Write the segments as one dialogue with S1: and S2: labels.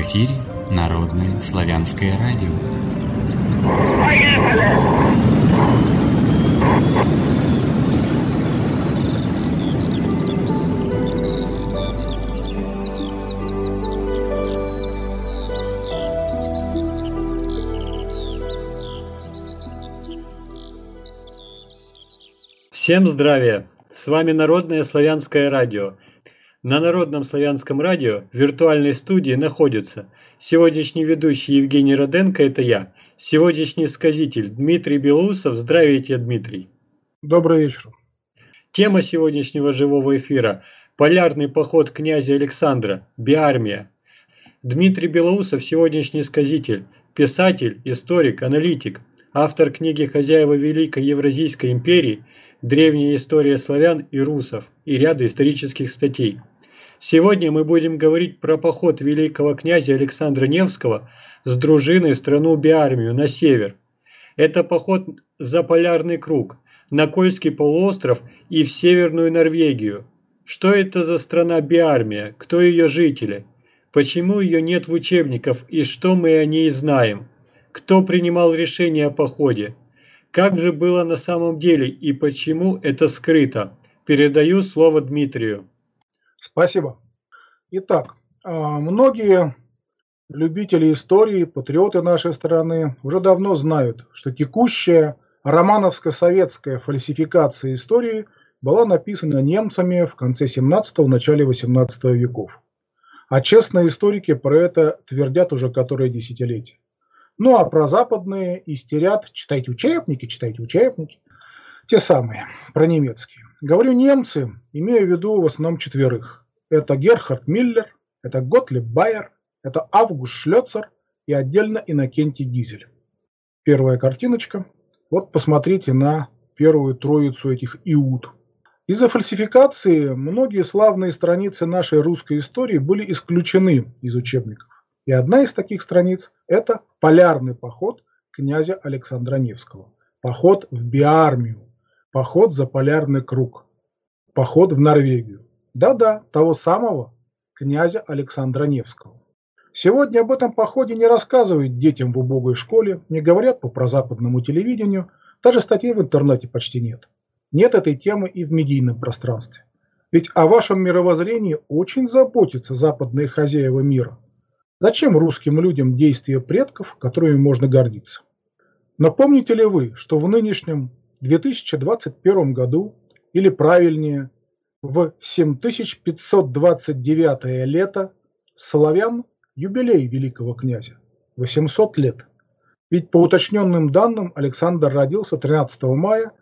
S1: эфире Народное славянское радио.
S2: Всем здравия! С вами Народное славянское радио. На Народном славянском радио в виртуальной студии находится сегодняшний ведущий Евгений Роденко, это я, сегодняшний сказитель Дмитрий Белоусов. Здравствуйте, Дмитрий.
S3: Добрый вечер.
S2: Тема сегодняшнего живого эфира – полярный поход князя Александра, Биармия. Дмитрий Белоусов – сегодняшний сказитель, писатель, историк, аналитик, автор книги «Хозяева Великой Евразийской империи», «Древняя история славян и русов» и ряда исторических статей. Сегодня мы будем говорить про поход великого князя Александра Невского с дружиной в страну Биармию на север. Это поход за полярный круг, на Кольский полуостров и в Северную Норвегию. Что это за страна Биармия? Кто ее жители? Почему ее нет в учебниках и что мы о ней знаем? Кто принимал решение о походе? Как же было на самом деле и почему это скрыто? Передаю слово Дмитрию.
S3: Спасибо. Итак, многие любители истории, патриоты нашей страны уже давно знают, что текущая романовско-советская фальсификация истории была написана немцами в конце 17-го, начале 18 веков. А честные историки про это твердят уже которое десятилетие. Ну а про западные истерят, читайте учебники, те самые, про немецкие. Говорю немцы, имею в виду в основном четверых. Это Герхард Миллер, это Готлиб Байер, это Август Шлёцер и отдельно Иннокентий Гизель. Первая картиночка. Вот посмотрите на первую троицу этих иуд. Из-за фальсификации многие славные страницы нашей русской истории были исключены из учебников. И одна из таких страниц – это полярный поход князя Александра Невского. Поход в Биармию, поход за полярный круг, поход в Норвегию. Да-да, того самого князя Александра Невского. Сегодня об этом походе не рассказывают детям в убогой школе, не говорят по прозападному телевидению, даже статей в интернете почти нет. Нет этой темы и в медийном пространстве. Ведь о вашем мировоззрении очень заботятся западные хозяева мира. Зачем русским людям действия предков, которыми можно гордиться? Но помните ли вы, что в нынешнем 2021 году, или правильнее, в 7529 лето славян юбилей великого князя – 800 лет. Ведь по уточненным данным Александр родился 13 мая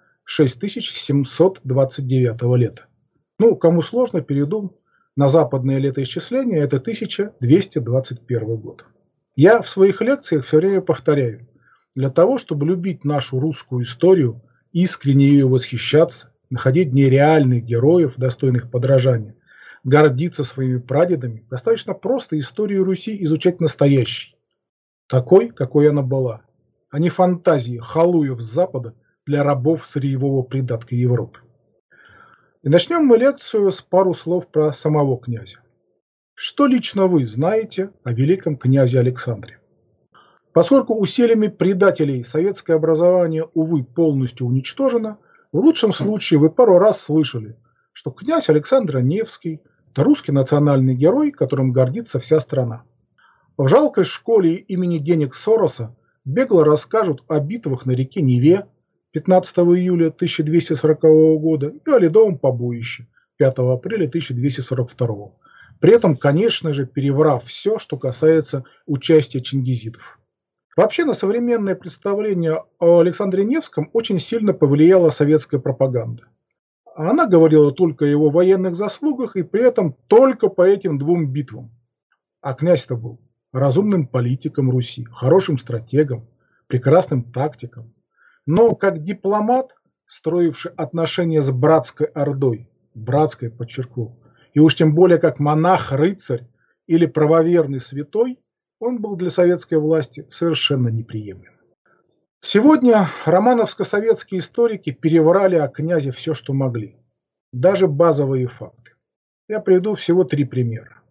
S3: 6729 лета. Ну, кому сложно, перейду на западное летоисчисление, это 1221 год. Я в своих лекциях все время повторяю, для того, чтобы любить нашу русскую историю, искренне ее восхищаться, находить в ней реальных героев, достойных подражания, гордиться своими прадедами, достаточно просто историю Руси изучать настоящей, такой, какой она была, а не фантазии халуев с Запада для рабов сырьевого придатка Европы. И начнем мы лекцию с пару слов про самого князя. Что лично вы знаете о великом князе Александре? Поскольку усилиями предателей советское образование, увы, полностью уничтожено, в лучшем случае вы пару раз слышали, что князь Александр Невский – это русский национальный герой, которым гордится вся страна. В жалкой школе имени денег Сороса бегло расскажут о битвах на реке Неве 15 июля 1240 года и о Ледовом побоище 5 апреля 1242. При этом, конечно же, переврав все, что касается участия чингизидов. Вообще на современное представление о Александре Невском очень сильно повлияла советская пропаганда. Она говорила только о его военных заслугах и при этом только по этим двум битвам. А князь-то был разумным политиком Руси, хорошим стратегом, прекрасным тактиком. Но как дипломат, строивший отношения с братской ордой, братской, подчеркну, и уж тем более как монах-рыцарь или правоверный святой, он был для советской власти совершенно неприемлем. Сегодня романовско-советские историки переврали о князе все, что могли, даже базовые факты. Я приведу всего 3 примера.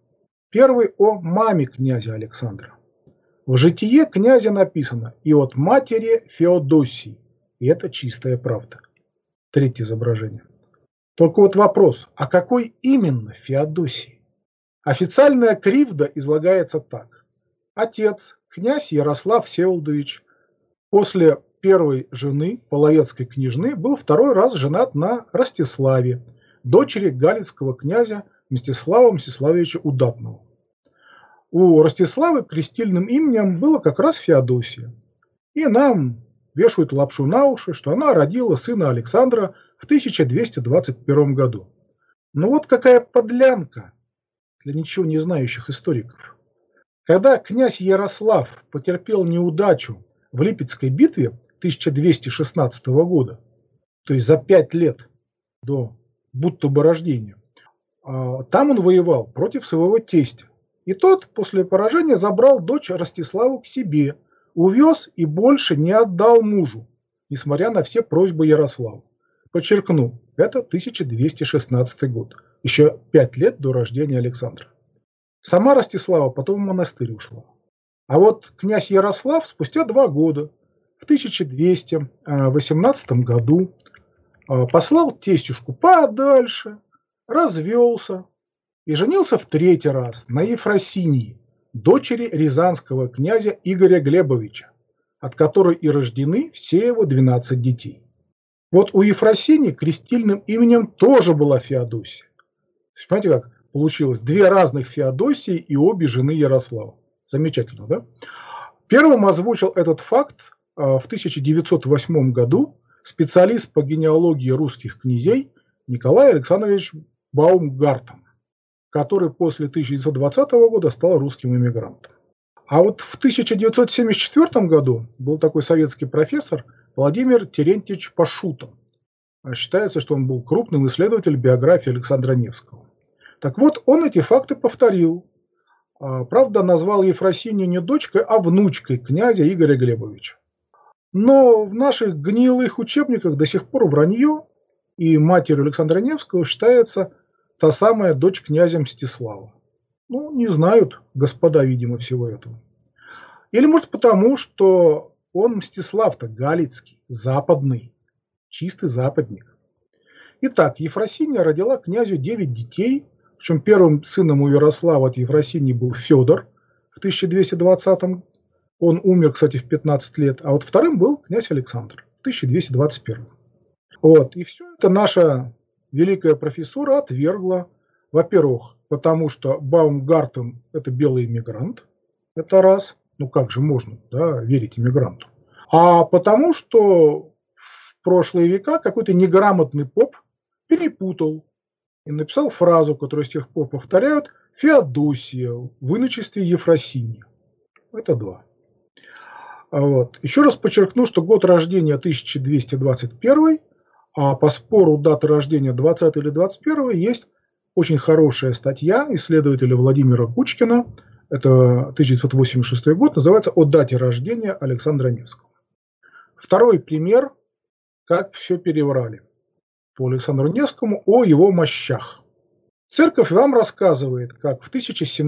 S3: Первый о маме князя Александра. В житие князя написано «и от матери Феодосии». И это чистая правда. Третье изображение. Только вот вопрос, а какой именно Феодосии? Официальная кривда излагается так. Отец, князь Ярослав Всеволодович, после первой жены, половецкой княжны, был второй раз женат на Ростиславе, дочери галицкого князя Мстислава Мстиславовича Удатного. У Ростиславы крестильным именем было как раз Феодосия. И нам вешают лапшу на уши, что она родила сына Александра в 1221 году. Но вот какая подлянка для ничего не знающих историков. Когда князь Ярослав потерпел неудачу в Липецкой битве 1216 года, то есть за 5 лет до будто бы рождения, там он воевал против своего тестя. И тот после поражения забрал дочь Ростиславу к себе, увез и больше не отдал мужу, несмотря на все просьбы Ярослава. Подчеркну, это 1216 год, еще 5 лет до рождения Александра. Сама Ростислава потом в монастырь ушла. А вот князь Ярослав спустя 2 года, в 1218 году, послал тестюшку подальше, развелся и женился в 3-й раз на Ефросинии, дочери рязанского князя Игоря Глебовича, от которой и рождены все его 12 детей. Вот у Ефросинии крестильным именем тоже была Феодосия. Понимаете, как получилось? 2 разных Феодосии и обе жены Ярослава. Замечательно, да? Первым озвучил этот факт в 1908 году специалист по генеалогии русских князей Николай Александрович Баумгартен, который после 1920 года стал русским эмигрантом. А вот в 1974 году был такой советский профессор Владимир Терентьевич Пашутов. Считается, что он был крупным исследователем биографии Александра Невского. Так вот, он эти факты повторил. Правда, назвал Ефросинию не дочкой, а внучкой князя Игоря Глебовича. Но в наших гнилых учебниках до сих пор вранье, и матерью Александра Невского считается та самая дочь князя Мстислава. Ну, не знают господа, видимо, всего этого. Или, может, потому, что он Мстислав-то галицкий, западный, чистый западник. Итак, Ефросиния родила князю 9 детей, причем первым сыном у Ярослава от Ефросинии был Федор в 1220-м. Он умер, кстати, в 15 лет. А вот вторым был князь Александр в 1221. Вот. И все это наша великая профессура отвергла. Во-первых, потому что Баумгартен – это белый иммигрант. Это раз. Ну как же можно, да, верить иммигранту? А потому что в прошлые века какой-то неграмотный поп перепутал и написал фразу, которую с тех пор повторяют: «Феодосия в иночестве Ефросинии». Это 2. Вот. Еще раз подчеркну, что год рождения 1221, а по спору даты рождения 20 или 21 есть очень хорошая статья исследователя Владимира Кучкина, это 1986 год, называется «О дате рождения Александра Невского». Второй пример, как все переврали по Александру Невскому о его мощах. Церковь вам рассказывает, как в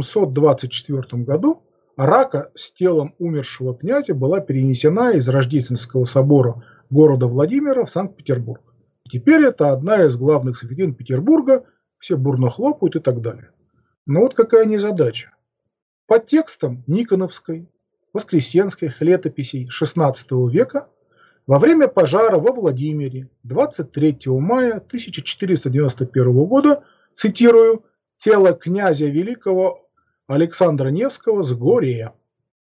S3: 1724 году рака с телом умершего князя была перенесена из Рождественского собора города Владимира в Санкт-Петербург. Теперь это одна из главных святынь Петербурга, все бурно хлопают и так далее. Но вот какая незадача. По текстам Никоновской, Воскресенской летописей XVI века во время пожара во Владимире 23 мая 1491 года, цитирую, тело князя великого Александра Невского сгорело.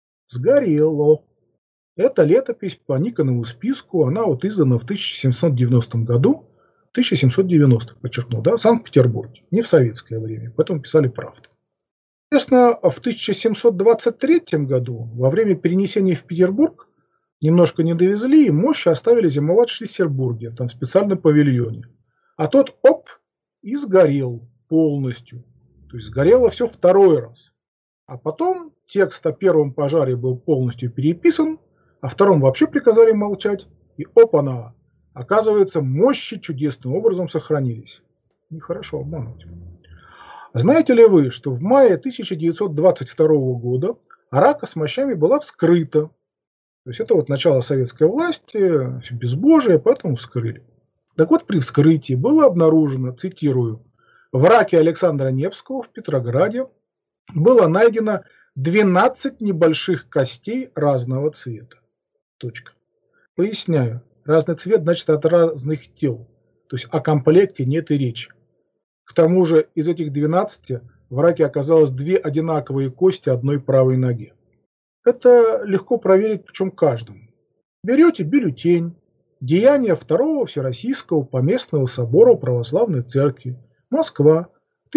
S3: Эта летопись по Никонову списку, она вот издана в 1790 году, 1790, подчеркну, да, в Санкт-Петербурге, не в советское время, поэтому писали правду. Соответственно, в 1723 году, во время перенесения в Петербург, немножко не довезли, и мощи оставили зимовать в Шлиссельбурге, там в специальном павильоне. А тот, и сгорел полностью. То есть сгорело все 2-й раз. А потом текст о первом пожаре был полностью переписан, о втором вообще приказали молчать, и опа-на! Оказывается, мощи чудесным образом сохранились. Нехорошо обмануть. Знаете ли вы, что в мае 1922 года Арака с мощами была вскрыта? То есть это вот начало советской власти, все безбожие, поэтому вскрыли. Так вот, при вскрытии было обнаружено, цитирую, в раке Александра Невского в Петрограде было найдено 12 небольших костей разного цвета. Точка. Поясняю. Разный цвет значит от разных тел. То есть о комплекте нет и речи. К тому же из этих 12 в раке оказалось 2 одинаковые кости одной правой ноги. Это легко проверить, причем каждому. Берете бюллетень «Деяния Второго Всероссийского поместного собора православной церкви. Москва.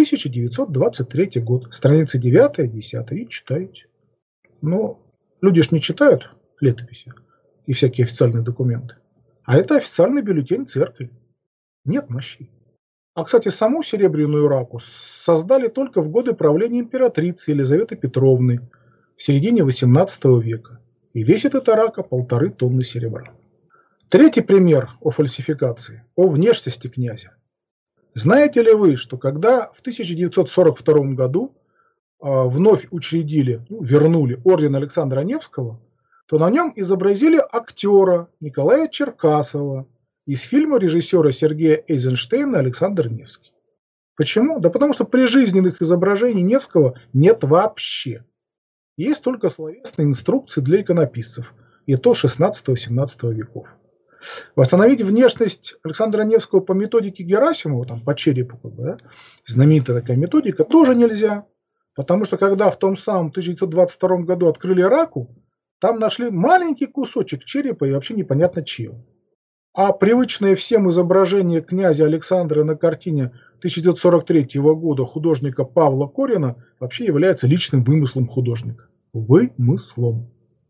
S3: 1923 год». Страницы 9-10 и читаете. Но люди ж не читают летописи и всякие официальные документы. А это официальный бюллетень церкви. Нет мощей. А, кстати, саму серебряную раку создали только в годы правления императрицы Елизаветы Петровны в середине XVIII века. И весит эта рака 1,5 тонны серебра. Третий пример о фальсификации, о внешности князя. Знаете ли вы, что когда в 1942 году вновь учредили, вернули орден Александра Невского, то на нем изобразили актера Николая Черкасова из фильма режиссера Сергея Эйзенштейна «Александр Невский». Почему? Да потому что прижизненных изображений Невского нет вообще. Есть только словесные инструкции для иконописцев, и то 16-17 веков. Восстановить внешность Александра Невского по методике Герасимова, там, по черепу, знаменитая такая методика, тоже нельзя. Потому что когда в том самом 1922 году открыли раку, там нашли маленький кусочек черепа и вообще непонятно чьего. А привычное всем изображение князя Александра на картине 1943 года художника Павла Корина вообще является личным вымыслом художника. Вымыслом.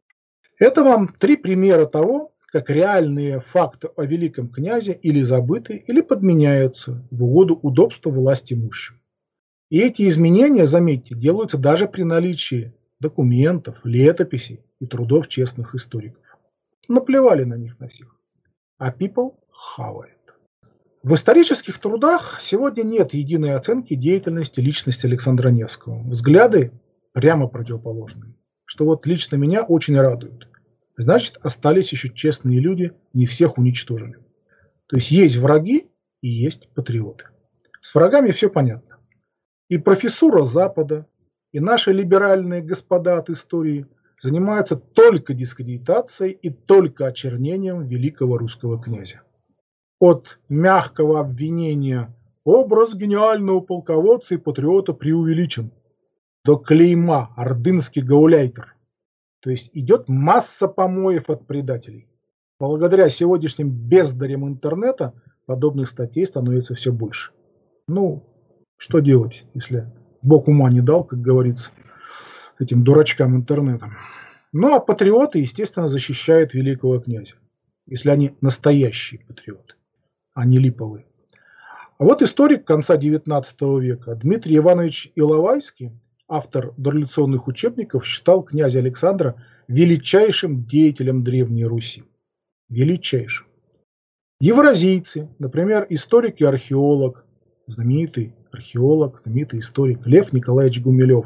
S3: Это вам 3 примера того, как реальные факты о великом князе или забыты, или подменяются в угоду удобства власть имущим. И эти изменения, заметьте, делаются даже при наличии документов, летописей и трудов честных историков. Наплевали на них на всех. А people хавает. В исторических трудах сегодня нет единой оценки деятельности личности Александра Невского. Взгляды прямо противоположные. Что вот лично меня очень радует. Значит, остались еще честные люди, не всех уничтожили. То есть враги и есть патриоты. С врагами все понятно. И профессура Запада, и наши либеральные господа от истории занимаются только дискредитацией и только очернением великого русского князя. От мягкого обвинения «образ гениального полководца и патриота преувеличен» до клейма «ордынский гауляйтер». То есть идет масса помоев от предателей. Благодаря сегодняшним бездарям интернета подобных статей становится все больше. Ну, что делать, если Бог ума не дал, как говорится, этим дурачкам интернетом. Ну, а патриоты, естественно, защищают великого князя, если они настоящие патриоты, а не липовые. А вот историк конца XIX века Дмитрий Иванович Иловайский, автор дореволюционных учебников, считал князя Александра величайшим деятелем Древней Руси. Величайшим. Евразийцы, например, историк и археолог, знаменитый археолог, знаменитый историк Лев Николаевич Гумилев,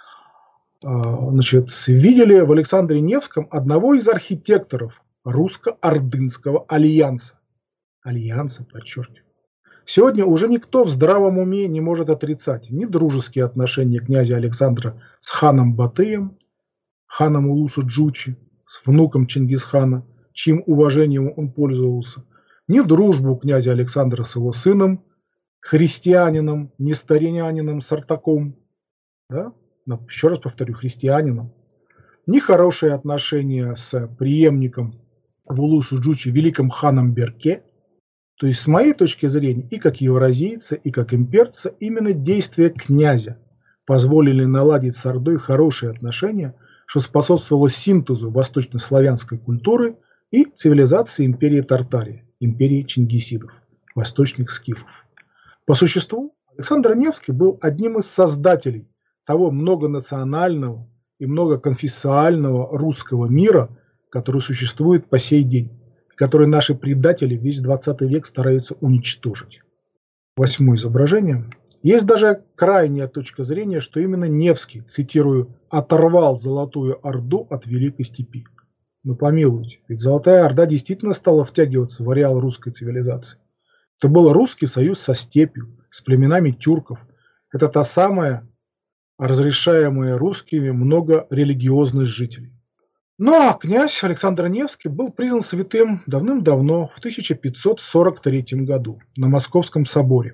S3: видели в Александре Невском одного из архитекторов русско-ордынского альянса. Альянса, подчеркиваю. Сегодня уже никто в здравом уме не может отрицать ни дружеские отношения князя Александра с ханом Батыем, ханом Улусу-Джучи, с внуком Чингисхана, чьим уважением он пользовался, ни дружбу князя Александра с его сыном, христианином, нестаринянином Сартаком, да? Еще раз повторю, христианином, ни хорошие отношения с преемником в Улусу-Джучи великим ханом Берке. То есть, с моей точки зрения, и как евразийца, и как имперца, именно действия князя позволили наладить с Ордой хорошие отношения, что способствовало синтезу восточнославянской культуры и цивилизации империи Тартарии, империи чингисидов, восточных скифов. По существу, Александр Невский был одним из создателей того многонационального и многоконфессионального русского мира, который существует по сей день, который наши предатели весь 20 век стараются уничтожить. 8 изображение. Есть даже крайняя точка зрения, что именно Невский, цитирую, «оторвал Золотую Орду от Великой Степи». Ну помилуйте, ведь Золотая Орда действительно стала втягиваться в ареал русской цивилизации. Это был русский союз со степью, с племенами тюрков. Это та самая разрешаемая русскими многорелигиозность жителей. Ну а князь Александр Невский был признан святым давным-давно, в 1543 году, на Московском соборе,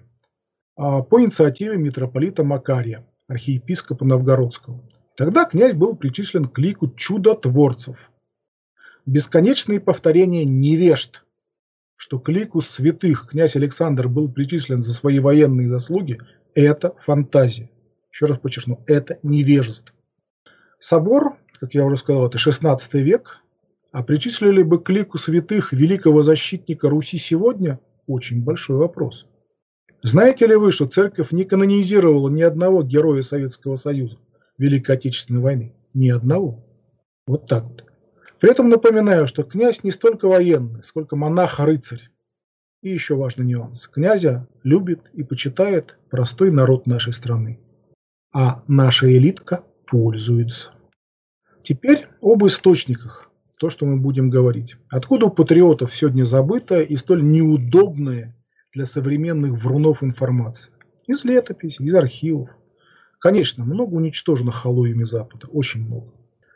S3: по инициативе митрополита Макария, архиепископа Новгородского. Тогда князь был причислен к лику чудотворцев. Бесконечные повторения невежд, что к лику святых князь Александр был причислен за свои военные заслуги, это фантазия. Еще раз подчеркну, это невежество. Собор, как я уже сказал, это 16 век, а причислили бы к лику святых великого защитника Руси сегодня? Очень большой вопрос. Знаете ли вы, что церковь не канонизировала ни одного героя Советского Союза Великой Отечественной войны? Ни одного. Вот так вот. При этом напоминаю, что князь не столько военный, сколько монах-рыцарь. И еще важный нюанс. Князя любит и почитает простой народ нашей страны. А наша элитка пользуется. Теперь об источниках. То, что мы будем говорить. Откуда у патриотов сегодня забытая и столь неудобная для современных врунов информация? Из летописей, из архивов. Конечно, много уничтожено халуями Запада. Очень много.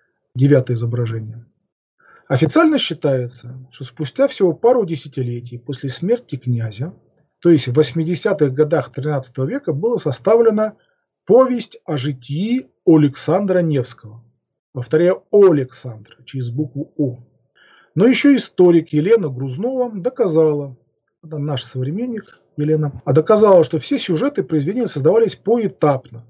S3: 9 изображение. Официально считается, что спустя всего пару десятилетий после смерти князя, то есть в 80-х годах XIII века, была составлена повесть о житии Александра Невского. Повторяю, Александра, через букву О. Но еще историк Елена Грузнова доказала, это наш современник Елена, доказала, что все сюжеты произведения создавались поэтапно,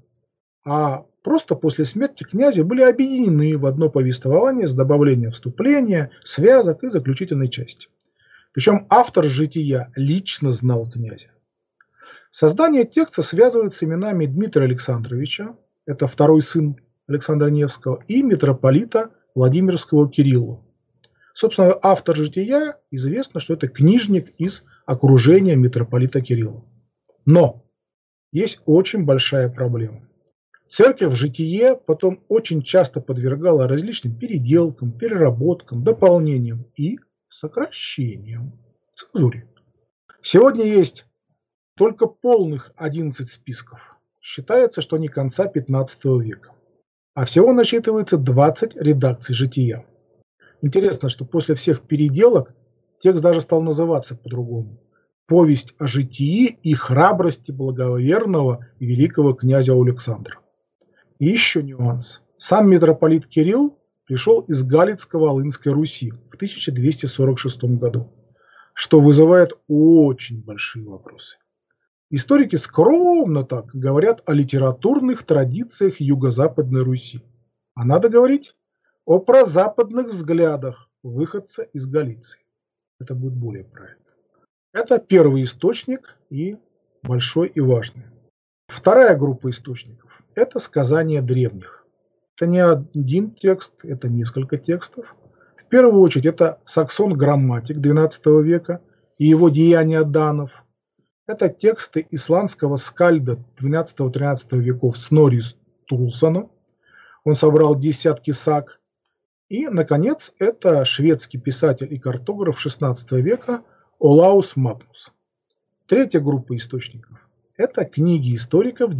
S3: а просто после смерти князя были объединены в одно повествование с добавлением вступления, связок и заключительной части. Причем автор жития лично знал князя. Создание текста связывают с именами Дмитрия Александровича, это второй сын Александра Невского, и митрополита Владимирского Кирилла. Собственно, автор жития известно, что это книжник из окружения митрополита Кирилла. Но есть очень большая проблема. Церковь в житие потом очень часто подвергала различным переделкам, переработкам, дополнениям и сокращениям, цензуре. Сегодня есть только полных 11 списков. Считается, что они конца 15 века. А всего насчитывается 20 редакций жития. Интересно, что после всех переделок текст даже стал называться по-другому. Повесть о житии и храбрости благоверного и великого князя Александра. И еще нюанс. Сам митрополит Кирилл пришел из Галицко-Волынской Руси в 1246 году, что вызывает очень большие вопросы. Историки скромно так говорят о литературных традициях Юго-Западной Руси. А надо говорить о прозападных взглядах выходца из Галиции. Это будет более правильно. Это первый источник и большой и важный. Вторая группа источников – это сказания древних. Это не один текст, это несколько текстов. В первую очередь это Саксон Грамматик XII века и его деяния данов. Это тексты исландского скальда XII-XIII веков Снорри Стурлсона. Он собрал десятки саг. И, наконец, это шведский писатель и картограф XVI века Олаус Магнус. Третья группа источников – это книги историков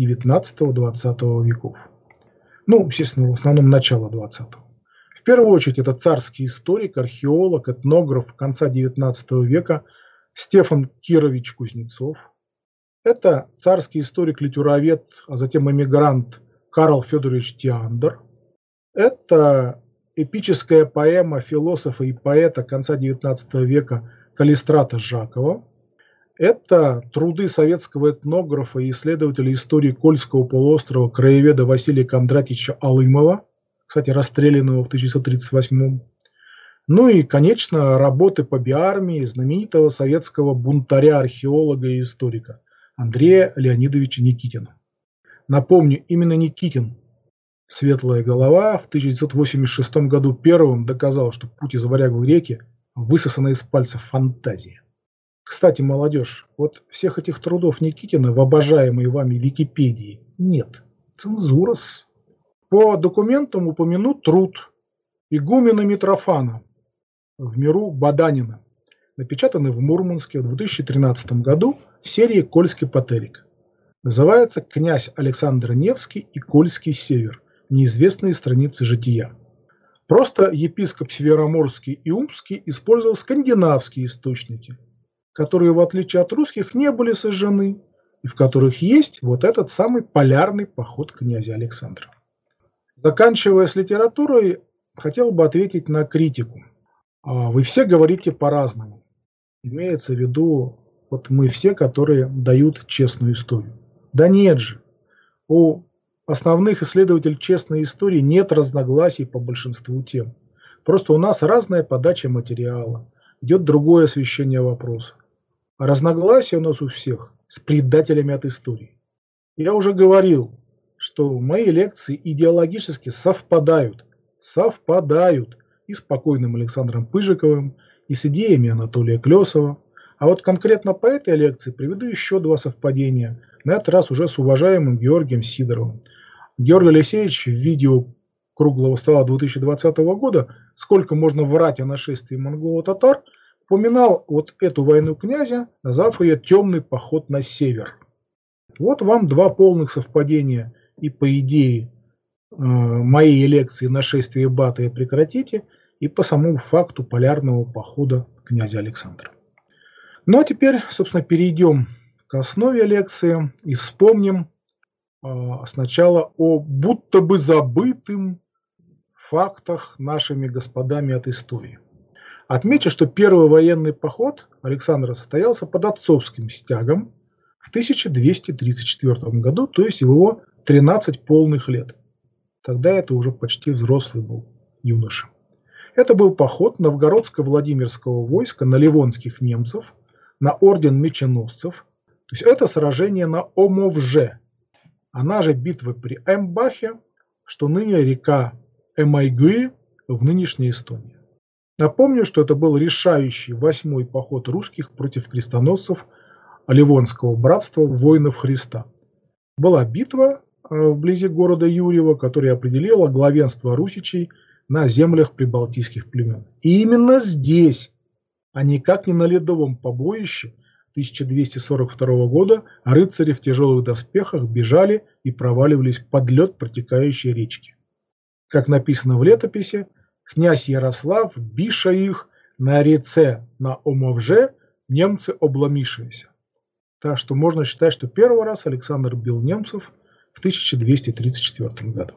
S3: XIX-XX веков. Ну, естественно, в основном начала XX. В первую очередь это царский историк, археолог, этнограф конца XIX века Стефан Кирович Кузнецов. Это царский историк-литературовед, а затем эмигрант Карл Федорович Тиандр. Это эпическая поэма философа и поэта конца XIX века Калистрата Жакова. Это труды советского этнографа и исследователя истории Кольского полуострова краеведа Василия Кондратьевича Алымова, кстати, расстрелянного в 1938. Ну и, конечно, работы по биармии знаменитого советского бунтаря, археолога и историка Андрея Леонидовича Никитина. Напомню, именно Никитин, светлая голова, в 1986 году первым доказал, что путь из Варяг в реки высосана из пальцев фантазия. Кстати, молодежь, вот всех этих трудов Никитина в обожаемой вами Википедии нет. Цензура-с. По документам упомянут труд игумена Митрофана в миру Баданина, напечатанный в Мурманске в 2013 году в серии «Кольский патерик». Называется «Князь Александр Невский и Кольский север. Неизвестные страницы жития». Просто епископ Североморский и Умский использовал скандинавские источники, которые, в отличие от русских, не были сожжены, и в которых есть вот этот самый полярный поход князя Александра. Заканчивая с литературой, хотел бы ответить на критику. Вы все говорите по-разному. Имеется в виду, вот мы все, которые дают честную историю. Да нет же. У основных исследователей честной истории нет разногласий по большинству тем. Просто у нас разная подача материала, идет другое освещение вопроса. А разногласия у нас у всех с предателями от истории. Я уже говорил, что мои лекции идеологически совпадают и с покойным Александром Пыжиковым, и с идеями Анатолия Клесова. А вот конкретно по этой лекции приведу еще два совпадения, на этот раз уже с уважаемым Георгием Сидоровым. Георгий Алексеевич в видео круглого стола 2020 года «Сколько можно врать о нашествии монголо-татар» упоминал вот эту войну князя, назвав ее «Темный поход на север». Вот вам два полных совпадения и по идее моей лекции «Нашествие Батыя прекратите» и по самому факту полярного похода князя Александра. Ну а теперь, собственно, перейдем к основе лекции и вспомним сначала о будто бы забытым фактах нашими господами от истории. Отмечу, что первый военный поход Александра состоялся под отцовским стягом в 1234 году, то есть в его 13 полных лет. Тогда это уже почти взрослый был юноша. Это был поход новгородско-владимирского войска на ливонских немцев, на орден меченосцев. То есть это сражение на Омовже, она же битва при Эмбахе, что ныне река Эмайгы в нынешней Эстонии. Напомню, что это был решающий 8-й поход русских против крестоносцев Ливонского братства воинов Христа. Была битва вблизи города Юрьево, которая определила главенство русичей на землях прибалтийских племен. И именно здесь, а никак не на ледовом побоище 1242 года, рыцари в тяжелых доспехах бежали и проваливались под лед протекающей речки. Как написано в летописи, князь Ярослав, биша их на реце на Омовже, немцы обломившиеся. Так что можно считать, что первый раз Александр бил немцев в 1234 году.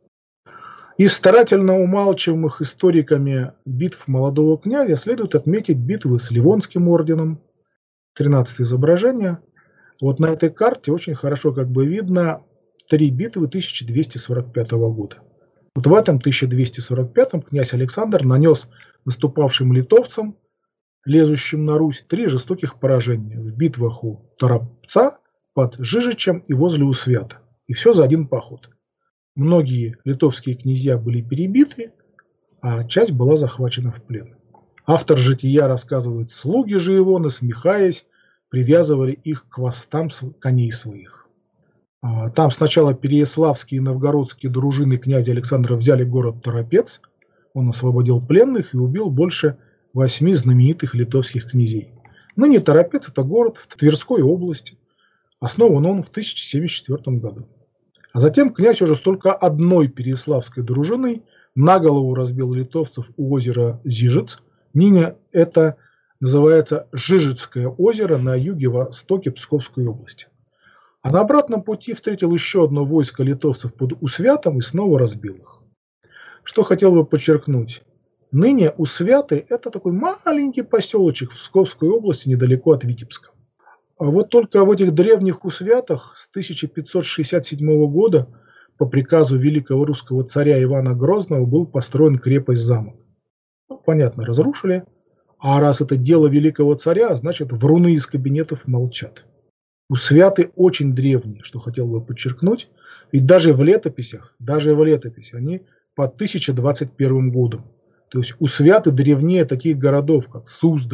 S3: Из старательно умалчиваемых историками битв молодого князя следует отметить битвы с Ливонским орденом. 13 изображение. Вот на этой карте очень хорошо видно 3 битвы 1245 года. Вот в этом 1245 князь Александр нанес наступавшим литовцам, лезущим на Русь, 3 жестоких поражения в битвах у Торопца, под Жижичем и возле Усвята. И все за один поход. Многие литовские князья были перебиты, а часть была захвачена в плен. Автор жития рассказывает, слуги же его, насмехаясь, привязывали их к хвостам коней своих. Там сначала переяславские и новгородские дружины князя Александра взяли город Торопец, он освободил пленных и убил больше 8 знаменитых литовских князей. Ныне Торопец – это город в Тверской области, основан он в 1074 году. А затем князь уже с только одной переяславской дружиной на голову разбил литовцев у озера Зижец. Ныне это называется Жижецкое озеро на юге-востоке Псковской области. А на обратном пути встретил еще одно войско литовцев под Усвятом и снова разбил их. Что хотел бы подчеркнуть. Ныне Усвяты – это такой маленький поселочек в Псковской области недалеко от Витебска. А вот только в этих древних Усвятах с 1567 года по приказу великого русского царя Ивана Грозного был построен крепость-замок. Понятно, разрушили. А раз это дело великого царя, значит, вруны из кабинетов молчат. Усвяты очень древние, что хотел бы подчеркнуть. Ведь даже в летописях они по 1021 годом. То есть Усвяты древнее таких городов, как Суздаль,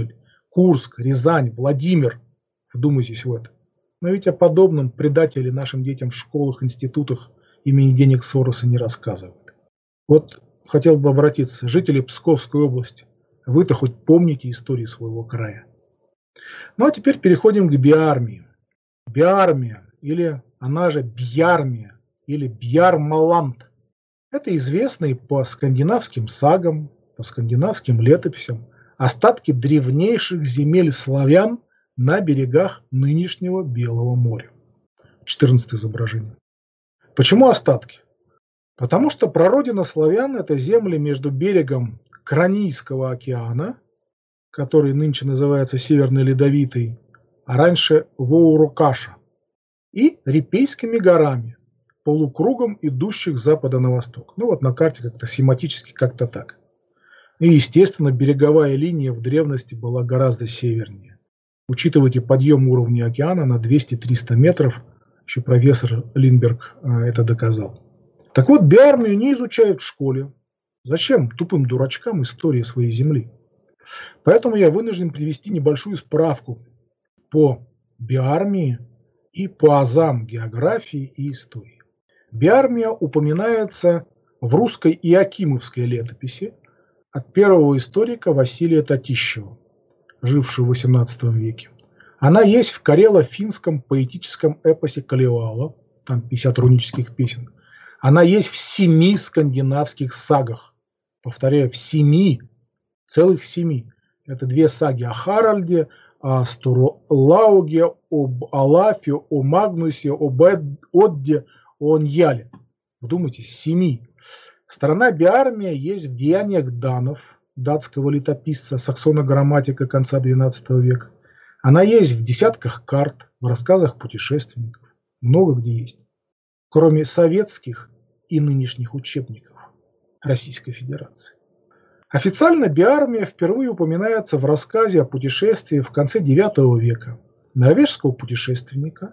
S3: Курск, Рязань, Владимир. Вдумайтесь в это. Но ведь о подобном предатели нашим детям в школах, институтах имени денег Сороса не рассказывают. Вот хотел бы обратиться, жители Псковской области, вы-то хоть помните истории своего края? Ну а теперь переходим к биармии. Биармия, или она же Бьярмия, или Бьярмаланд. Это известные по скандинавским сагам, по скандинавским летописям остатки древнейших земель славян на берегах нынешнего Белого моря. 14 изображение. Почему остатки? Потому что прародина славян – это земли между берегом Кранийского океана, который нынче называется Северный Ледовитый, а раньше Воурукаша, и Репейскими горами, полукругом идущих с запада на восток. Ну вот на карте как-то схематически как-то так. И, естественно, береговая линия в древности была гораздо севернее. Учитывайте подъем уровня океана на 200-300 метров, еще профессор Линдберг это доказал. Так вот, биармию не изучают в школе. Зачем тупым дурачкам история своей земли? Поэтому я вынужден привести небольшую справку по биармии и по азам географии и истории. Биармия упоминается в русской Иоакимовской летописи от первого историка Василия Татищева, жившего в XVIII веке. Она есть в карело-финском поэтическом эпосе Калевала, там 50 рунических песен. Она есть в 7 скандинавских сагах. Повторяю, в 7, целых 7. Это 2 саги о Харальде, о Стурлауге, об Олафе, о Магнусе, об Одде, о Ньяле. Вдумайтесь, 7. Страна биармия есть в деяниях данов, датского летописца, саксона-грамматика конца XII века. Она есть в десятках карт, в рассказах путешественников. Много где есть. Кроме советских и нынешних учебников Российской Федерации. Официально биармия впервые упоминается в рассказе о путешествии в конце IX века норвежского путешественника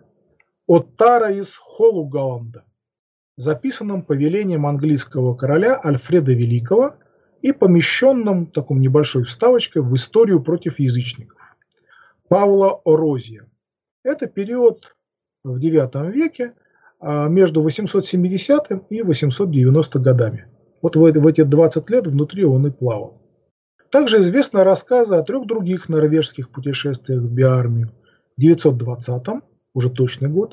S3: Оттара из Холугаланда, записанном повелением английского короля Альфреда Великого и помещенном, такой небольшой вставочкой, в историю против язычников Павла Орозия. Это период в IX веке между 870 и 890 годами. Вот в эти 20 лет внутри он и плавал. Также известны рассказы о 3 других норвежских путешествиях в биармию. В 920, уже точный год,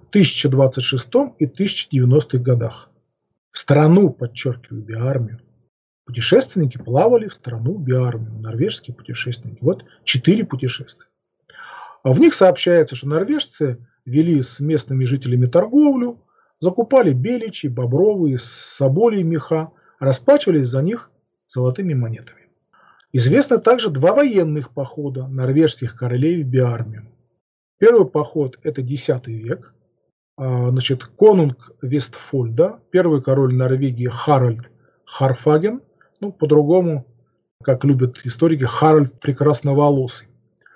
S3: 1026 и 1090 годах. В страну, подчеркиваю, биармию. Путешественники плавали в страну биармию, норвежские путешественники. Вот 4 путешествия. А в них сообщается, что норвежцы вели с местными жителями торговлю, закупали беличьи, бобровые, соболей меха, расплачивались за них золотыми монетами. Известно также 2 военных похода норвежских королей в биармию. Первый поход – это X век. Конунг Вестфольда, первый король Норвегии Харальд Харфаген, ну, по-другому, как любят историки, Харальд Прекрасноволосый.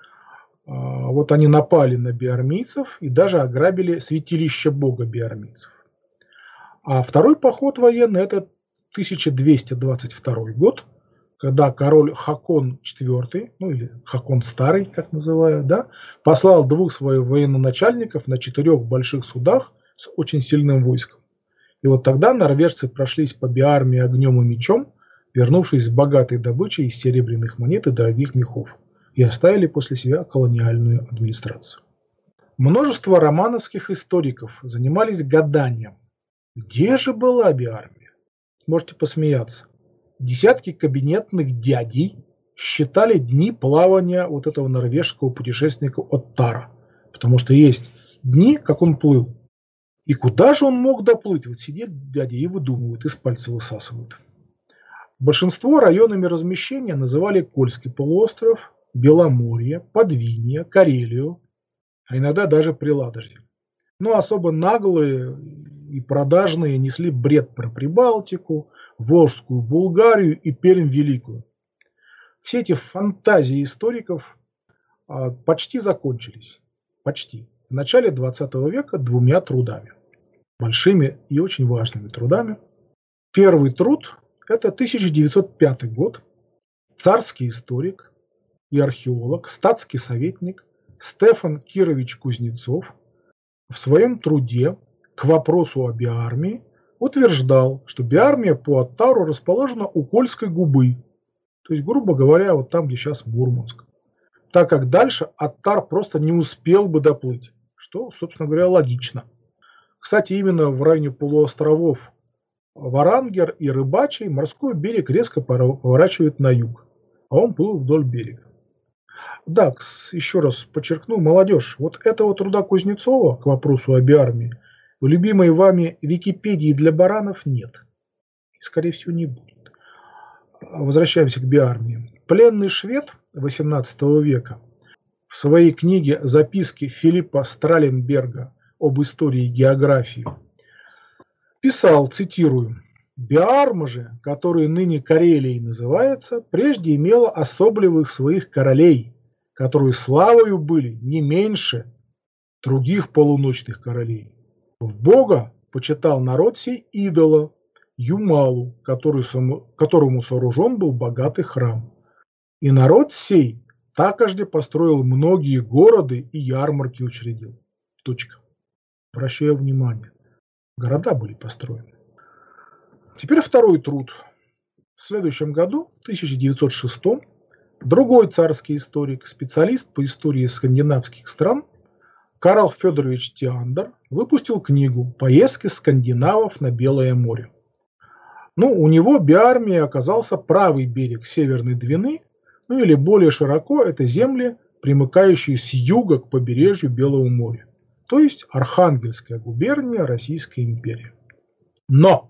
S3: Вот они напали на биармийцев и даже ограбили святилище бога биармийцев. А второй поход военный – это 1222 год, когда король Хакон IV, ну или Хакон Старый, как называют, да, послал 2 своих военачальников на 4 больших судах с очень сильным войском. И вот тогда норвежцы прошлись по биармии огнем и мечом, вернувшись с богатой добычей из серебряных монет и дорогих мехов, и оставили после себя колониальную администрацию. Множество романовских историков занимались гаданием. Где же была биармия? Можете посмеяться. Десятки кабинетных дядей считали дни плавания вот этого норвежского путешественника Оттара. Потому что есть дни, как он плыл. И куда же он мог доплыть? Вот сидят дяди и выдумывают, из пальца высасывают. Большинство районами размещения называли Кольский полуостров, Беломорье, Подвинье, Карелию, а иногда даже Приладожье. Но особо наглые и продажные несли бред про Прибалтику, Волжскую Булгарию и Пермь Великую. Все эти фантазии историков почти закончились. Почти. В начале 20 века 2 трудами. Большими и очень важными трудами. Первый труд – это 1905 год. Царский историк и археолог, статский советник Стефан Кирович Кузнецов в своем труде «К вопросу о биармии» утверждал, что биармия по Аттару расположена у Кольской губы, то есть, грубо говоря, вот там, где сейчас Мурманск, так как дальше Аттар просто не успел бы доплыть, что, собственно говоря, логично. Кстати, именно в районе полуостровов Варангер и Рыбачий морской берег резко поворачивает на юг, а он плыл вдоль берега. Да, еще раз подчеркну, молодежь, вот этого труда Кузнецова к вопросу о биармии в любимой вами Википедии для баранов нет. И, скорее всего, не будет. Возвращаемся к биармии. Пленный швед XVIII века в своей книге «Записки Филиппа Страленберга об истории и географии» писал, цитирую, «Биарма же, которая ныне Карелией называется, прежде имела особливых своих королей, которые славою были не меньше других полуночных королей. В Бога почитал народ сей идола, Юмалу, которому сооружен был богатый храм. И народ сей такожде построил многие города и ярмарки учредил». Точка. Обращаю внимание. Города были построены. Теперь второй труд. В следующем году, в 1906, другой царский историк, специалист по истории скандинавских стран, Карл Федорович Тиандер выпустил книгу «Поездки скандинавов на Белое море». У него биармией оказался правый берег Северной Двины, или более широко это земли, примыкающие с юга к побережью Белого моря, то есть Архангельская губерния Российской империи. Но,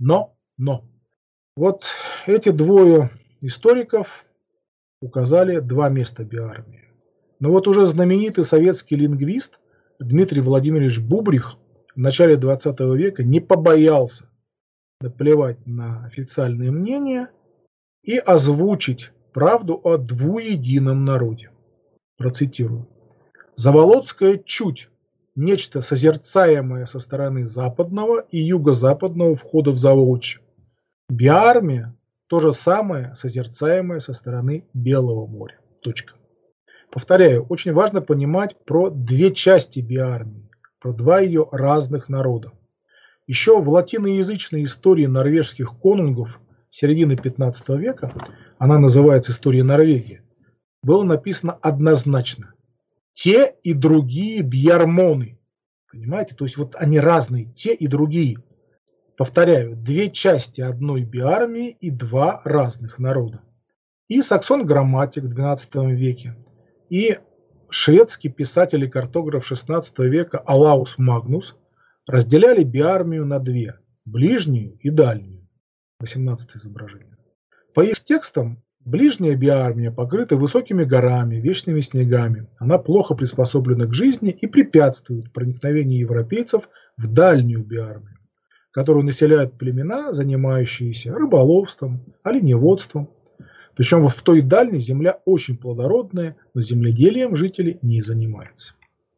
S3: вот эти двое историков указали два места биармии. Но вот уже знаменитый советский лингвист Дмитрий Владимирович Бубрих в начале 20 века не побоялся наплевать на официальные мнения и озвучить правду о двуедином народе. Процитирую. «Заволоцкая чуть, нечто созерцаемое со стороны западного и юго-западного входа в Заволочье. Биармия – то же самое, созерцаемое со стороны Белого моря». Точка. Повторяю, очень важно понимать про две части биармии, про два ее разных народа. Еще в латиноязычной истории норвежских конунгов середины 15 века, она называется «История Норвегии», было написано однозначно: те и другие бьярмоны. Понимаете? То есть вот они разные, те и другие. Повторяю, две части одной биармии и два разных народа. И Саксон-грамматик в XII веке, и шведский писатель и картограф XVI века Олаус Магнус разделяли биармию на две – ближнюю и дальнюю. 18 изображение. По их текстам, ближняя биармия покрыта высокими горами, вечными снегами. Она плохо приспособлена к жизни и препятствует проникновению европейцев в дальнюю биармию, которую населяют племена, занимающиеся рыболовством, оленеводством. Причем в той дальней земля очень плодородная, но земледелием жители не занимаются.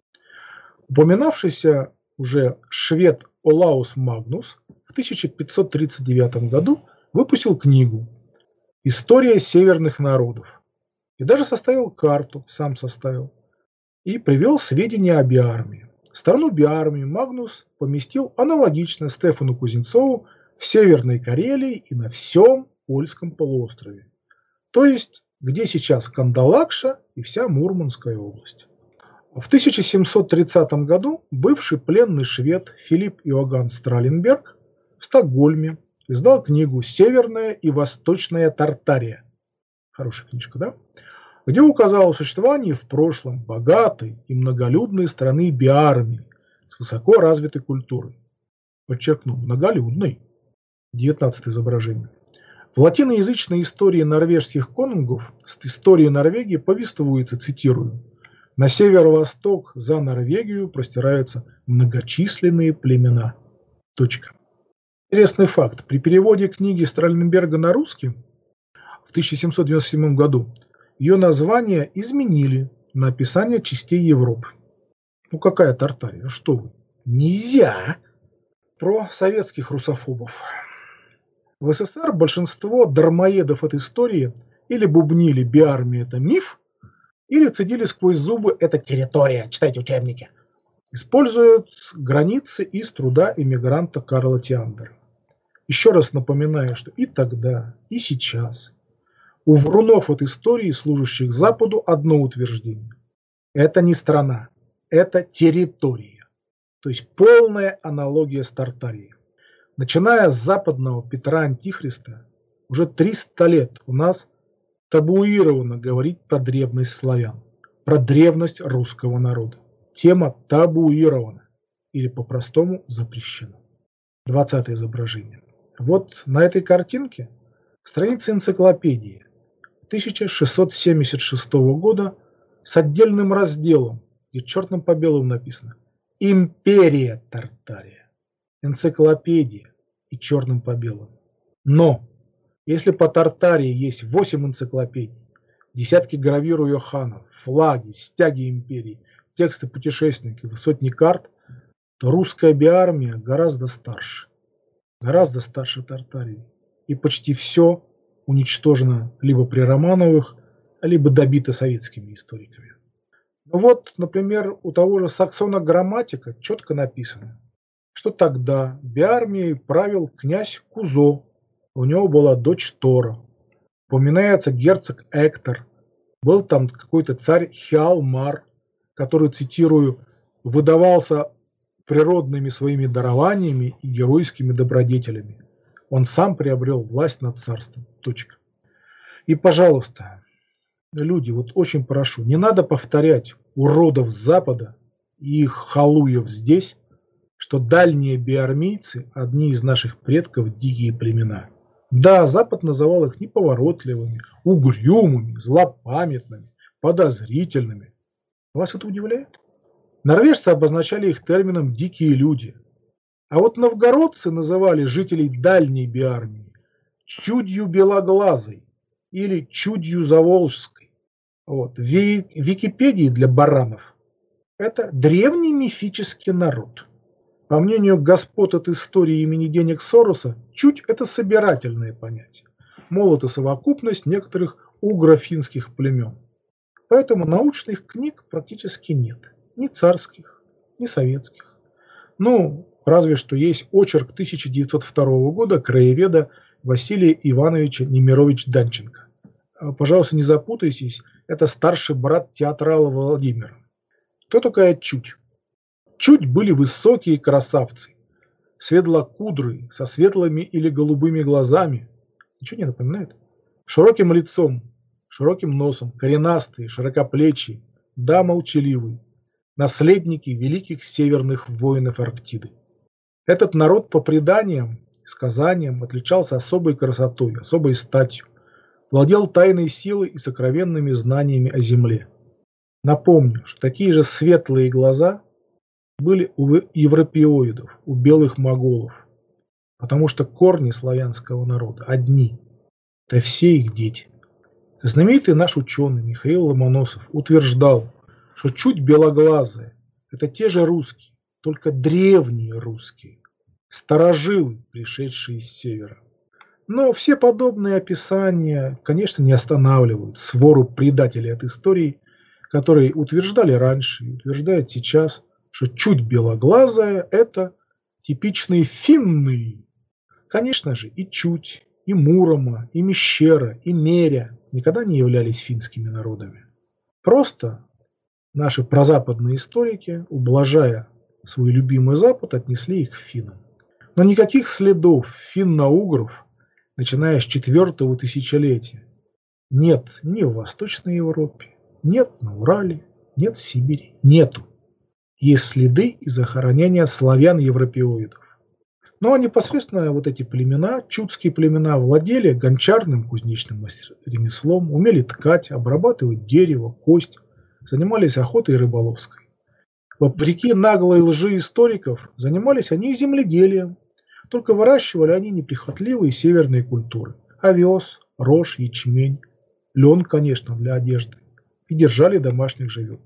S3: Упоминавшийся уже швед Олаус Магнус в 1539 году выпустил книгу «История северных народов» и даже составил карту, сам составил, и привел сведения о биармии. Страну биармии Магнус поместил аналогично Стефану Кузнецову в Северной Карелии и на всем Кольском полуострове, то есть где сейчас Кандалакша и вся Мурманская область. В 1730 году бывший пленный швед Филипп Иоганн Страленберг в Стокгольме издал книгу «Северная и Восточная Тартария». Хорошая книжка, да? Где указал о существовании в прошлом богатой и многолюдной страны биармии с высоко развитой культурой. Подчеркну, многолюдной. 19 изображение. В латиноязычной истории норвежских конунгов с историей Норвегии повествуется, цитирую: «На северо-восток за Норвегию простираются многочисленные племена». Точка. Интересный факт. При переводе книги Страленберга на русский в 1797 году ее название изменили на описание частей Европы. Какая Тартария? Что вы? Нельзя! Про советских русофобов. В СССР большинство дармоедов от истории или бубнили: биармия – это миф, или цедили сквозь зубы «это территория, читайте учебники», используют границы из труда иммигранта Карла Тиандера. Еще раз напоминаю, что и тогда, и сейчас у врунов от истории, служащих Западу, одно утверждение. Это не страна, это территория. То есть полная аналогия с Тартарией. Начиная с западного Петра Антихриста, уже 300 лет у нас табуировано говорить про древность славян, про древность русского народа. Тема табуирована или по-простому запрещена. 20-е изображение. Вот на этой картинке страница энциклопедии 1676 года с отдельным разделом, где черным по белому написано «Империя Тартария». Энциклопедия и черным по белому. Но если по Тартарии есть 8 энциклопедий, десятки гравюр Йоханнов, флаги, стяги империи, тексты путешественников и сотни карт, то русская биармия гораздо старше Тартарии. И почти все уничтожено либо при Романовых, либо добито советскими историками. Ну вот, например, у того же Саксона Грамматика четко написано, что тогда биармией правил князь Кузо, у него была дочь Тора. Упоминается герцог Эктор, был там какой-то царь Хиалмар, который, цитирую, выдавался природными своими дарованиями и геройскими добродетелями. Он сам приобрел власть над царством. Точка. И, пожалуйста, люди, вот очень прошу, не надо повторять уродов с Запада и их халуев здесь, что дальние биармийцы – одни из наших предков дикие племена. Да, Запад называл их неповоротливыми, угрюмыми, злопамятными, подозрительными. Вас это удивляет? Норвежцы обозначали их термином «дикие люди». А вот новгородцы называли жителей дальней биармии чудью белоглазой или чудью заволжской. Вот. В Википедии для баранов это древний мифический народ. По мнению господ от истории имени денег Сороса, чудь – это собирательное понятие. Мол, это совокупность некоторых угро-финских племен. Поэтому научных книг практически нет. Ни царских, ни советских. Ну, разве что есть очерк 1902 года краеведа Василия Ивановича Немирович-Данченко. Пожалуйста, не запутайтесь, это старший брат театрала Владимира. Кто такая чудь? Чудь были высокие красавцы, светлокудрые, со светлыми или голубыми глазами. Ничего не напоминает? Широким лицом, широким носом, коренастые, широкоплечие, да, молчаливые, наследники великих северных воинов Арктиды. Этот народ по преданиям, сказаниям отличался особой красотой, особой статью, владел тайной силой и сокровенными знаниями о земле. Напомню, что такие же светлые глаза были у европеоидов, у белых моголов, потому что корни славянского народа одни, это все их дети. Знаменитый наш ученый Михаил Ломоносов утверждал, что чуть белоглазые – это те же русские, только древние русские, старожилы, пришедшие с севера. Но все подобные описания, конечно, не останавливают свору предателей от истории, которые утверждали раньше и утверждают сейчас, что чуть белоглазая – это типичные финны. Конечно же, и Чуть, и Мурома, и Мещера, и Меря никогда не являлись финскими народами. Просто наши прозападные историки, ублажая свой любимый Запад, отнесли их к финнам. Но никаких следов финно-угров, начиная с 4-го тысячелетия, нет ни в Восточной Европе, нет на Урале, нет в Сибири. Нету. Есть следы и захоронения славян-европеоидов. Но непосредственно вот эти племена, чудские племена, владели гончарным кузнечным ремеслом, умели ткать, обрабатывать дерево, кость, занимались охотой и рыболовской. Вопреки наглой лжи историков, занимались они и земледелием, только выращивали они неприхотливые северные культуры – овес, рожь, ячмень, лен, конечно, для одежды, и держали домашних животных.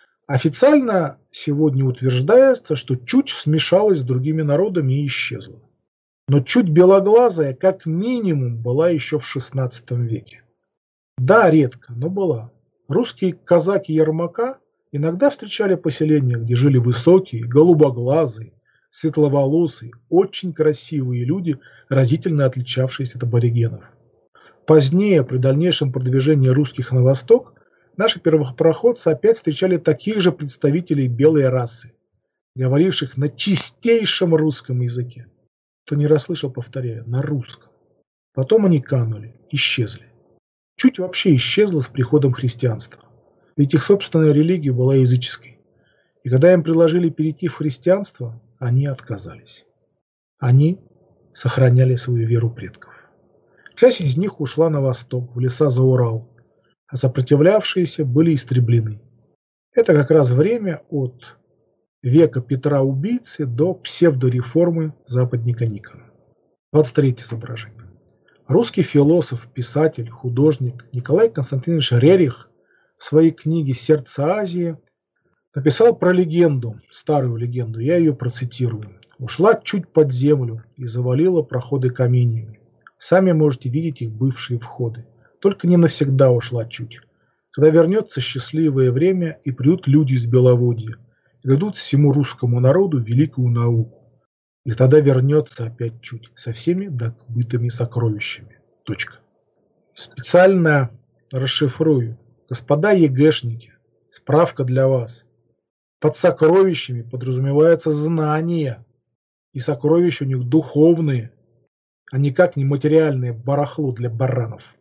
S3: Официально сегодня утверждается, что Чуть смешалась с другими народами и исчезла. Но Чуть белоглазая как минимум была еще в XVI веке. Да, редко, но была. Русские казаки Ермака иногда встречали поселения, где жили высокие, голубоглазые, светловолосые, очень красивые люди, разительно отличавшиеся от аборигенов. Позднее, при дальнейшем продвижении русских на восток, наши первопроходцы опять встречали таких же представителей белой расы, говоривших на чистейшем русском языке. Кто не расслышал, повторяю, на русском. Потом они канули, исчезли. Чуть вообще исчезла с приходом христианства. Ведь их собственная религия была языческой. И когда им предложили перейти в христианство, они отказались. Они сохраняли свою веру предков. Часть из них ушла на восток, в леса за Урал, а сопротивлявшиеся были истреблены. Это как раз время от века Петра Убийцы до псевдореформы западника Никона. 23 изображение. Русский философ, писатель, художник Николай Константинович Рерих в своей книге «Сердце Азии» написал про легенду, старую легенду, я ее процитирую. «Ушла чуть под землю и завалила проходы каменьями. Сами можете видеть их бывшие входы. Только не навсегда ушла чуть. Когда вернется счастливое время и придут люди из Беловодья и дадут всему русскому народу великую науку. И тогда вернется опять чуть, со всеми добытыми сокровищами. Точка. Специально расшифрую. Господа ЕГЭшники, справка для вас. Под сокровищами подразумевается знание. И сокровища у них духовные, а никак не материальное барахло для баранов.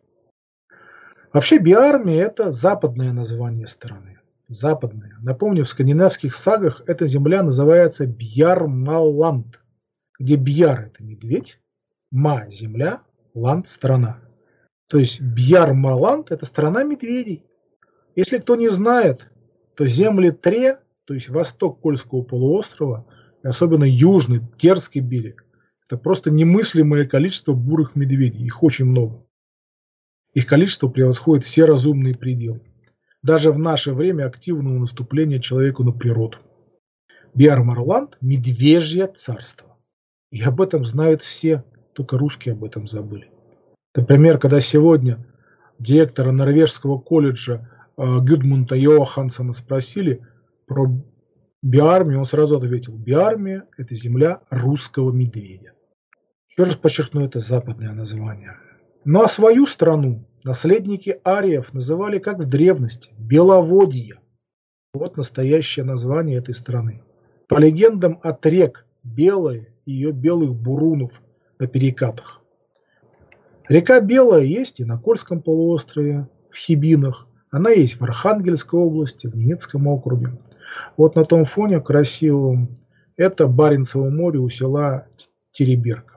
S3: Вообще биармия – это западное название страны. Западное. Напомню, в скандинавских сагах эта земля называется Бьярмаланд, где Бьяр – это медведь, Ма – земля, Ланд – страна. То есть Бьярмаланд – это страна медведей. Если кто не знает, то земли Тре, то есть восток Кольского полуострова, и особенно южный Терский берег, это просто немыслимое количество бурых медведей. Их очень много. Их количество превосходит все разумные пределы. Даже в наше время активного наступления человеку на природу. Бьярмаланд – медвежье царство. И об этом знают все, только русские об этом забыли. Например, когда сегодня директора норвежского колледжа Гюдмунта Йоханссона спросили про биармию, он сразу ответил: биармия – это земля русского медведя. Еще раз подчеркну, это западное название. Ну а свою страну наследники ариев называли, как в древности, Беловодье. Вот настоящее название этой страны. По легендам от рек Белая и ее белых бурунов на перекатах. Река Белая есть и на Кольском полуострове, в Хибинах. Она есть в Архангельской области, в Ненецком округе. Вот на том фоне красивом это Баренцево море у села Тереберка.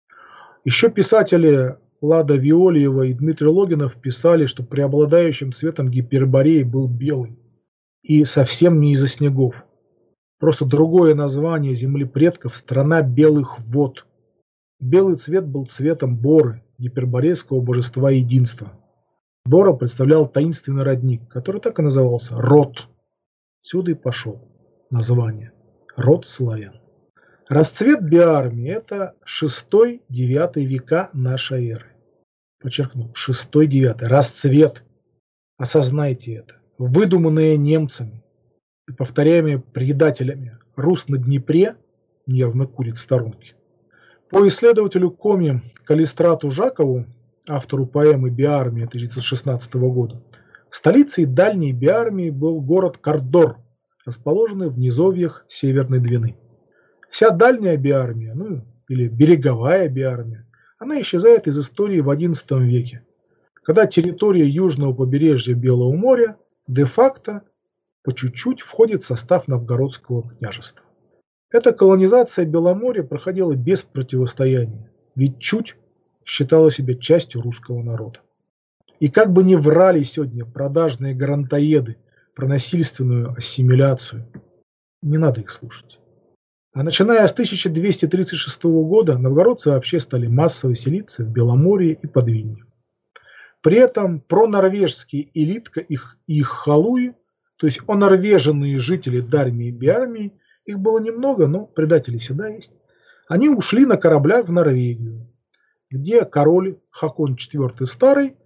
S3: Еще писатели Лада Виольева и Дмитрий Логинов писали, что преобладающим цветом Гипербореи был белый. И совсем не из-за снегов. Просто другое название земли предков – страна белых вод. Белый цвет был цветом Боры, гиперборейского божества единства. Бора представлял таинственный родник, который так и назывался – Род. Отсюда и пошел название – Род славян. Расцвет биармии – это 6-9 века нашей эры. Подчеркну, 6-9. Расцвет. Осознайте это. Выдуманные немцами и повторяемые предателями. Рус на Днепре нервно курит в сторонке. По исследователю Коми Калистрату Жакову, автору поэмы «Биармия» 1916 года, столицей дальней биармии был город Кардор, расположенный в низовьях Северной Двины. Вся дальняя биармия, ну или береговая биармия, она исчезает из истории в XI веке, когда территория южного побережья Белого моря де-факто по чуть-чуть входит в состав Новгородского княжества. Эта колонизация Беломорья проходила без противостояния, ведь Чуть считала себя частью русского народа. И как бы ни врали сегодня продажные грантоеды про насильственную ассимиляцию, не надо их слушать. А начиная с 1236 года новгородцы вообще стали массово селиться в Беломорье и Подвинье. При этом пронорвежские элитка и их халуи, то есть онорвеженные жители Дармии и Биармии, их было немного, но предатели всегда есть, они ушли на кораблях в Норвегию, где король Хакон IV Старый в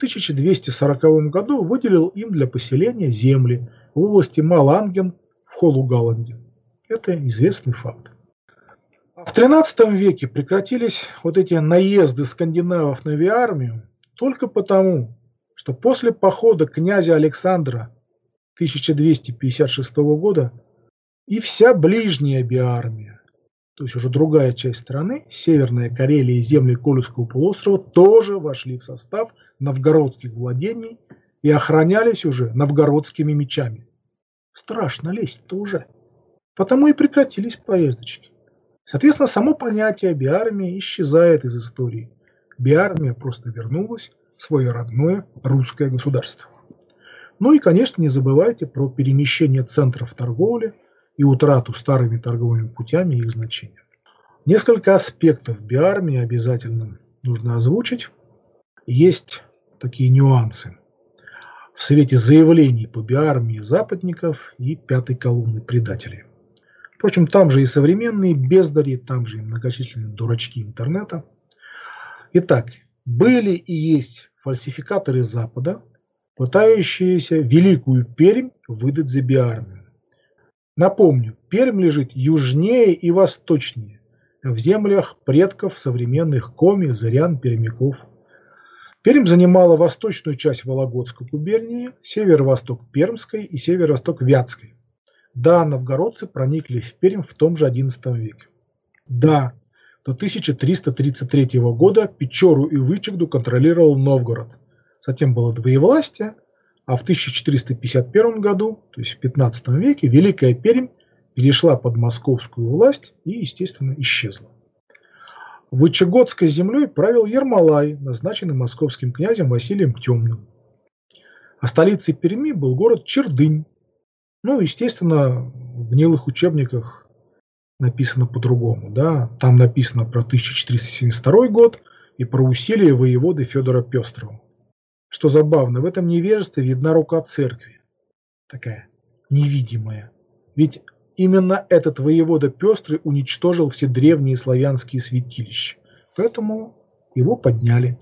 S3: 1240 году выделил им для поселения земли в области Маланген в Холугаланде. Это известный факт. В XIII веке прекратились вот эти наезды скандинавов на Биармию только потому, что после похода князя Александра 1256 года и вся ближняя Биармия, то есть уже другая часть страны, Северная Карелия и земли Кольского полуострова, тоже вошли в состав новгородских владений и охранялись уже новгородскими мечами. Страшно лезть-то уже. Потому и прекратились поездочки. Соответственно, само понятие Биармии исчезает из истории. Биармия просто вернулась в свое родное русское государство. Ну и, конечно, не забывайте про перемещение центров торговли и утрату старыми торговыми путями их значения. Несколько аспектов Биармии обязательно нужно озвучить. Есть такие нюансы в свете заявлений по Биармии западников и пятой колонны предателей. Впрочем, там же и современные бездари, там же и многочисленные дурачки интернета. Итак, были и есть фальсификаторы Запада, пытающиеся Великую Пермь выдать за Биармию. Напомню, Пермь лежит южнее и восточнее, в землях предков современных коми, зырян, пермяков. Пермь занимала восточную часть Вологодской губернии, северо-восток Пермской и северо-восток Вятской. Да, новгородцы проникли в Пермь в том же XI веке. Да, до 1333 года Печору и Вычегду контролировал Новгород. Затем было двоевластие, а в 1451 году, то есть в 15 веке, Великая Пермь перешла под московскую власть и, естественно, исчезла. Вычегодской землей правил Ермолай, назначенный московским князем Василием Темным. А столицей Перми был город Чердынь. Ну, естественно, в гнилых учебниках написано по-другому. Да? Там написано про 1472 год и про усилия воеводы Федора Пестрого. Что забавно, в этом невежестве видна рука церкви. Такая невидимая. Ведь именно этот воевода Пестрый уничтожил все древние славянские святилища. Поэтому его подняли.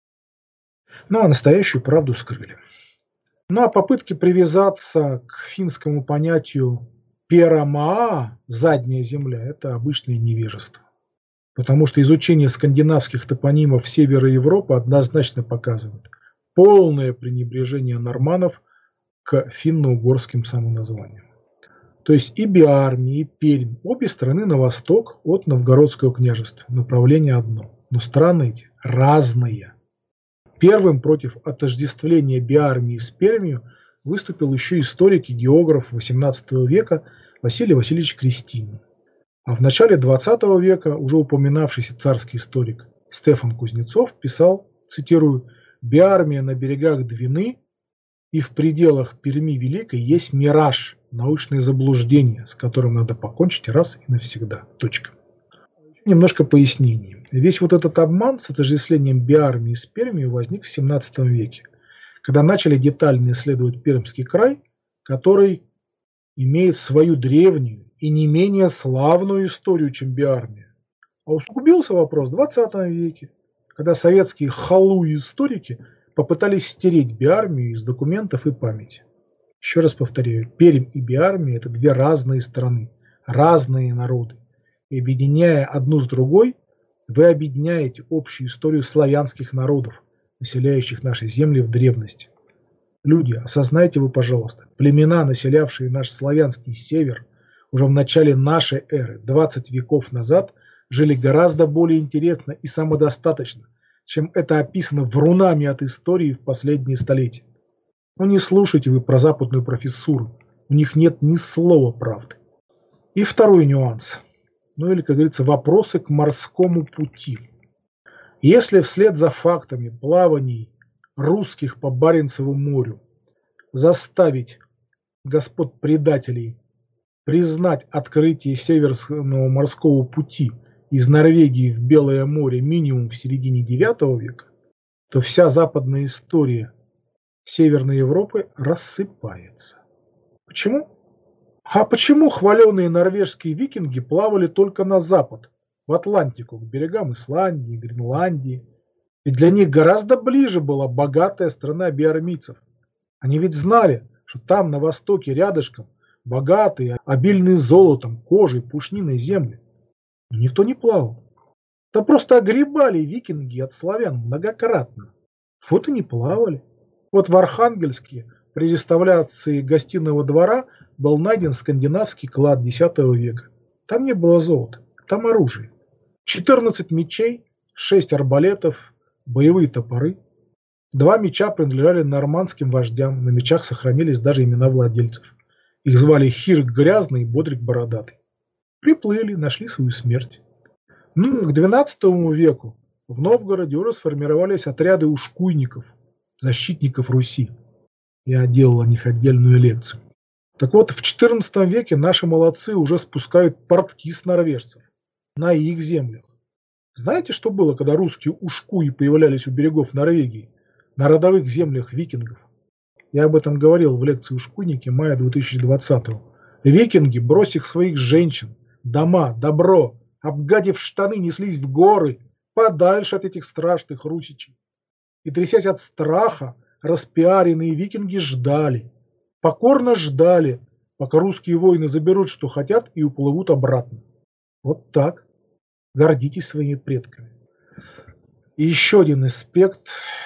S3: Ну, а настоящую правду скрыли. Ну, а попытки привязаться к финскому понятию Перамаа, задняя земля, это обычное невежество. Потому что изучение скандинавских топонимов севера Европы однозначно показывает полное пренебрежение норманнов к финно-угорским самоназваниям. То есть и Биармия, и Пермь, обе страны на восток от Новгородского княжества, направление одно. Но страны эти разные. Первым против отождествления Биармии с Пермью выступил еще историк и географ XVIII века Василий Васильевич Крестин. А в начале XX века уже упоминавшийся царский историк Стефан Кузнецов писал, цитирую, «Биармия на берегах Двины и в пределах Перми Великой есть мираж, научное заблуждение, с которым надо покончить раз и навсегда». Точка. Немножко пояснений. Весь вот этот обман с отождествлением Биармии с Пермью возник в XVII веке, когда начали детально исследовать Пермский край, который имеет свою древнюю и не менее славную историю, чем Биармия. А усугубился вопрос в XX веке, когда советские халуи-историки попытались стереть Биармию из документов и памяти. Еще раз повторяю, Пермь и Биармия – это две разные страны, разные народы. И объединяя одну с другой, вы объединяете общую историю славянских народов, населяющих наши земли в древности. Люди, осознайте вы, пожалуйста, племена, населявшие наш славянский север, уже в начале нашей эры, 20 веков назад, жили гораздо более интересно и самодостаточно, чем это описано врунами от истории в последние столетия. Но не слушайте вы про западную профессуру, у них нет ни слова правды. И второй нюанс. Ну или, как говорится, вопросы к морскому пути. Если вслед за фактами плаваний русских по Баренцеву морю заставить господ предателей признать открытие Северного морского пути из Норвегии в Белое море минимум в середине IX века, то вся западная история Северной Европы рассыпается. Почему? А почему хваленые норвежские викинги плавали только на запад, в Атлантику, к берегам Исландии, Гренландии? Ведь для них гораздо ближе была богатая страна биармийцев. Они ведь знали, что там, на востоке, рядышком, богатые, обильные золотом, кожей, пушниной земли. Но никто не плавал. Да просто огребали викинги от славян многократно. Вот и не плавали. Вот в Архангельске при реставрации гостиного двора был найден скандинавский клад X века. Там не было золота, там оружие. 14 мечей, 6 арбалетов, боевые топоры. 2 меча принадлежали нормандским вождям, на мечах сохранились даже имена владельцев. Их звали Хирк Грязный и Бодрик Бородатый. Приплыли, нашли свою смерть. Ну, к XII веку в Новгороде уже сформировались отряды ушкуйников, защитников Руси. Я делал о них отдельную лекцию. Так вот, в XIV веке наши молодцы уже спускают портки с норвежцев на их землях. Знаете, что было, когда русские ушкуи появлялись у берегов Норвегии, на родовых землях викингов? Я об этом говорил в лекции «Ушкуйники» мая 2020-го. Викинги, бросив своих женщин, дома, добро, обгадив штаны, неслись в горы, подальше от этих страшных русичей. И, трясясь от страха, распиаренные викинги ждали, покорно ждали, пока русские воины заберут, что хотят, и уплывут обратно. Вот так. Гордитесь своими предками. И еще один аспект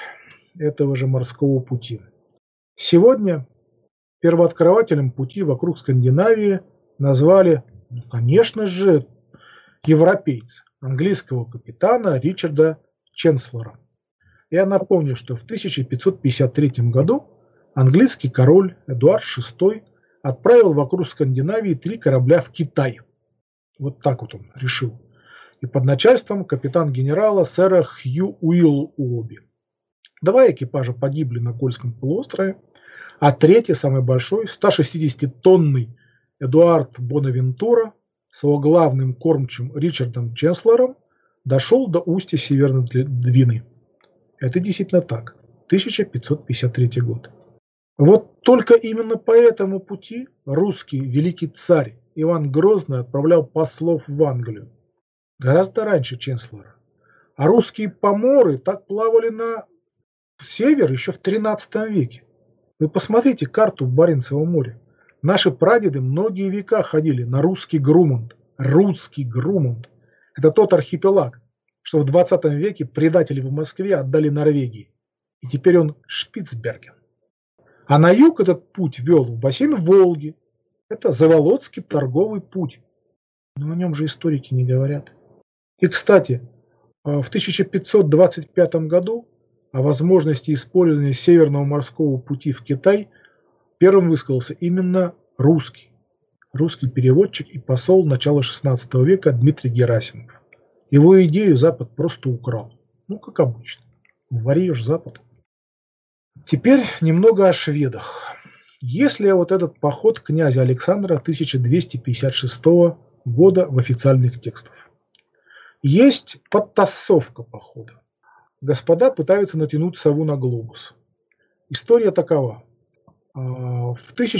S3: этого же морского пути. Сегодня первооткрывателем пути вокруг Скандинавии назвали, конечно же, европейца, английского капитана Ричарда Ченслера. Я напомню, что в 1553 году английский король Эдуард VI отправил вокруг Скандинавии 3 корабля в Китай. Вот так вот он решил. И под начальством капитан-генерала сэра Хью Уиллоуоби. 2 экипажа погибли на Кольском полуострове, а 3-й, самый большой, 160-тонный Эдуард Бонавентура с его главным кормчим Ричардом Ченслером дошел до устья Северной Двины. Это действительно так. 1553 год. Вот только именно по этому пути русский великий царь Иван Грозный отправлял послов в Англию. Гораздо раньше Ченслера. А русские поморы так плавали на север еще в 13 веке. Вы посмотрите карту Баренцева моря. Наши прадеды многие века ходили на русский Грумант. Русский Грумант. Это тот архипелаг, что в 20 веке предатели в Москве отдали Норвегии. И теперь он Шпицберген. А на юг этот путь вел в бассейн Волги. Это Заволоцкий торговый путь. Но о нем же историки не говорят. И, кстати, в 1525 году о возможности использования Северного морского пути в Китай первым высказался именно русский переводчик и посол начала XVI века Дмитрий Герасимов. Его идею Запад просто украл. Ну, как обычно. Варьешь Запад. Теперь немного о шведах. Если вот этот поход князя Александра 1256 года в официальных текстах. Есть подтасовка похода. Господа пытаются натянуть сову на глобус. История такова. В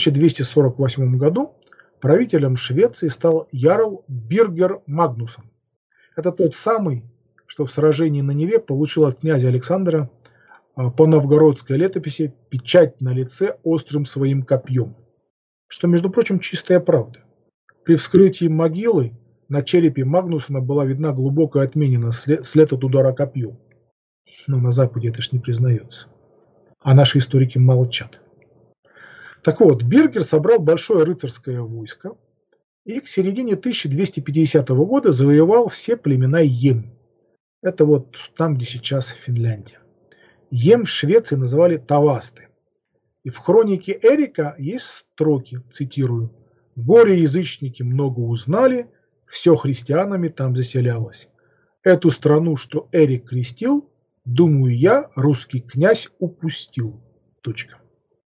S3: 1248 году правителем Швеции стал Ярл Биргер Магнусон. Это тот самый, что в сражении на Неве получил от князя Александра по новгородской летописи печать на лице острым своим копьем. Что, между прочим, чистая правда. При вскрытии могилы на черепе Магнусона была видна глубокая отметина, след от удара копьем. Но на Западе это ж не признается. А наши историки молчат. Так вот, Биргер собрал большое рыцарское войско и к середине 1250 года завоевал все племена Йем. Это вот там, где сейчас Финляндия. Йем в Швеции называли Тавасты. И в хронике Эрика есть строки, цитирую: «Горе-язычники много узнали, все христианами там заселялось. Эту страну, что Эрик крестил, думаю я, русский князь упустил». Точка.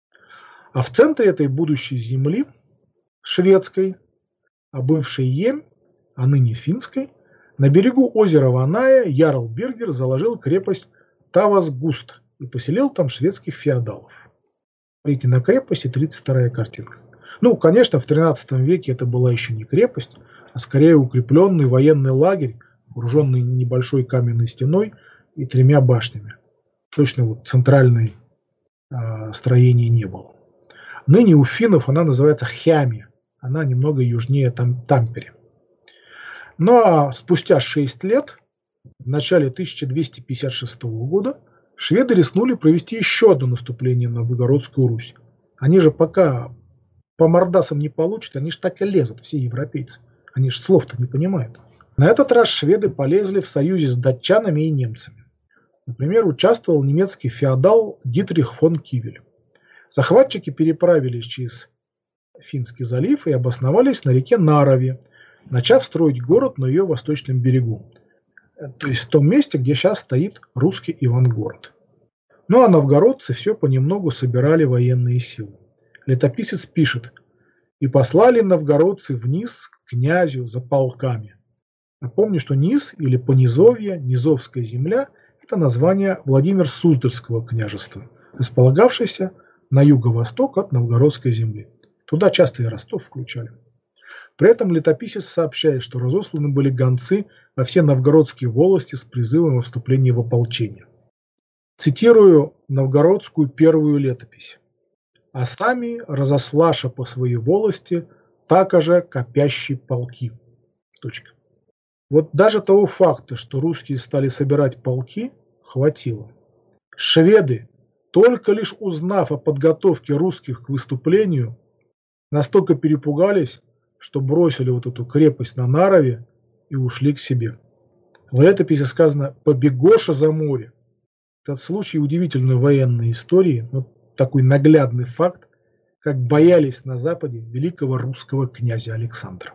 S3: А в центре этой будущей земли, шведской, а бывшей Йем, а ныне финской, на берегу озера Ваная Ярл Биргер заложил крепость Тавасгуст и поселил там шведских феодалов. Смотрите на крепости, 32-я картинка. Ну, конечно, в 13 веке это была еще не крепость, а скорее укрепленный военный лагерь, окруженный небольшой каменной стеной и 3 башнями. Точно вот центральной строения не было. Ныне у финнов она называется Хями. Она немного южнее Тампере. Ну а спустя 6 лет, в начале 1256 года, шведы рискнули провести еще одно наступление на Новгородскую Русь. Они же пока по мордасам не получат, они же так и лезут, все европейцы. Они же слов-то не понимают. На этот раз шведы полезли в союзе с датчанами и немцами. Например, участвовал немецкий феодал Дитрих фон Кивель. Захватчики переправились через Финский залив и обосновались на реке Нарове, начав строить город на ее восточном берегу. То есть в том месте, где сейчас стоит русский Ивангород. Ну а новгородцы все понемногу собирали военные силы. Летописец пишет: «И послали новгородцы вниз к князю за полками». Напомню, что Низ или Понизовье, Низовская земля – это название Владимир-Суздальского княжества, располагавшееся на юго-восток от Новгородской земли. Туда часто и Ростов включали. При этом летописец сообщает, что разосланы были гонцы во все новгородские волости с призывом о вступлении в ополчение. Цитирую новгородскую первую летопись. «А сами разослаша по своей волости, также копящие полки». Точка. Вот даже того факта, что русские стали собирать полки, хватило. Шведы, только лишь узнав о подготовке русских к выступлению, настолько перепугались, что бросили вот эту крепость на Нарове и ушли к себе. В летописи сказано «побегоша за море». Этот случай удивительной военной истории, вот такой наглядный факт, как боялись на Западе великого русского князя Александра.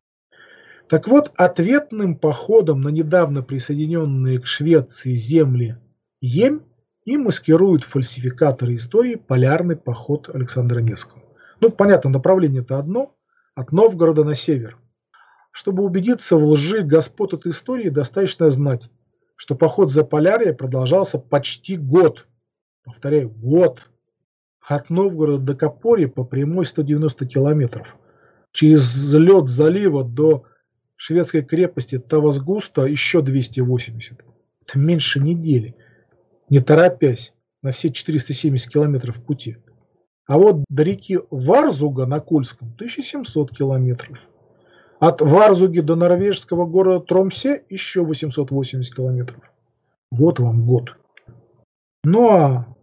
S3: Так вот, ответным походом на недавно присоединенные к Швеции земли Емь и маскируют фальсификаторы истории полярный поход Александра Невского. Ну, понятно, направление-то одно, от Новгорода на север. Чтобы убедиться в лжи господ этой истории, достаточно знать, что поход за Полярье продолжался почти год. Повторяю, год. От Новгорода до Копорья по прямой 190 километров. Через лед залива до шведской крепости Тавасгуста еще 280. Это меньше недели. Не торопясь, на все 470 километров пути. А вот до реки Варзуга на Кольском 1700 километров. От Варзуги до норвежского города Тромсе еще 880 километров. Вот вам год. Ну а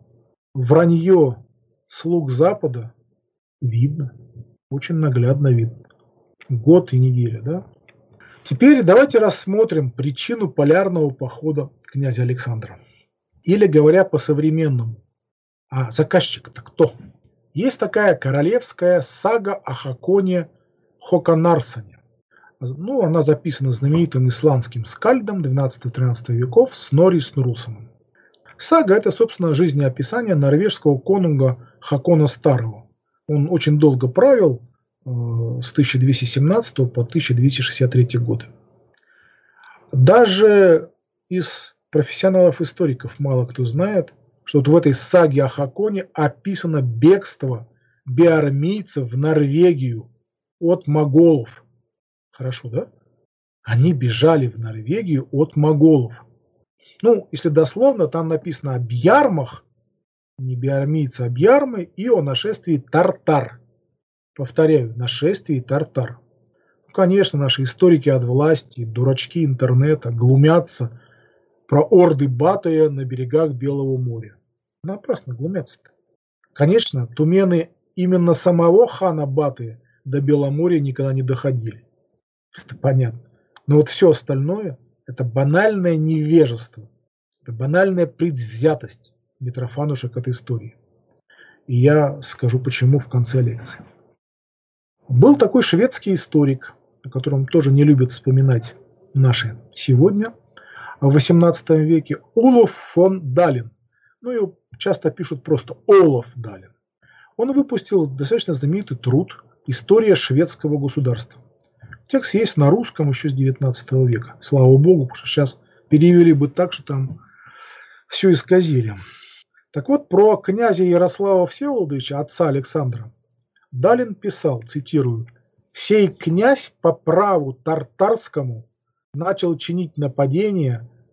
S3: вранье слуг Запада видно. Очень наглядно видно. Год и неделя, да? Теперь давайте рассмотрим причину полярного похода князя Александра. Или, говоря по-современному, а заказчик-то кто? Есть такая королевская сага о Хаконе Хоконарсоне. Ну, она записана знаменитым исландским скальдом 12-13 веков Снорри Снурусоном. Сага – это, собственно, жизнеописание норвежского конунга Хакона Старого. Он очень долго правил, с 1217 по 1263 годы. Даже из профессионалов-историков мало кто знает, что вот в этой саге о Хаконе описано бегство биармийцев в Норвегию от моголов. Хорошо, да? Они бежали в Норвегию от моголов. Ну, если дословно, там написано о бьярмах, не биармийцы, а бьярмы, и о нашествии тартар. Повторяю, нашествии тартар. Ну, конечно, наши историки от власти, дурачки интернета глумятся про орды Батыя на берегах Белого моря. Напрасно глумятся-то. Конечно, тумены именно самого хана Батыя до Беломорья никогда не доходили. Это понятно. Но вот все остальное – это банальное невежество, это банальная предвзятость Митрофанушек от истории. И я скажу почему в конце лекции. Был такой шведский историк, о котором тоже не любят вспоминать наши сегодня, в XVIII веке, Олаф фон Далин. Ну, его часто пишут просто Олаф Далин. Он выпустил достаточно знаменитый труд «История шведского государства». Текст есть на русском еще с XIX века. Слава богу, потому что сейчас перевели бы так, что там все исказили. Так вот, про князя Ярослава Всеволодовича, отца Александра, Далин писал, цитирую, «Сей князь по праву тартарскому начал чинить нападения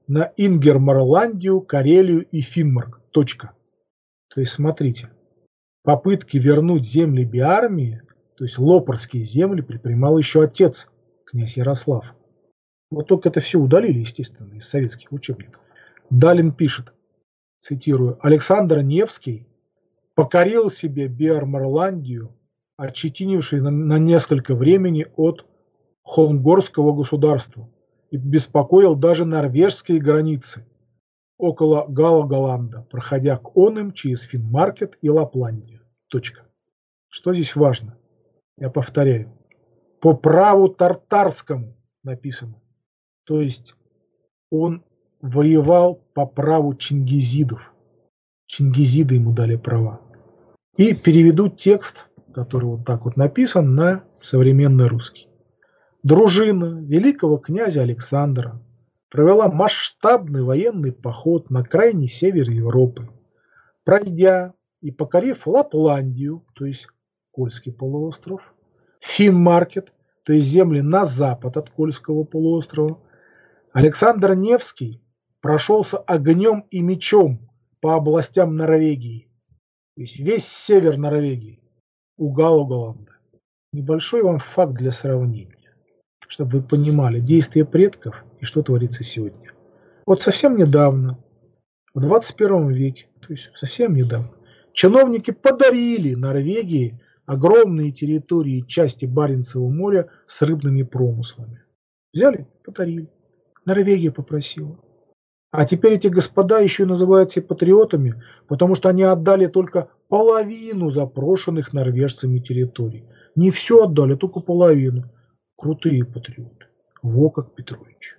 S3: на Ингермарландию, Карелию и Финмарк. Точка. То есть, смотрите, попытки вернуть земли Биармии, то есть лопарские земли, предпринимал еще отец, князь Ярослав. Вот только это все удалили, естественно, из советских учебников. Далин пишет, цитирую, «Александр Невский покорил себе Биармарландию, отчетинивший на несколько времени от Холмгорского государства, и беспокоил даже норвежские границы около Галагаланда, проходя к оным через Финмаркет и Лапландию. Точка. Что здесь важно? Я повторяю. По праву тартарскому написано. То есть он воевал по праву чингизидов. Чингизиды ему дали права. И переведу текст, который вот так вот написан, на современный русский. Дружина великого князя Александра провела масштабный военный поход на крайний север Европы, пройдя и покорив Лапландию, то есть Кольский полуостров, Финмаркет, то есть земли на запад от Кольского полуострова, Александр Невский прошелся огнем и мечом по областям Норвегии, то есть весь север Норвегии, у Галагаланда. Небольшой вам факт для сравнения, чтобы вы понимали действия предков и что творится сегодня. Вот совсем недавно, в 21 веке, то есть совсем недавно, чиновники подарили Норвегии огромные территории части Баренцева моря с рыбными промыслами. Взяли, подарили. Норвегия попросила. А теперь эти господа еще и называют себя патриотами, потому что они отдали только половину запрошенных норвежцами территорий. Не все отдали, только половину. Крутые патриоты. Во как Петрович.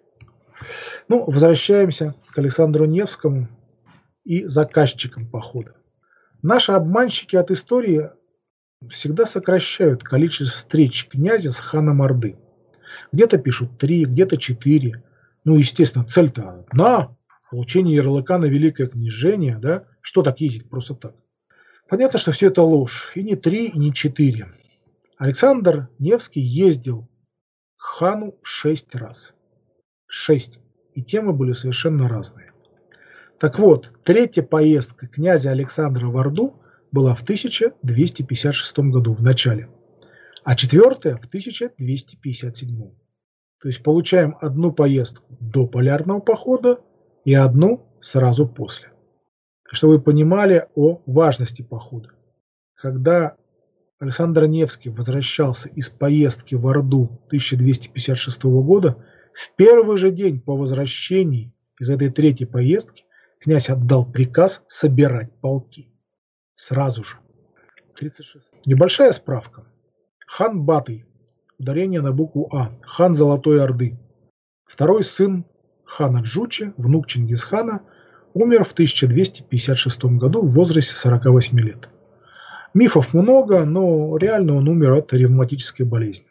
S3: Ну, возвращаемся к Александру Невскому и заказчикам похода. Наши обманщики от истории всегда сокращают количество встреч князя с ханом Орды. Где-то пишут 3, где-то 4. Ну, естественно, цель-то одна. Получение ярлыка на великое княжение, да? Что так ездить просто так? Понятно, что все это ложь. И не 3, и не 4. Александр Невский ездил к хану 6 раз. 6. И темы были совершенно разные. Так вот, третья поездка князя Александра в Орду была в 1256 году в начале, а четвертая в 1257. То есть получаем одну поездку до полярного похода и одну сразу после. Чтобы вы понимали о важности похода. Когда Александр Невский возвращался из поездки в Орду 1256 года, в первый же день по возвращении из этой третьей поездки князь отдал приказ собирать полки. Сразу же. 36. Небольшая справка. Хан Батый. Ударение на букву А. Хан Золотой Орды. Второй сын хана Джучи, внук Чингисхана, умер в 1256 году в возрасте 48 лет. Мифов много, но реально он умер от ревматической болезни.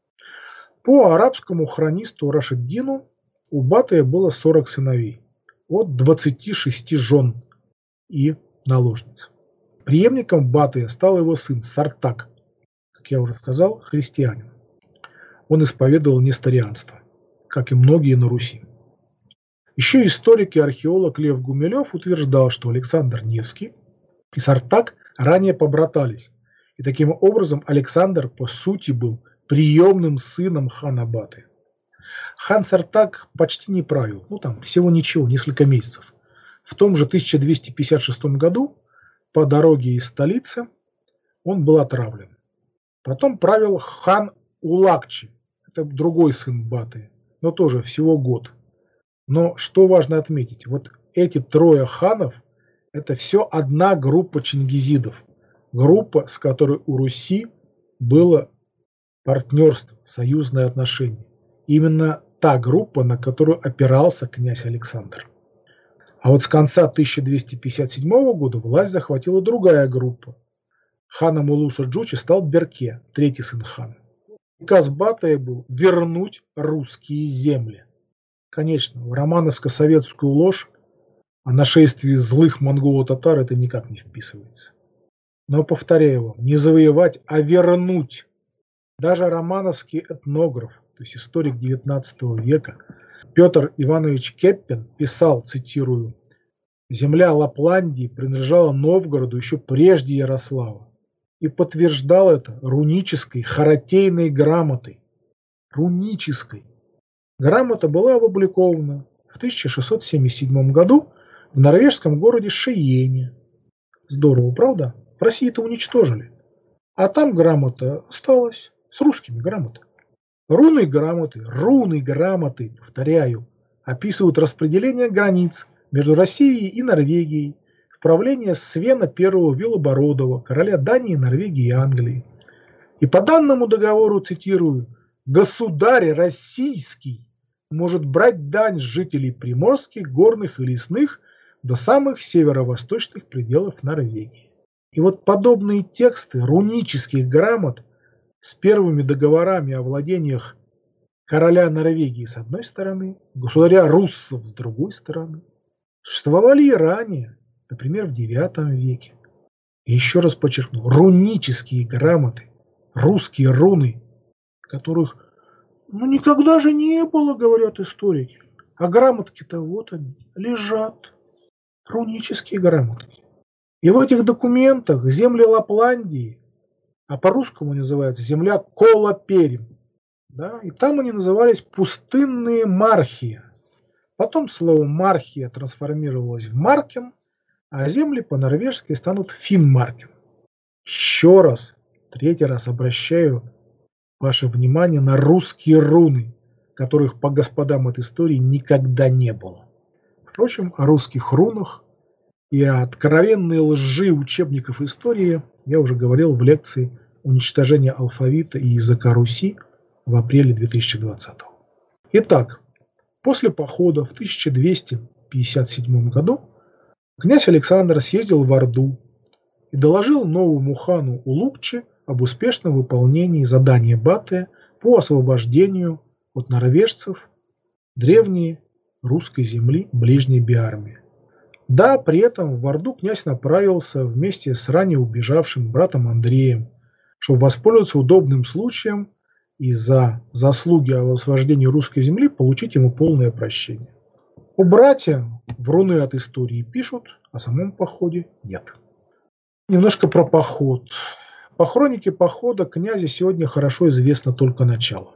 S3: По арабскому хронисту Рашиддину у Батыя было 40 сыновей, от 26 жен и наложниц. Преемником Батыя стал его сын Сартак, как я уже сказал, христианин. Он исповедовал несторианство, как и многие на Руси. Еще историк и археолог Лев Гумилев утверждал, что Александр Невский и Сартак ранее побратались, и таким образом Александр по сути был приемным сыном хана Батыя. Хан Сартак почти не правил, всего ничего, несколько месяцев. В том же 1256 году по дороге из столицы он был отравлен. Потом правил хан Улакчи, это другой сын Батыя, но тоже всего год. Но что важно отметить, вот эти трое ханов – это все одна группа чингизидов, группа, с которой у Руси было партнерство, союзные отношения. Именно та группа, на которую опирался князь Александр. А вот с конца 1257 года власть захватила другая группа. Ханом Улуса Джучи стал Берке, третий сын хана. Приказ Батыя был вернуть русские земли. Конечно, в романовско-советскую ложь о нашествии злых монголо-татар это никак не вписывается. Но, повторяю вам, не завоевать, а вернуть. Даже романовский этнограф, то есть историк XIX века, Петр Иванович Кеппин писал, цитирую, «Земля Лапландии принадлежала Новгороду еще прежде Ярослава и подтверждал это рунической харатейной грамотой». Рунической. Грамота была опубликована в 1677 году в норвежском городе Шиене. Здорово, правда? В России это уничтожили. А там грамота осталась с русскими грамотами. Руны грамоты, повторяю, описывают распределение границ между Россией и Норвегией в правлении Свена I Вилобородова, короля Дании, Норвегии и Англии. И по данному договору, цитирую, «Государь российский может брать дань с жителей приморских, горных и лесных до самых северо-восточных пределов Норвегии». И вот подобные тексты рунических грамот с первыми договорами о владениях короля Норвегии с одной стороны, государя руссов с другой стороны, существовали и ранее, например, в IX веке. И еще раз подчеркну, рунические грамоты, русские руны, которых никогда же не было, говорят историки. А грамотки-то вот они, лежат. Рунические грамотки. И в этих документах земли Лапландии, а по-русскому называется земля Кола-Перим, да, и там они назывались пустынные мархии. Потом слово мархия трансформировалось в маркен, а земли по-норвежски станут финмаркен. Еще раз, третий раз обращаю ваше внимание на русские руны, которых по господам от истории никогда не было. Впрочем, о русских рунах и о откровенной лжи учебников истории я уже говорил в лекции «Уничтожение алфавита и языка Руси» в апреле 2020. Итак, после похода в 1257 году князь Александр съездил в Орду и доложил новому хану Улукчи об успешном выполнении задания Батыя по освобождению от норвежцев древней русской земли ближней Биармии. Да, при этом в Орду князь направился вместе с ранее убежавшим братом Андреем, чтобы воспользоваться удобным случаем и за заслуги о освобождении русской земли получить ему полное прощение. У братья в руны от истории пишут, о самом походе нет. Немножко про поход. По хронике похода князя сегодня хорошо известно только начало.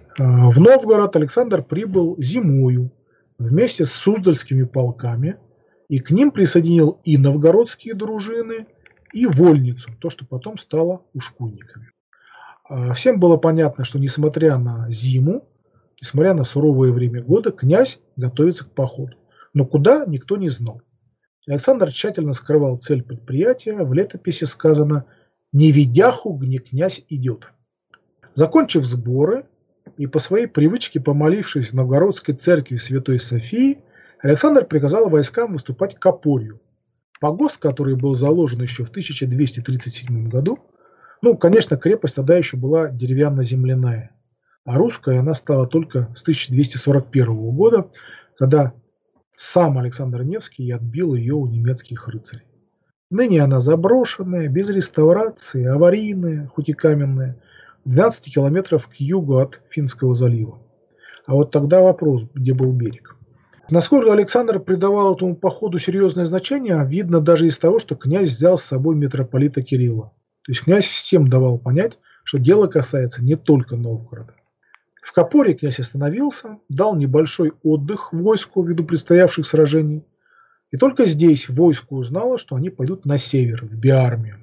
S3: В Новгород Александр прибыл зимою вместе с суздальскими полками, и к ним присоединил и новгородские дружины, и вольницу, то, что потом стало ушкуйниками. Всем было понятно, что несмотря на зиму, несмотря на суровое время года, князь готовится к походу. Но куда, никто не знал. Александр тщательно скрывал цель предприятия, в летописи сказано «не видяху, где князь идет». Закончив сборы и по своей привычке помолившись в Новгородской церкви Святой Софии, Александр приказал войскам выступать к Опорью. Погост, который был заложен еще в 1237 году, конечно, крепость тогда еще была деревянно-земляная, а русская она стала только с 1241 года, когда сам Александр Невский отбил ее у немецких рыцарей. Ныне она заброшенная, без реставрации, аварийная, хоть и каменная, 12 километров к югу от Финского залива. А вот тогда вопрос, где был берег. Насколько Александр придавал этому походу серьезное значение, видно даже из того, что князь взял с собой митрополита Кирилла. То есть князь всем давал понять, что дело касается не только Новгорода. В Копоре князь остановился, дал небольшой отдых войску ввиду предстоявших сражений. И только здесь войско узнало, что они пойдут на север, в Биармию.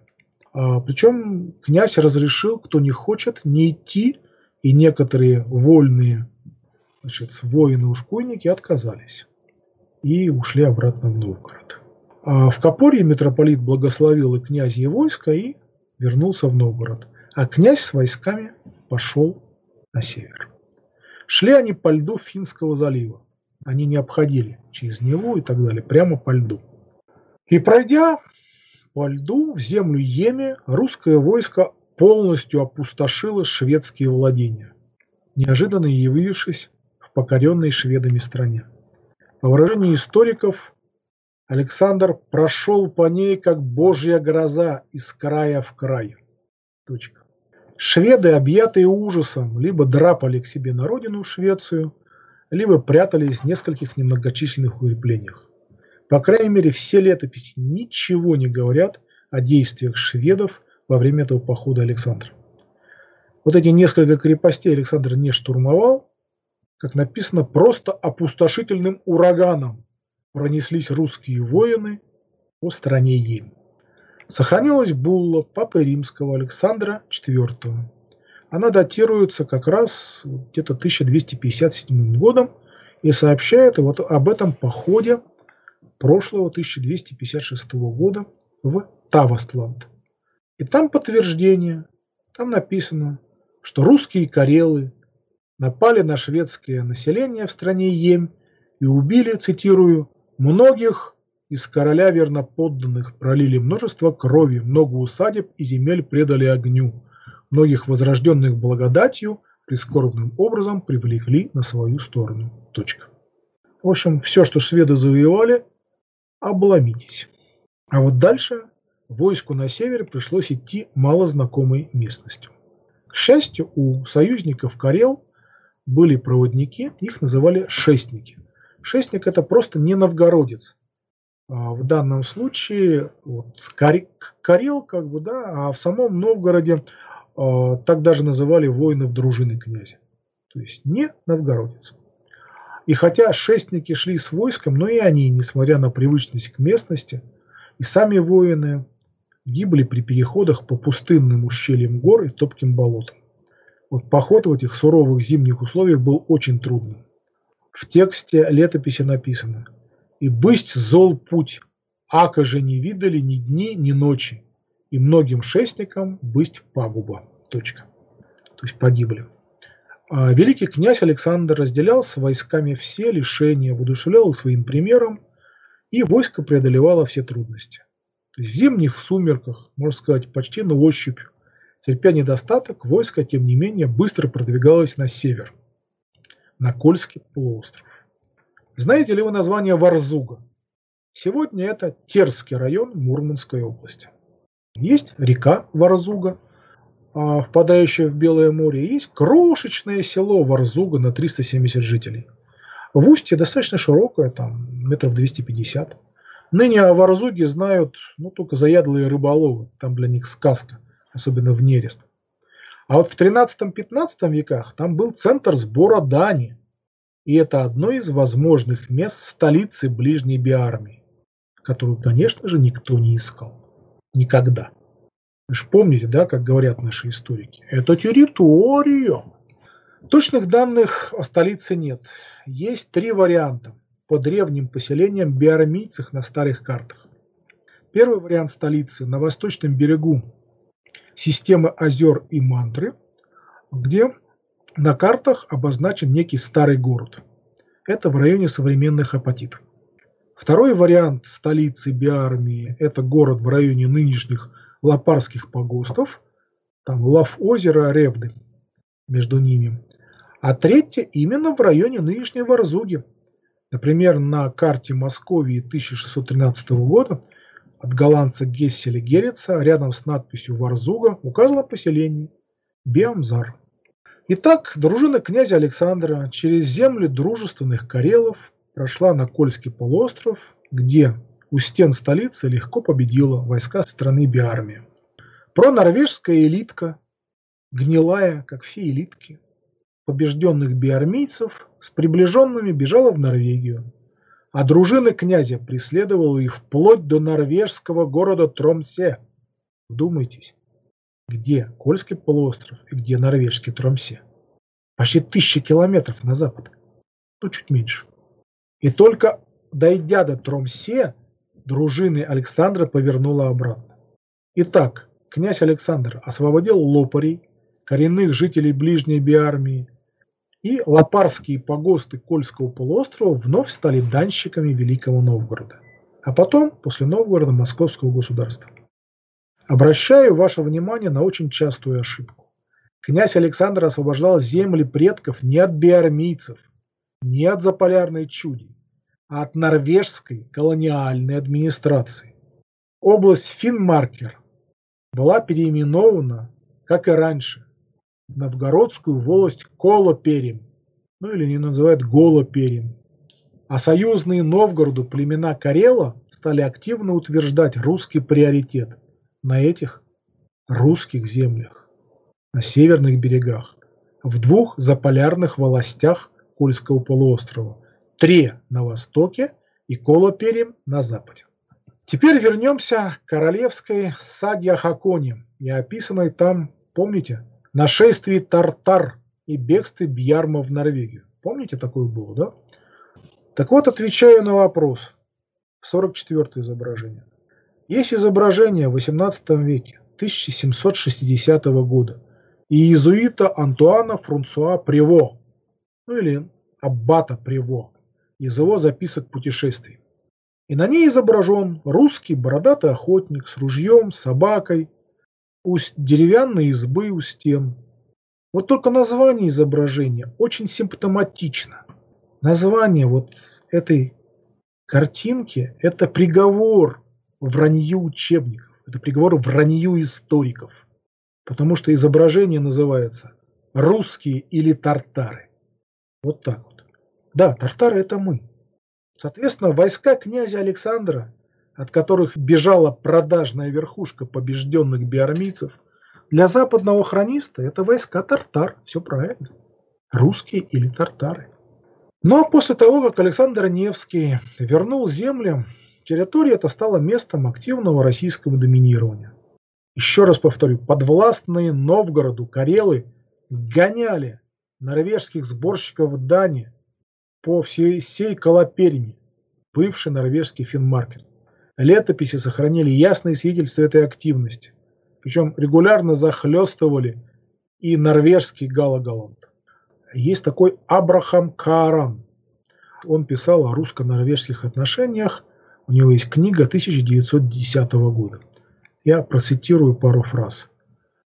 S3: Причем князь разрешил, кто не хочет, не идти, и некоторые вольные воины-ушкуйники отказались и ушли обратно в Новгород. В Копорье митрополит благословил и князя, и войско, и вернулся в Новгород. А князь с войсками пошел на север. Шли они по льду Финского залива. Они не обходили через Неву и так далее, прямо по льду. И пройдя по льду в землю Йеми, русское войско полностью опустошило шведские владения, неожиданно явившись в покоренной шведами стране. По выражению историков, Александр прошел по ней, как божья гроза, из края в край. Точка. Шведы, объятые ужасом, либо драпали к себе на родину, в Швецию, либо прятались в нескольких немногочисленных укреплениях. По крайней мере, все летописи ничего не говорят о действиях шведов во время этого похода Александра. Вот эти несколько крепостей Александр не штурмовал, как написано, просто опустошительным ураганом пронеслись русские воины по стране Ем. Сохранилась булла Папы Римского Александра IV. Она датируется как раз где-то 1257 годом и сообщает вот об этом походе прошлого 1256 года в Тавастланд. И там подтверждение, там написано, что русские карелы напали на шведское население в стране Ем и убили, цитирую, многих из короля верноподданных, пролили множество крови, много усадеб и земель предали огню, многих возрожденных благодатью прискорбным образом привлекли на свою сторону. Точка. В общем, все, что шведы завоевали, обломитесь. А вот дальше войску на север пришлось идти малознакомой местностью. К счастью, у союзников карел были проводники, их называли шестники. Шестник – это просто не новгородец. В данном случае вот, карел, как бы, да, а в самом Новгороде так даже называли воинов дружины князя. То есть не новгородец. И хотя шестники шли с войском, но и они, несмотря на привычность к местности, и сами воины гибли при переходах по пустынным ущельям гор и топким болотам. Вот поход в этих суровых зимних условиях был очень трудным. В тексте летописи написано: «И бысть зол путь, ака же не видали ни дни, ни ночи, и многим шестникам бысть пагуба». Точка. То есть погибли. Великий князь Александр разделял с войсками все лишения, воодушевлял их своим примером, и войско преодолевало все трудности. То есть в зимних сумерках, можно сказать, почти на ощупь, терпя недостаток, войско, тем не менее, быстро продвигалось на север, на Кольский полуостров. Знаете ли вы название Варзуга? Сегодня это Терский район Мурманской области. Есть река Варзуга, впадающая в Белое море, и есть крошечное село Варзуга на 370 жителей. В устье достаточно широкое, там метров 250. Ныне о Варзуге знают только заядлые рыболовы, там для них сказка, особенно в нерест. А вот в 13-15 веках там был центр сбора дани, и это одно из возможных мест столицы ближней Биармии, которую, конечно же, никто не искал. Никогда. Вы же помните, да, как говорят наши историки? Это территория. Точных данных о столице нет. Есть 3 варианта по древним поселениям биармийцев на старых картах. Первый вариант столицы на восточном берегу системы озер и Мантры, где на картах обозначен некий старый город. Это в районе современных Апатит. Второй вариант столицы Биармии – это город в районе нынешних Лапарских погостов, там Лав-озеро, Ревды между ними. А третье именно в районе нынешней Варзуги. Например, на карте Московии 1613 года от голландца Гесселя Герица рядом с надписью «Варзуга» указано поселение Биамзар. Итак, дружина князя Александра через земли дружественных карелов прошла на Кольский полуостров, где у стен столицы легко победила войска страны Биармия. Пронорвежская элитка, гнилая, как все элитки, побежденных биармийцев с приближенными бежала в Норвегию, а дружина князя преследовала их вплоть до норвежского города Тромсе. Вдумайтесь, где Кольский полуостров и где норвежский Тромсе? Почти 1000 километров на запад, чуть меньше. И только дойдя до Тромсе, дружины Александра повернула обратно. Итак, князь Александр освободил лопарей, коренных жителей ближней Биармии, и лапарские погосты Кольского полуострова вновь стали данщиками Великого Новгорода, а потом, после Новгорода, Московского государства. Обращаю ваше внимание на очень частую ошибку. Князь Александр освобождал земли предков не от биармийцев, не от заполярной чуди, а от норвежской колониальной администрации. Область Финмаркер была переименована, как и раньше, в новгородскую волость Колоперим. ну или не называют Голоперим. А союзные Новгороду племена Карела стали активно утверждать русский приоритет на этих русских землях, на северных берегах, в двух заполярных волостях Кольского полуострова – Тре на востоке и Колоперим на западе. Теперь вернемся к королевской саге о Хаконе и описанной там, помните, нашествии тартар и бегстве Бьярма в Норвегию. Помните, такое было, да? Так вот, отвечаю на вопрос. 44-е изображение. Есть изображение в XVIII веке, 1760 года, и иезуита Антуана Франсуа Прево, ну или аббата Прево, из его записок путешествий. И на ней изображен русский бородатый охотник с ружьем, собакой, у деревянной избы у стен. Вот только название изображения очень симптоматично. Название вот этой картинки – это приговор вранью учебников, это приговор вранью историков. Потому что изображение называется «Русские или тартары». Вот так вот. Да, тартары – это мы. Соответственно, войска князя Александра, от которых бежала продажная верхушка побежденных биармийцев, для западного хрониста это войска тартар. Все правильно. Русские или тартары. Но после того, как Александр Невский вернул земли, территория эта стала местом активного российского доминирования. Еще раз повторю, подвластные Новгороду карелы гоняли норвежских сборщиков дани по всей Колоперине, бывший норвежский Финмаркет. Летописи сохранили ясные свидетельства этой активности, причем регулярно захлестывали и норвежский Галагаланд. Есть такой Абрахам Кааран. Он писал о русско-норвежских отношениях. У него есть книга 1910 года. Я процитирую пару фраз. В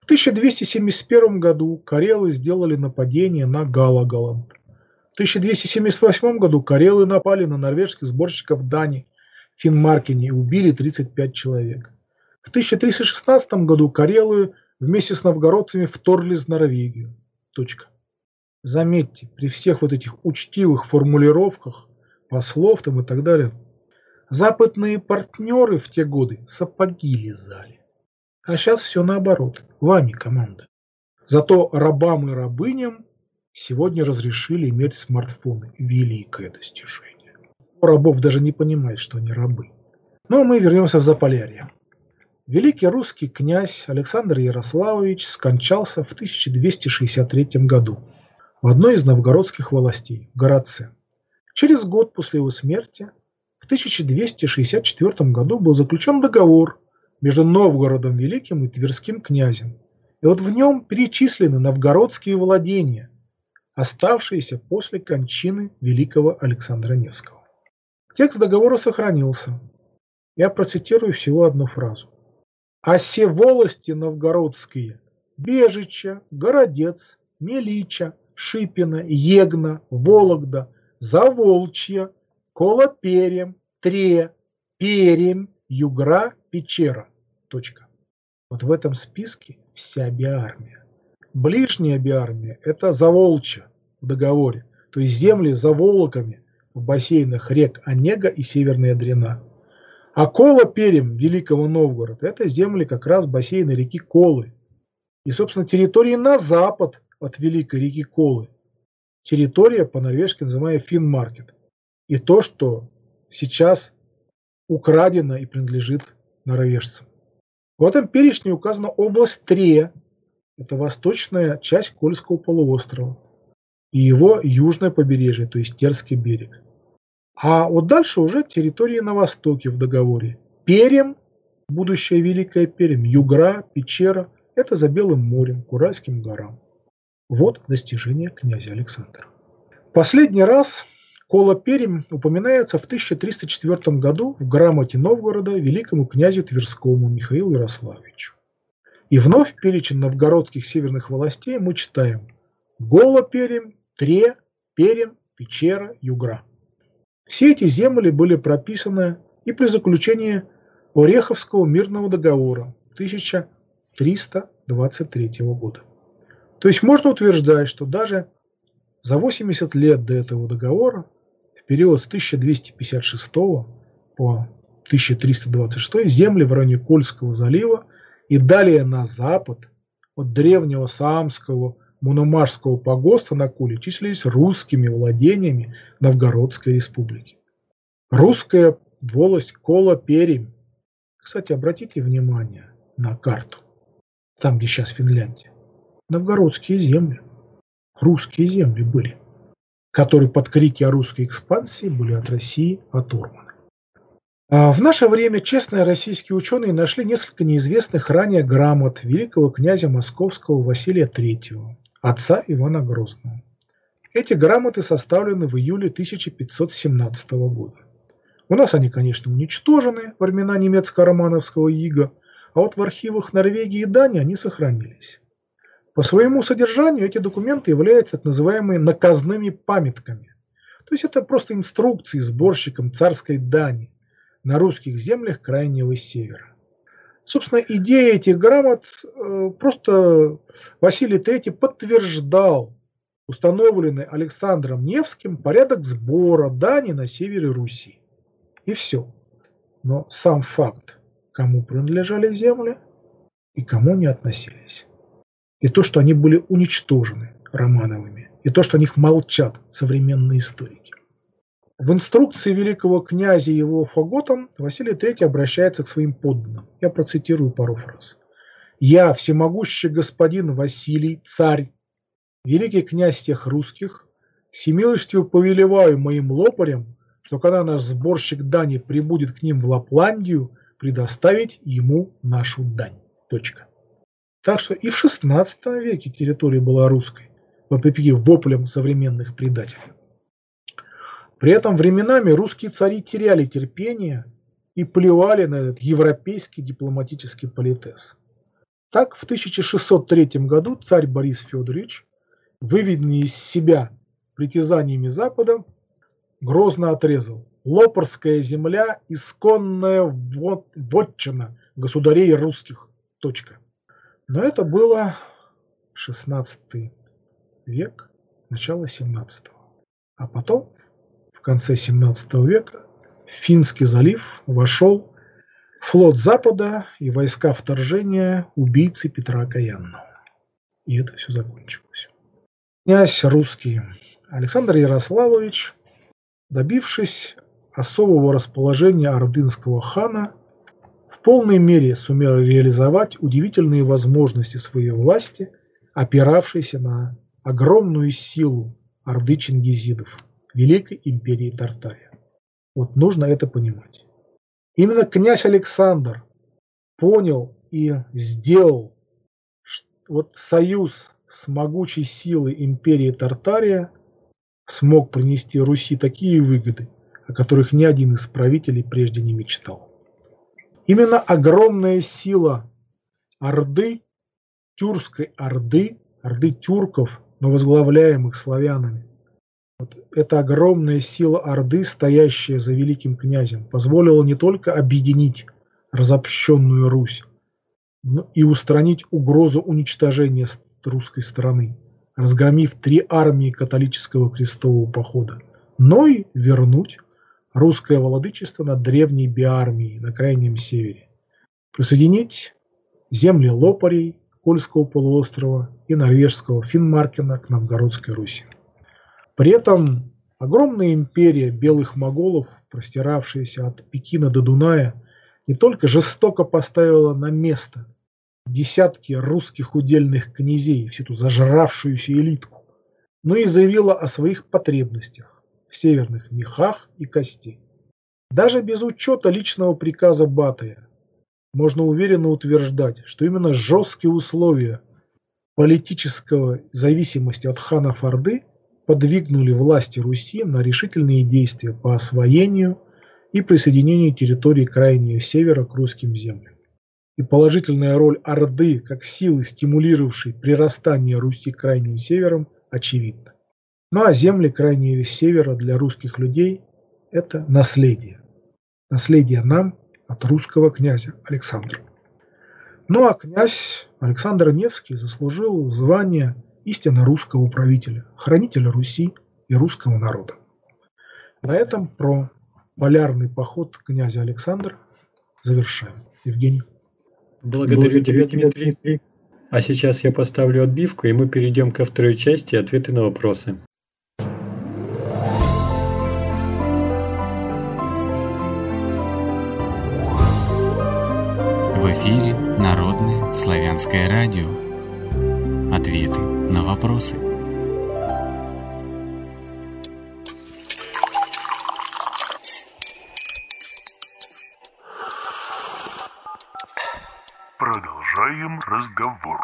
S3: 1271 году карелы сделали нападение на Галагаланд. В 1278 году карелы напали на норвежских сборщиков дани в Финмаркене и убили 35 человек. В 1316 году карелы вместе с новгородцами вторглись в Норвегию. Точка. Заметьте, при всех вот этих учтивых формулировках, послов там и так далее, западные партнеры в те годы сапоги лизали. А сейчас все наоборот. Вами команда. Зато рабам и рабыням сегодня разрешили иметь смартфоны. Великое достижение. У рабов даже не понимают, что они рабы. Но мы вернемся в Заполярье. Великий русский князь Александр Ярославович скончался в 1263 году в одной из новгородских волостей, в Городце. Через год после его смерти, в 1264 году, был заключен договор между Новгородом Великим и Тверским князем. И вот в нем перечислены новгородские владения, оставшиеся после кончины великого Александра Невского. Текст договора сохранился. Я процитирую всего одну фразу. «А се волости новгородские – Бежича, Городец, Мелича, Шипина, Егна, Вологда, Заволчья, Колоперем, Тре, Перем, Югра, Печера». Точка. Вот в этом списке вся биармия. Ближняя биармия – это Заволчье в договоре, то есть земли за Волоками в бассейнах рек Онега и Северная Двина. А Колоперем Великого Новгорода – это земли как раз бассейна реки Колы. И, собственно, территории на запад от Великой реки Колы. Территория по-норвежски называемая Финмаркет. И то, что сейчас украдено и принадлежит норвежцам. В этом перечне указана область Тре. Это восточная часть Кольского полуострова. И его южное побережье, то есть Терский берег. А вот дальше уже территории на востоке в договоре. Перем, будущая Великая Перем, Югра, Печера – это за Белым морем, к Уральским горам. Вот достижение князя Александра. Последний раз Колоперем упоминается в 1304 году в грамоте Новгорода великому князю Тверскому Михаилу Ярославовичу. И вновь в перечень новгородских северных властей мы читаем Голоперем, Тре, Перем, Печера, Югра. Все эти земли были прописаны и при заключении Ореховского мирного договора 1323 года. То есть можно утверждать, что даже За 80 лет до этого договора, в период с 1256 по 1326, земли в районе Кольского залива и далее на запад от древнего Саамского Мономарского погоста на Коле числились русскими владениями Новгородской республики. Русская волость Кола-Перемь. Кстати, обратите внимание на карту. Там, где сейчас Финляндия. Новгородские земли. Русские земли были, которые под крики о русской экспансии были от России оторваны. А в наше время честные российские ученые нашли несколько неизвестных ранее грамот великого князя Московского Василия III, отца Ивана Грозного. Эти грамоты составлены в июле 1517 года. У нас они, конечно, уничтожены во времена немецко-романовского ига, а вот в архивах Норвегии и Дании они сохранились. По своему содержанию эти документы являются так называемыми наказными памятками. То есть это просто инструкции сборщикам царской дани на русских землях Крайнего Севера. Собственно, идея этих грамот просто Василий III подтверждал установленный Александром Невским порядок сбора дани на севере Руси. И все. Но сам факт, кому принадлежали земли и кому не относились. И то, что они были уничтожены Романовыми, и то, что о них молчат современные историки. В инструкции великого князя и его фаготам Василий III обращается к своим подданным. Я процитирую пару фраз. «Я, всемогущий господин Василий, царь, великий князь всех русских, всемилостью повелеваю моим лопарям, что когда наш сборщик дани прибудет к ним в Лапландию, предоставить ему нашу дань». Точка. Так что и в XVI веке территория была русской, вопреки воплям современных предателей. При этом временами русские цари теряли терпение и плевали на этот европейский дипломатический политес. Так, в 1603 году царь Борис Федорович, выведенный из себя притязаниями Запада, грозно отрезал: «Лопарская земля – исконная вотчина государей русских». Точка. Но это было XVI век, начало XVII. А потом, в конце XVII века, в Финский залив вошел флот Запада и войска вторжения убийцы Петра Окаянного. И это все закончилось. Князь русский Александр Ярославович, добившись особого расположения ордынского хана, в полной мере сумел реализовать удивительные возможности своей власти, опиравшейся на огромную силу орды чингизидов, Великой империи Тартария. Вот нужно это понимать. Именно князь Александр понял и сделал вот союз с могучей силой империи Тартария, смог принести Руси такие выгоды, о которых ни один из правителей прежде не мечтал. Именно огромная сила Орды, тюркской Орды, Орды тюрков, но возглавляемых славянами, вот эта огромная сила Орды, стоящая за великим князем, позволила не только объединить разобщенную Русь, но и устранить угрозу уничтожения русской страны, разгромив 3 армии католического крестового похода, но и вернуть русское владычество над древней Биармией на Крайнем Севере, присоединить земли Лопарей, Кольского полуострова и норвежского Финмаркена к Новгородской Руси. При этом огромная империя белых моголов, простиравшаяся от Пекина до Дуная, не только жестоко поставила на место десятки русских удельных князей, всю эту зажравшуюся элитку, но и заявила о своих потребностях в северных мехах и кости. Даже без учета личного приказа Батыя можно уверенно утверждать, что именно жесткие условия политической зависимости от ханов Орды подвигнули власти Руси на решительные действия по освоению и присоединению территории Крайнего Севера к русским землям. И положительная роль Орды как силы, стимулировавшей прирастание Руси к Крайним Северам, очевидна. Ну а земли Крайнего Севера для русских людей – это наследие. Наследие нам от русского князя Александра. Ну а князь Александр Невский заслужил звание истинно русского правителя, хранителя Руси и русского народа. На этом про полярный поход князя Александра завершаем. Евгений.
S2: Благодарю тебя, Дмитрий. А сейчас я поставлю отбивку, и мы перейдем ко второй части «Ответы на вопросы».
S1: В эфире Народное славянское радио. Ответы на вопросы.
S4: Продолжаем разговор.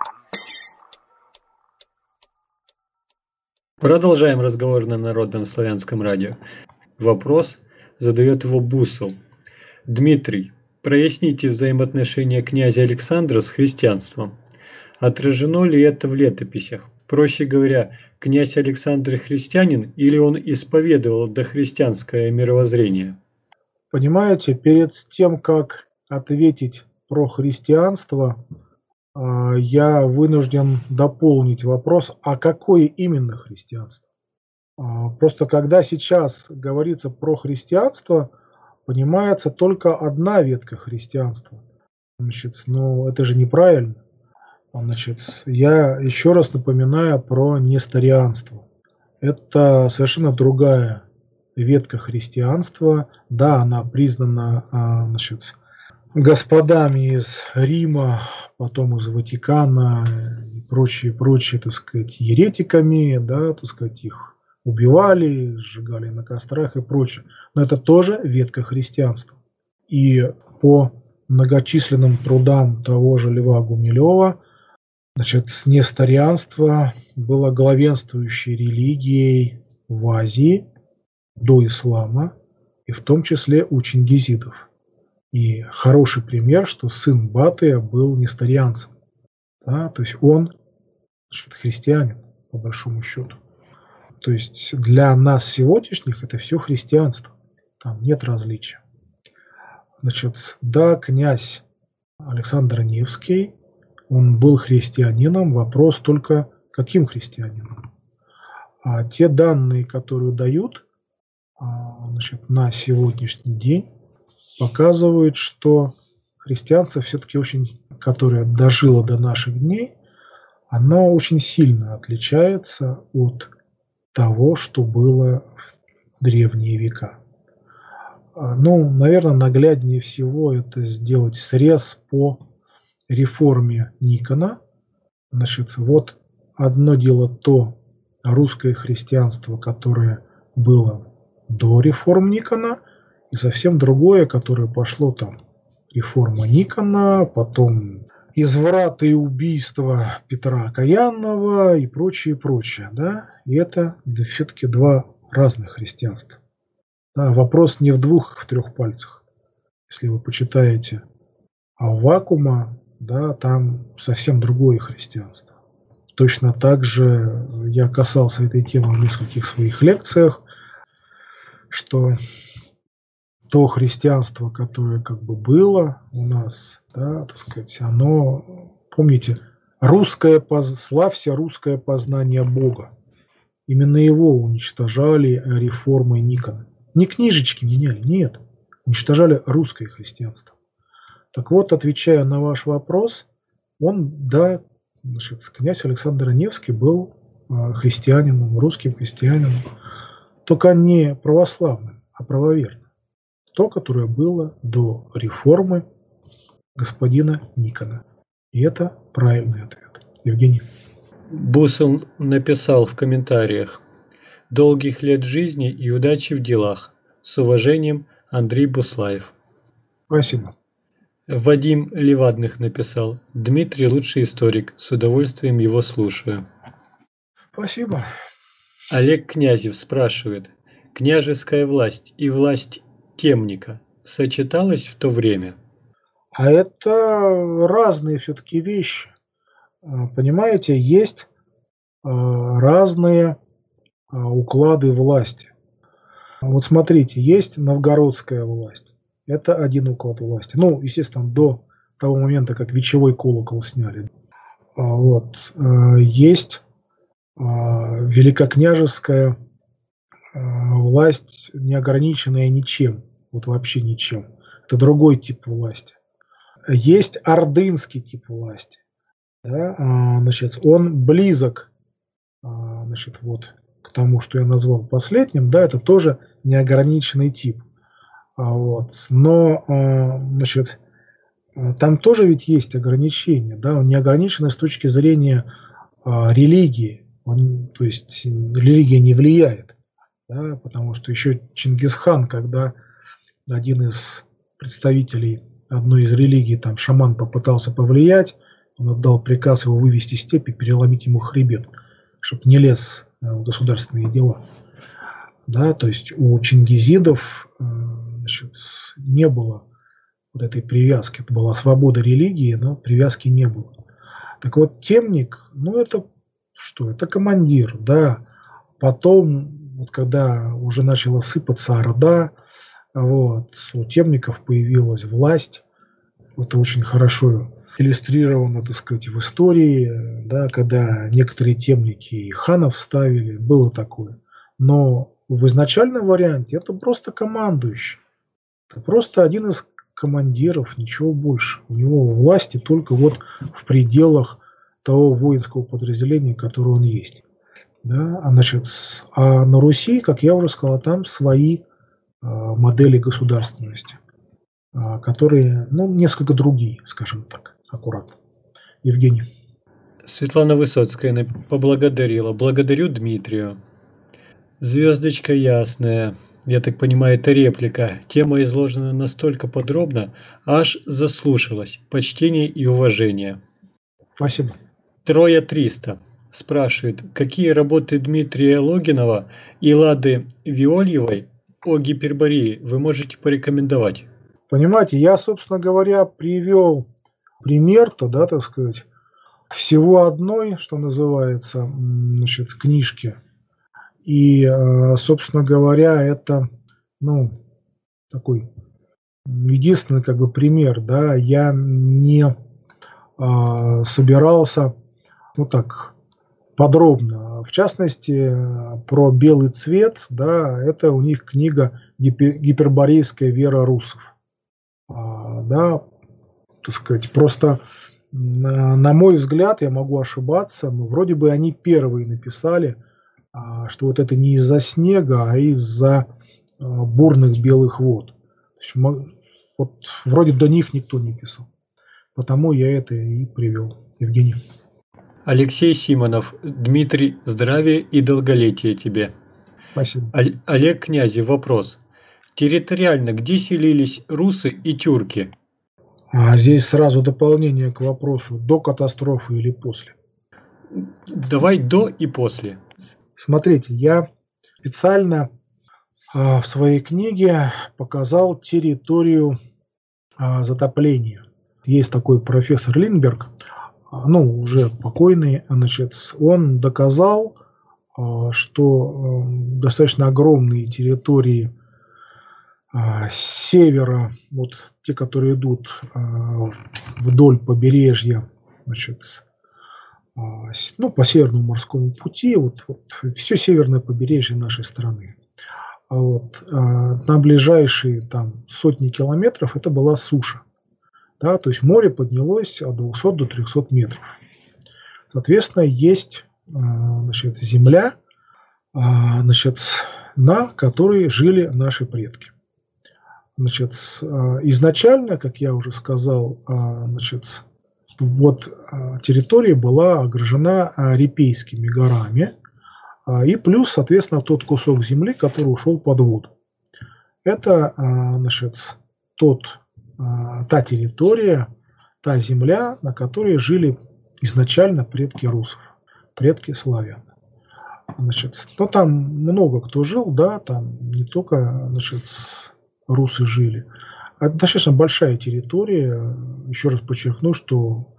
S2: Продолжаем разговор на Народном славянском радио. Вопрос задает его Бусел. Дмитрий, проясните взаимоотношения князя Александра с христианством. Отражено ли это в летописях? Проще говоря, князь Александр христианин или он исповедовал дохристианское мировоззрение?
S3: Понимаете, перед тем, как ответить про христианство, я вынужден дополнить вопрос, а какое именно христианство? Просто когда сейчас говорится про христианство, понимается только одна ветка христианства. Но это же неправильно. Я еще раз напоминаю про несторианство. Это совершенно другая ветка христианства. Да, она признана господами из Рима, потом из Ватикана и прочие, так сказать, еретиками, да, так сказать, их убивали, сжигали на кострах и прочее. Но это тоже ветка христианства. И по многочисленным трудам того же Льва Гумилева, несторианство было главенствующей религией в Азии до ислама, и в том числе у чингизидов. И хороший пример, что сын Батыя был несторианцем. Да, то есть он христианин, по большому счету. То есть для нас сегодняшних это все христианство. Там нет различия. Да, князь Александр Невский, он был христианином. Вопрос только, каким христианином. А те данные, которые дают на сегодняшний день, показывают, что христианство все-таки которое дожило до наших дней, оно очень сильно отличается от того, что было в древние века. Наверное, нагляднее всего это сделать срез по реформе Никона. Вот одно дело то русское христианство, которое было до реформ Никона, и совсем другое, которое пошло там. Реформа Никона, потом извраты и убийства Петра Окаянного и прочее, да? И это все-таки два разных христианства. Да, вопрос не в 2, в 3 пальцах. Если вы почитаете Аввакума, да, там совсем другое христианство. Точно так же я касался этой темы в нескольких своих лекциях, что то христианство, которое было у нас, да, так сказать, оно, помните, славься русское познание Бога. Именно его уничтожали реформой Никона. Не книжечки меняли, нет. Уничтожали русское христианство. Так вот, отвечая на ваш вопрос, князь Александр Невский был христианином, русским христианином, только не православным, а правоверным. То, которое было до реформы господина Никона. И это правильный ответ. Евгений.
S2: Бусел написал в комментариях: «Долгих лет жизни и удачи в делах. С уважением, Андрей Буслаев».
S3: Спасибо.
S2: Вадим Левадных написал: «Дмитрий лучший историк. С удовольствием его слушаю».
S3: Спасибо.
S2: Олег Князев спрашивает: «Княжеская власть и власть темника сочеталась в то время?»
S3: А это разные все-таки вещи. Понимаете, есть разные уклады власти. Вот смотрите, есть новгородская власть. Это один уклад власти. Естественно, до того момента, как вечевой колокол сняли. Есть великокняжеская власть, не ограниченная ничем, вот вообще ничем. Это другой тип власти. Есть ордынский тип власти. Да? Значит, он близок значит, вот, к тому, что я назвал последним. Да, это тоже неограниченный тип. Вот. Но значит, там тоже ведь есть ограничения. Да? Он неограниченный с точки зрения религии. То есть религия не влияет. Да? Потому что еще Чингисхан, когда один из представителей одной из религий, там шаман, попытался повлиять, он отдал приказ его вывести из степи, переломить ему хребет, чтобы не лез в государственные дела. Да, то есть у чингизидов значит, не было вот этой привязки. Это была свобода религии, но привязки не было. Так вот, темник, ну это что? Это командир, да. Потом, вот когда уже начала сыпаться орда, вот, у темников появилась власть. Это очень хорошо иллюстрировано, так сказать, в истории, да, когда некоторые темники и ханов ставили, было такое. Но в изначальном варианте это просто командующий. Это просто один из командиров, ничего больше. У него власти только вот в пределах того воинского подразделения, которое он есть. Да? Значит, а на Руси, как я уже сказал, там свои модели государственности, которые, ну, несколько другие, скажем так, аккуратно. Евгений.
S2: Светлана Высоцкая поблагодарила. Благодарю Дмитрию. Звездочка ясная. Я так понимаю, это реплика. Тема изложена настолько подробно, аж заслушалась. Почтение и уважение.
S3: Спасибо.
S2: Троя 300 спрашивает, какие работы Дмитрия Логинова и Лады Виольевой о гипербории вы можете порекомендовать?
S3: Понимаете, я, собственно говоря, привел пример-то, да, так сказать, всего одной, что называется, значит, книжки. И, собственно говоря, это, ну, такой единственный, как бы, пример, да, я не собирался, ну, так, подробно. В частности, про белый цвет, да, это у них книга «Гиперборейская вера русов». Да, так сказать, просто, на мой взгляд, я могу ошибаться, но вроде бы они первые написали, что вот это не из-за снега, а из-за бурных белых вод. То есть, вот вроде до них никто не писал. Потому я это и привел. Евгений.
S2: Алексей Симонов. Дмитрий, здравия и долголетия тебе.
S3: Спасибо.
S2: Олег Князев. Вопрос. Территориально где селились русы и тюрки?
S3: Здесь сразу дополнение к вопросу. До катастрофы или после?
S2: Давай до и после.
S3: Смотрите, я специально в своей книге показал территорию затопления. Есть такой профессор Линдберг, ну, уже покойный, значит, он доказал, что достаточно огромные территории с севера, вот те, которые идут вдоль побережья, значит, ну, по Северному морскому пути, вот все северное побережье нашей страны. Вот, на ближайшие там сотни километров это была суша. Да, то есть море поднялось от 200 до 300 метров. Соответственно, есть, значит, земля, значит, на которой жили наши предки. Значит, изначально, как я уже сказал, значит, вот территория была огражена Репейскими горами, и плюс, соответственно, тот кусок земли, который ушел под воду. Это, значит, та территория, та земля, на которой жили изначально предки русов, предки славян. Значит, ну, там много кто жил, да, там не только, значит, русы жили. Это достаточно большая территория. Еще раз подчеркну, что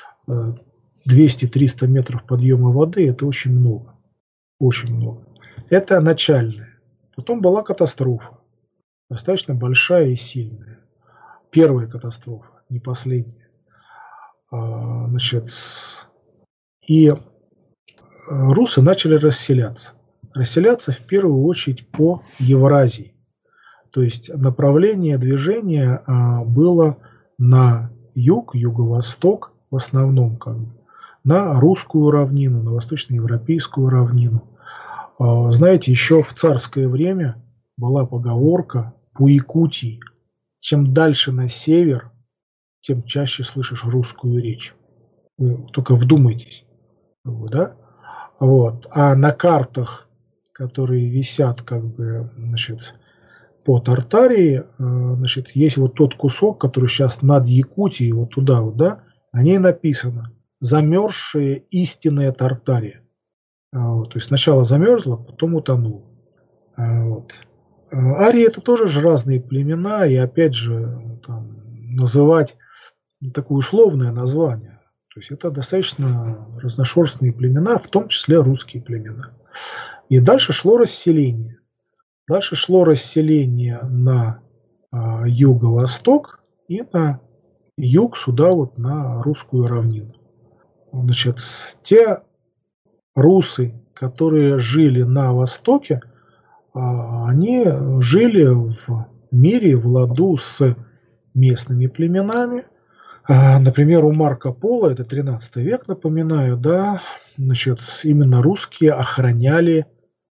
S3: 200-300 метров подъема воды – это очень много. Очень много. Это начальная. Потом была катастрофа. Достаточно большая и сильная. Первая катастрофа, не последняя. Значит, и русы начали расселяться. Расселяться в первую очередь по Евразии. То есть направление движения было на юг, юго-восток в основном, на русскую равнину, на восточноевропейскую равнину. Знаете, еще в царское время была поговорка по Якутии: чем дальше на север, тем чаще слышишь русскую речь. Вы только вдумайтесь. Да? Вот. А на картах, которые висят по Тартарии, есть вот тот кусок, который сейчас над Якутией, вот туда, да, на ней написано «Замерзшая истинная Тартария». То есть сначала замерзла, потом утонула. Арии — это тоже же разные племена, и опять же называть такое условное название. То есть это достаточно разношерстные племена, в том числе русские племена. И дальше шло расселение. Дальше шло расселение на юго-восток и на юг, сюда вот на русскую равнину. Те русы, которые жили на востоке, они жили в мире, в ладу с местными племенами. Например, у Марко Поло, это 13 век, напоминаю, да, именно русские охраняли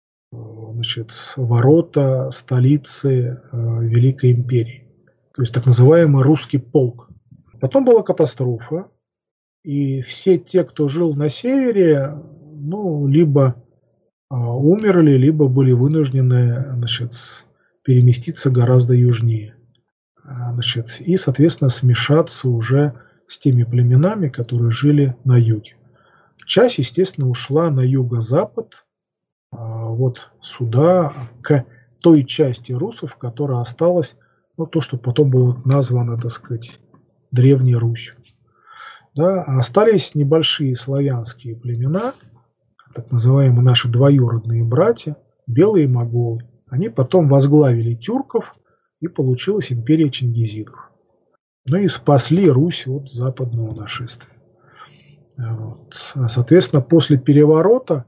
S3: ворота столицы Великой империи. То есть так называемый русский полк. Потом была катастрофа, и все те, кто жил на севере, либо умерли, либо были вынуждены переместиться гораздо южнее. И, соответственно, смешаться уже с теми племенами, которые жили на юге. Часть, естественно, ушла на юго-запад, вот сюда, к той части русов, которая осталась, то, что потом было названо, Древней Русью. Да, остались небольшие славянские племена, так называемые наши двоюродные братья, белые моголы. Они потом возглавили тюрков, и получилась империя чингизидов. И спасли Русь от западного нашествия. Соответственно, после переворота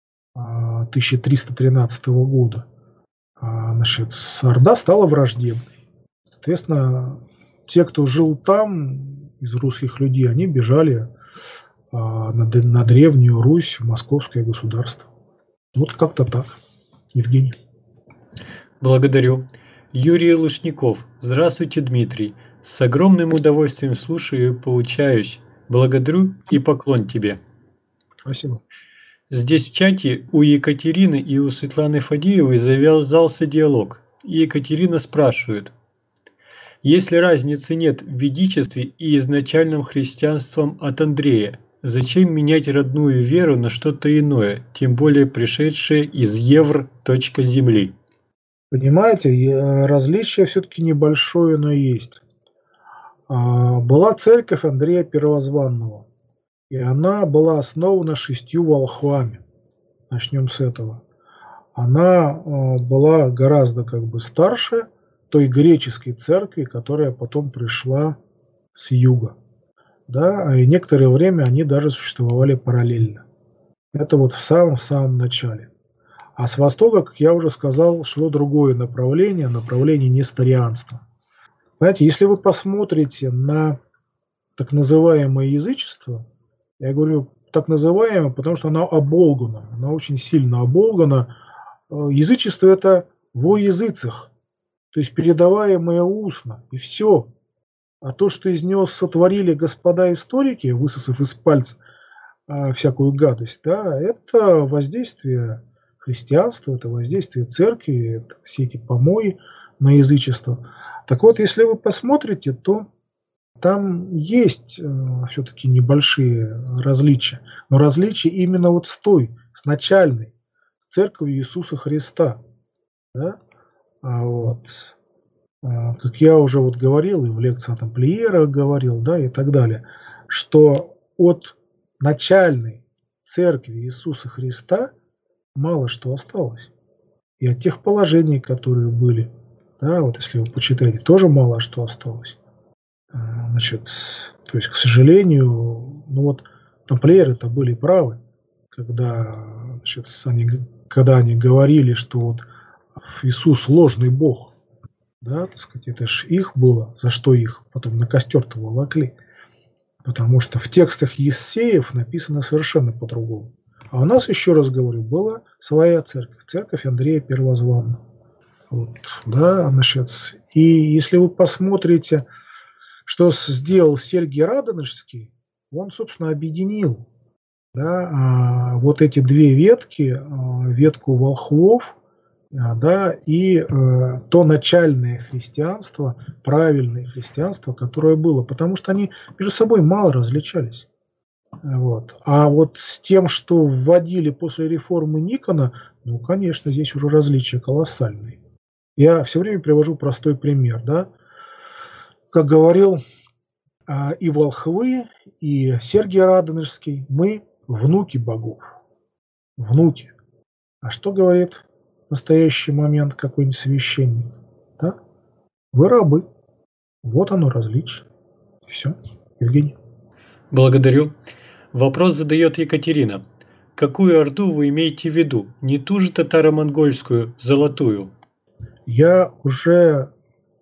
S3: 1313 года Орда стала враждебной. Соответственно, те, кто жил там, из русских людей, они бежали на Древнюю Русь, в Московское государство. Вот как-то так. Евгений.
S2: Благодарю. Юрий Лушников. Здравствуйте, Дмитрий. С огромным удовольствием слушаю и получаюсь. Благодарю и поклон тебе.
S3: Спасибо.
S2: Здесь в чате у Екатерины и у Светланы Фадеевой завязался диалог. И Екатерина спрашивает: если разницы нет в ведичестве и изначальном христианством от Андрея, зачем менять родную веру на что-то иное, тем более пришедшее из Земли?
S3: Понимаете, различие все-таки небольшое, но есть. Была церковь Андрея Первозванного, и она была основана 6 волхвами. Начнем с этого. Она была гораздо старше той греческой церкви, которая потом пришла с юга. Да, и некоторое время они даже существовали параллельно. Это вот в самом начале. А с востока, как я уже сказал, шло другое направление несторианства. Знаете, если вы посмотрите на так называемое язычество, я говорю так называемое, потому что оно оболгано, оно очень сильно оболгано. Язычество – это во языцах, то есть передаваемое устно, и все. А то, что из него сотворили господа историки, высосав из пальца всякую гадость, да, это воздействие христианства, это воздействие церкви, это все эти помои на язычество. Так вот, если вы посмотрите, то там есть все-таки небольшие различия, но различия именно вот с начальной, с церковью Иисуса Христа. Да? Как я уже говорил, и в лекции о тамплиерах говорил, да, и так далее, что от начальной церкви Иисуса Христа мало что осталось. И от тех положений, которые были, да, вот если вы почитаете, тоже мало что осталось. То есть, к сожалению, тамплиеры-то были правы, когда, значит, когда они говорили, что вот Иисус ложный Бог, да, так сказать, это ж их было, за что их потом на костер-то волокли. Потому что в текстах Ессеев написано совершенно по-другому. А у нас, еще раз говорю, была своя церковь, церковь Андрея Первозванного. Вот, да, значит, и если вы посмотрите, что сделал Сергий Радонежский, он, собственно, объединил, да, вот эти две ветки, ветку волхвов, да, и то начальное христианство, правильное христианство, которое было, потому что они между собой мало различались. Вот. А вот с тем, что вводили после реформы Никона, ну, конечно, здесь уже различия колоссальные. Я все время привожу простой пример, да, как говорил и волхвы, и Сергий Радонежский, мы внуки богов, внуки. А что говорит в настоящий момент какой-нибудь священник? Да? Вы рабы. Вот оно различие. Все. Евгений.
S2: Благодарю. Вопрос задает Екатерина. Какую орду вы имеете в виду? Не ту же татаро-монгольскую, золотую?
S3: Я уже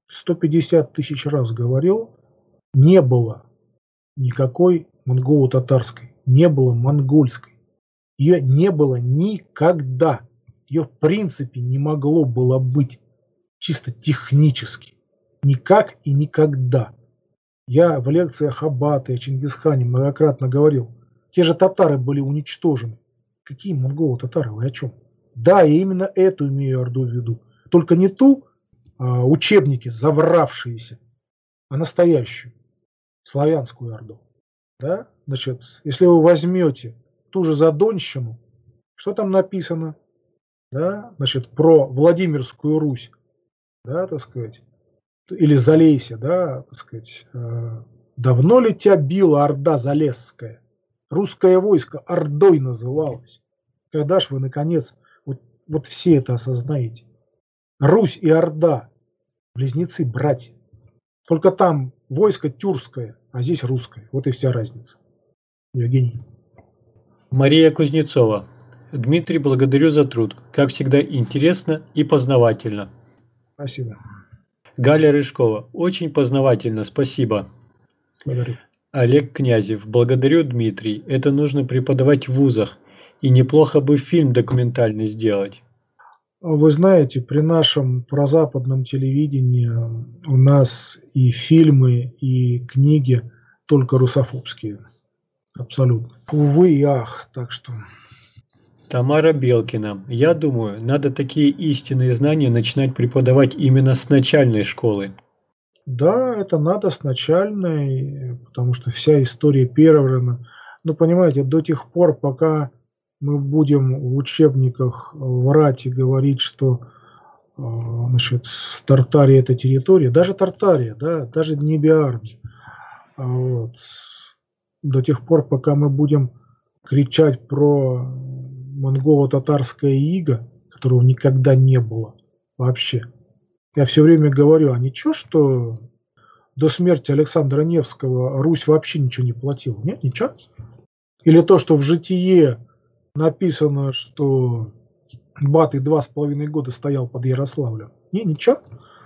S3: 150 тысяч раз говорил, не было никакой монголо-татарской, не было монгольской. Ее не было никогда. Ее в принципе не могло было быть, чисто технически. Никак и никогда. Я в лекциях об Ате, о Чингисхане многократно говорил, те же татары были уничтожены. Какие монголо-татары, вы о чем? Да, я именно эту имею орду в виду. Только не ту, учебники завравшиеся, а настоящую, славянскую орду. Да? Значит, если вы возьмете ту же Задонщину, что там написано? Да? Значит, про Владимирскую Русь, да, так сказать, или Залесье, да, так сказать, давно ли тебя била орда Залесская? Русское войско ордой называлось. Когда ж вы, наконец, вот все это осознаете? Русь и Орда – близнецы, братья. Только там войско тюркское, а здесь русское. Вот и вся разница. Евгений.
S2: Мария Кузнецова. Дмитрий, благодарю за труд. Как всегда, интересно и познавательно.
S3: Спасибо.
S2: Галя Рыжкова. Очень познавательно, спасибо.
S3: Благодарю.
S2: Олег Князев. Благодарю, Дмитрий. Это нужно преподавать в вузах. И неплохо бы фильм документальный сделать.
S3: Вы знаете, при нашем прозападном телевидении у нас и фильмы, и книги только русофобские. Абсолютно. Увы и ах, так что...
S2: Тамара Белкина. Я думаю, надо такие истинные знания начинать преподавать именно с начальной школы.
S3: Да, это надо с начальной, потому что вся история переврана. Но понимаете, до тех пор, пока мы будем в учебниках врать и говорить, что значит, Тартария – это территория, даже Тартария, да, даже не Биармия. Вот. До тех пор, пока мы будем кричать про монголо-татарское иго, которого никогда не было вообще. Я все время говорю, а ничего, что до смерти Александра Невского Русь вообще ничего не платила? Нет, ничего. Или то, что в житие написано, что Батый 2,5 года стоял под Ярославлем. Не, ничего.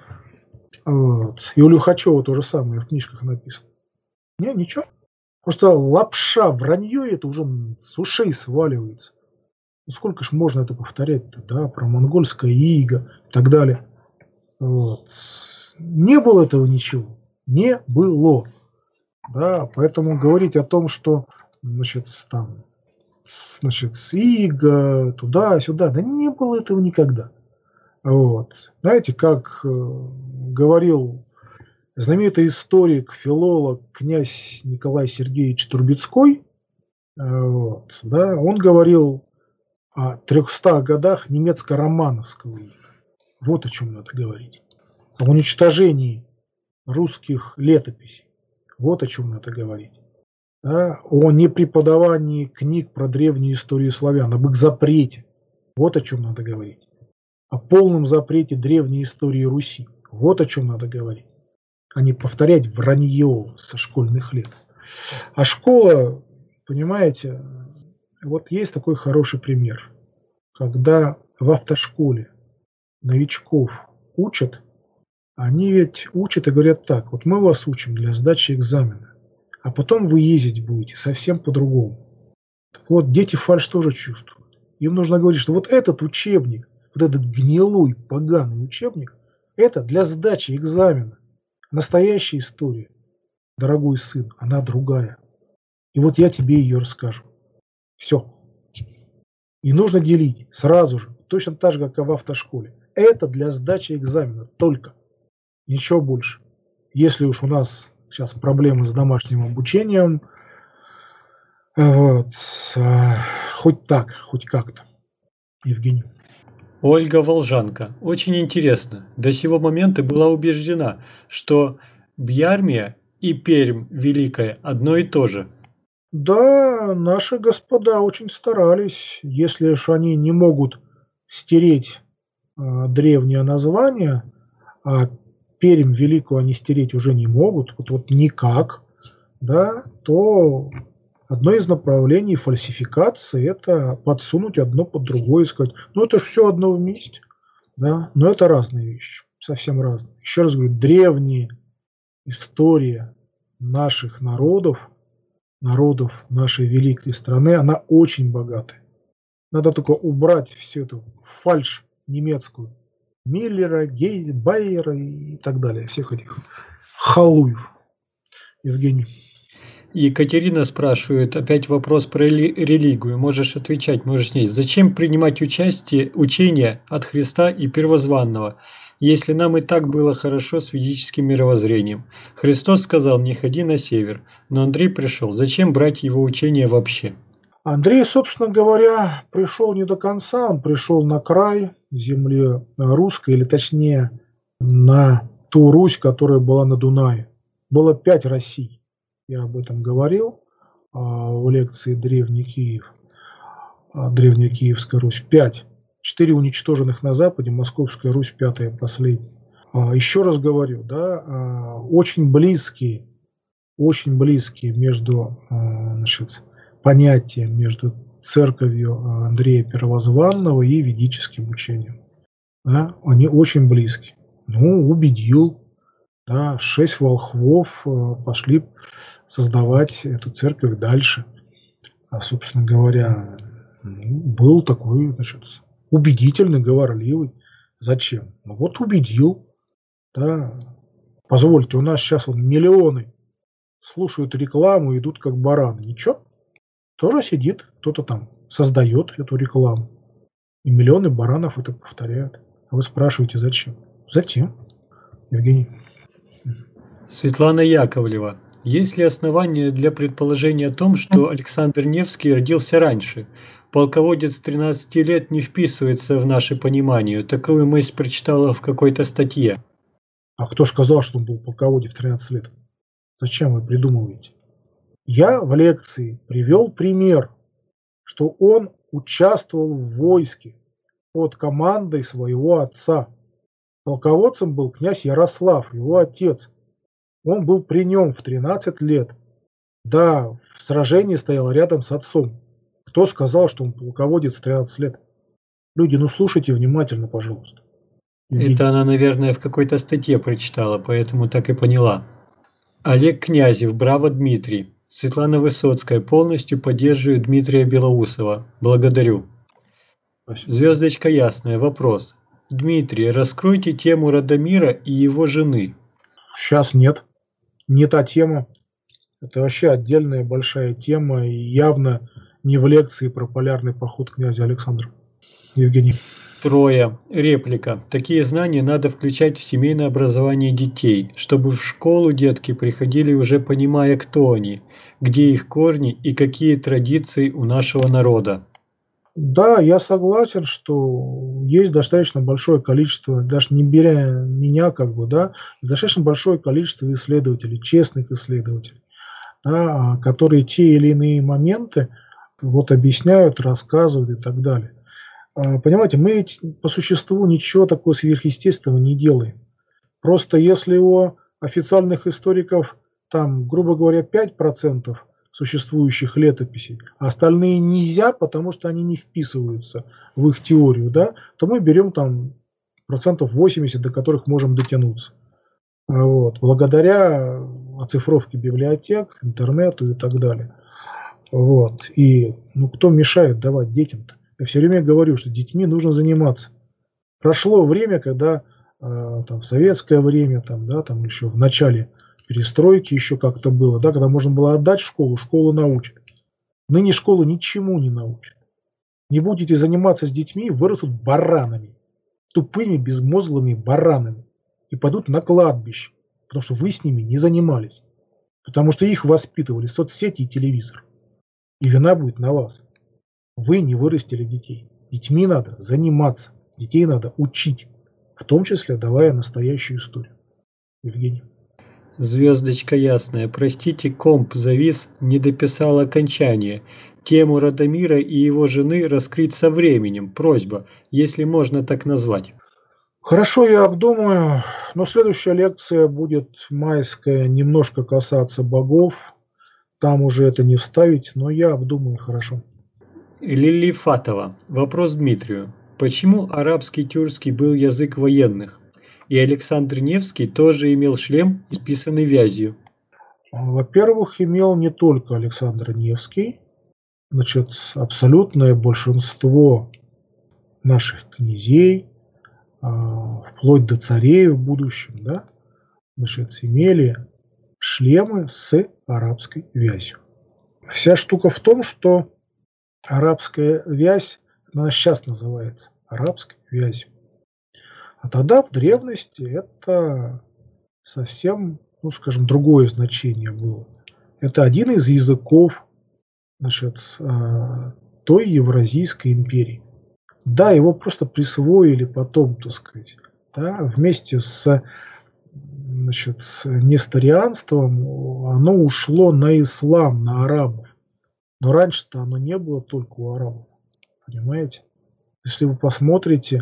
S3: Вот. И у Люхачева то же самое в книжках написано. Не, ничего. Просто лапша, вранье это уже с ушей сваливается. Ну, сколько ж можно это повторять-то, да, про монгольское иго и так далее. Вот. Не было этого ничего. Не было. Да, поэтому говорить о том, что значит, там, значит, с иго, туда-сюда, да не было этого никогда. Вот. Знаете, как говорил знаменитый историк, филолог, князь Николай Сергеевич Трубецкой, вот, да, он говорил о 300 годах немецко-романовского ига. Вот о чем надо говорить. О уничтожении русских летописей. Вот о чем надо говорить. Да? О непреподавании книг про древнюю историю славян, об их запрете. Вот о чем надо говорить. О полном запрете древней истории Руси. Вот о чем надо говорить. А не повторять вранье со школьных лет. А школа, понимаете, Вот есть такой хороший пример, когда в автошколе новичков учат, они ведь учат и говорят так: вот мы вас учим для сдачи экзамена, а потом вы ездить будете совсем по-другому. Так вот, дети фальшь тоже чувствуют. Им нужно говорить, что вот этот учебник, вот этот гнилой, поганый учебник, это для сдачи экзамена. Настоящая история, дорогой сын, она другая. И вот я тебе ее расскажу. Все. И нужно делить сразу же, точно так же, как и в автошколе. Это для сдачи экзамена только. Ничего больше. Если уж у нас сейчас проблемы с домашним обучением, вот, хоть так, хоть как-то. Евгений.
S2: Ольга Волжанка. Очень интересно. До сего момента была убеждена, что Бьярмия и Пермь Великая одно и то же.
S3: Да, наши господа очень старались. Если уж они не могут стереть древнее название, а Пермь Великую они стереть уже не могут, вот никак, да, то одно из направлений фальсификации – это подсунуть одно под другое и сказать, ну это же все одно вместе, да, но это разные вещи, совсем разные. Еще раз говорю, древняя история наших народов нашей великой страны, она очень богатая. Надо только убрать всю эту фальшь немецкую. Миллера, Гейзе, Байера и так далее. Всех этих халуев. Евгений.
S2: Екатерина спрашивает, опять вопрос про религию. Можешь отвечать, можешь не. Зачем принимать учения от Христа и первозванного, если нам и так было хорошо с ведическим мировоззрением? Христос сказал, не ходи на север, но Андрей пришел. Зачем брать его учения вообще?
S3: Андрей, собственно говоря, пришел не до конца, он пришел на край земли русской, или точнее на ту Русь, которая была на Дунае. Было 5 Россий. Я об этом говорил в лекции «Древний Киев», Древняя Киевская Русь. 5. 4 уничтоженных на Западе, Московская Русь 5-я, последняя. Еще раз говорю, да, очень близкие между, значит, понятия между церковью Андрея Первозванного и ведическим учением. Да, они очень близки. Ну, убедил. Да, 6 волхвов пошли создавать эту церковь дальше. А, собственно говоря, был такой, значит, убедительный, говорливый. Зачем? Ну вот убедил. Да. Позвольте, у нас сейчас вот миллионы слушают рекламу и идут как бараны. Ничего. Тоже сидит, кто-то там создает эту рекламу. И миллионы баранов это повторяют. А вы спрашиваете, зачем? Затем. Евгений.
S2: Светлана Яковлева. Есть ли основания для предположения о том, что Александр Невский родился раньше? Полководец 13 лет не вписывается в наше понимание. Такую мысль прочитала в какой-то статье.
S3: А кто сказал, что он был полководец в 13 лет? Зачем вы придумываете? Я в лекции привел пример, что он участвовал в войске под командой своего отца. Полководцем был князь Ярослав, его отец. Он был при нем в 13 лет. Да, в сражении стоял рядом с отцом. Кто сказал, что он полководец в 13 лет? Люди, ну слушайте внимательно, пожалуйста.
S2: Это она, наверное, в какой-то статье прочитала, поэтому так и поняла. Олег Князев, браво, Дмитрий. Светлана Высоцкая, полностью поддерживаю Дмитрия Белоусова. Благодарю.
S3: Спасибо.
S2: Звездочка Ясная, вопрос. Дмитрий, раскройте тему Радомира и его жены.
S3: Сейчас нет. Не та тема. Это вообще отдельная большая тема и явно не в лекции про полярный поход князя Александра. Евгений.
S2: Трое. Реплика. Такие знания надо включать в семейное образование детей, чтобы в школу детки приходили уже понимая, кто они, где их корни и какие традиции у нашего народа.
S3: Да, я согласен, что есть достаточно большое количество, даже не беря меня, достаточно большое количество исследователей, честных исследователей, да, которые те или иные моменты объясняют, рассказывают и так далее. Понимаете, мы ведь по существу ничего такого сверхъестественного не делаем. Просто если у официальных историков, там, грубо говоря, 5% существующих летописей, а остальные нельзя, потому что они не вписываются в их теорию, да, то мы берем там 80%, до которых можем дотянуться. Вот, благодаря оцифровке библиотек, интернету и так далее. Вот. И кто мешает давать детям-то? Я все время говорю, что детьми нужно заниматься. Прошло время, когда в советское время, еще в начале перестройки еще как-то было, да, когда можно было отдать в школу, школа научит. Ныне школа ничему не научит. Не будете заниматься с детьми, вырастут баранами, тупыми, безмозглыми баранами и пойдут на кладбище, потому что вы с ними не занимались, потому что их воспитывали соцсети и телевизор. И вина будет на вас. Вы не вырастили детей. Детьми надо заниматься, детей надо учить, в том числе давая настоящую историю. Евгений.
S2: Звездочка ясная. Простите, комп завис, не дописал окончание. Тему Радомира и его жены раскрыть со временем. Просьба, если можно так назвать.
S3: Хорошо, я обдумаю, но следующая лекция будет майская, немножко касаться богов. Там уже это не вставить, но я обдумаю хорошо.
S2: Лили Фатова. Вопрос Дмитрию. Почему арабский тюркский был язык военных? И Александр Невский тоже имел шлем, исписанный вязью.
S3: Во-первых, имел не только Александр Невский. Абсолютное большинство наших князей, вплоть до царей в будущем, да, имели шлемы с арабской вязью. Вся штука в том, что арабская вязь, она сейчас называется арабской вязью. А тогда в древности это совсем, другое значение было. Это один из языков той Евразийской империи. Да, его просто присвоили потом, вместе с несторианством оно ушло на ислам, на арабов. Но раньше-то оно не было только у арабов. Понимаете? Если вы посмотрите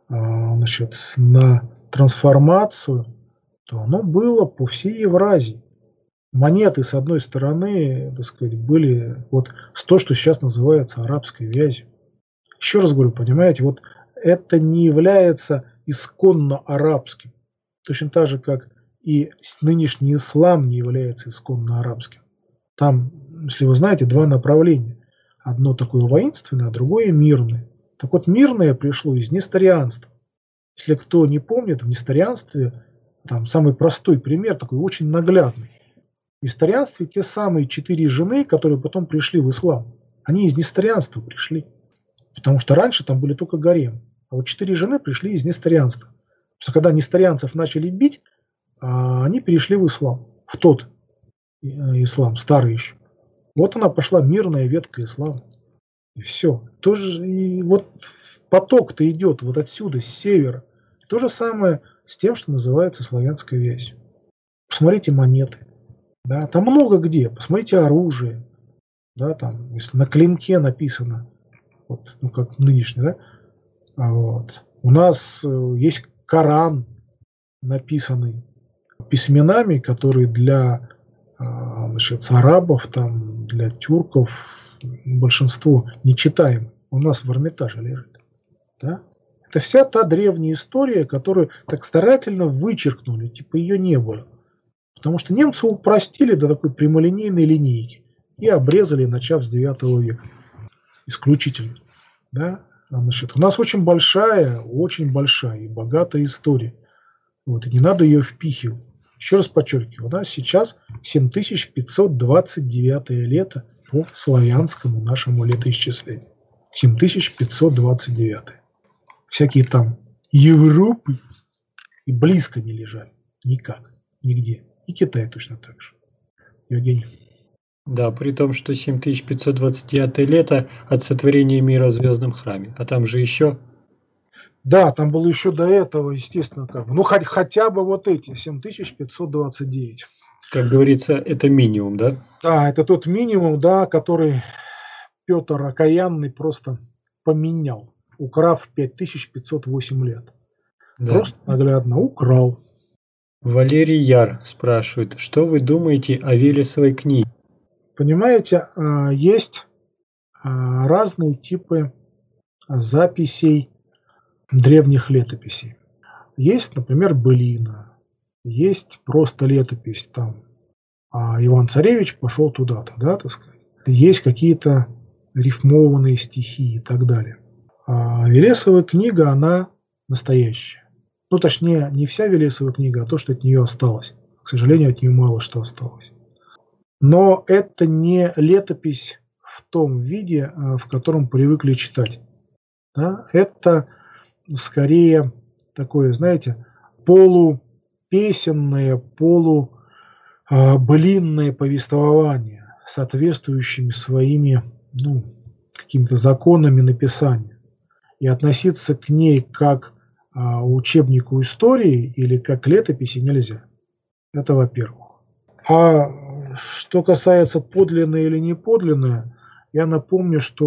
S3: на трансформацию, то оно было по всей Евразии. Монеты, с одной стороны, были с то, что сейчас называется арабской вязью. Еще раз говорю, понимаете, это не является исконно арабским. Точно так же, как и нынешний ислам не является исконно арабским. Там, если вы знаете, два направления. Одно такое воинственное, а другое мирное. Так вот, мирное пришло из несторианства. Если кто не помнит, в несторианстве самый простой пример, такой очень наглядный. В несторианстве те самые 4 жены, которые потом пришли в ислам, они из несторианства пришли. Потому что раньше там были только гаремы. А 4 жены пришли из несторианства. Потому что когда несторианцев начали бить, они перешли в ислам. В тот ислам, старый еще. Вот она пошла мирная ветка ислама. И все. И поток-то идет отсюда, с севера. То же самое с тем, что называется славянской вязью. Посмотрите монеты. Да, там много где. Посмотрите оружие. Да, если на клинке написано, как нынешний, да, у нас есть Коран, написанный письменами, которые для арабов, для тюрков большинство нечитаемы. У нас в Эрмитаже лежит. Да? Это вся та древняя история, которую так старательно вычеркнули, ее не было. Потому что немцы упростили до такой прямолинейной линейки и обрезали, начав с 9 века. Исключительно. Да? У нас очень большая и богатая история. И не надо ее впихивать. Еще раз подчеркиваю, у нас сейчас 7529 лето по славянскому нашему летоисчислению. 7529. Всякие там Европы и близко не лежали. Никак. Нигде. И Китай точно так же. Евгений.
S2: Да, при том, что 7529 лето от сотворения мира в Звездном храме. А там же еще...
S3: Да, там было еще до этого, естественно, хотя бы эти 7529.
S2: Как говорится, это минимум, да?
S3: Да, это тот минимум, да, который Петр Окаянный просто поменял, украв 5508 лет. Да. Просто наглядно украл.
S2: Валерий Яр спрашивает, что вы думаете о Велесовой книге?
S3: Понимаете, есть разные типы записей древних летописей. Есть, например, былина, есть просто летопись, там, Иван-Царевич пошел туда-то, да, так сказать. Есть какие-то рифмованные стихи и так далее. А Велесова книга, она настоящая. Ну, точнее, не вся Велесова книга, а то, что от нее осталось. К сожалению, от нее мало что осталось. Но это не летопись в том виде, в котором привыкли читать. Да? Это скорее такое, знаете, полупесенное, полублинное повествование, соответствующими своими какими-то законами написания. И относиться к ней как учебнику истории или как к летописи нельзя. Это во-первых. А что касается подлинное или не подлинное, я напомню, что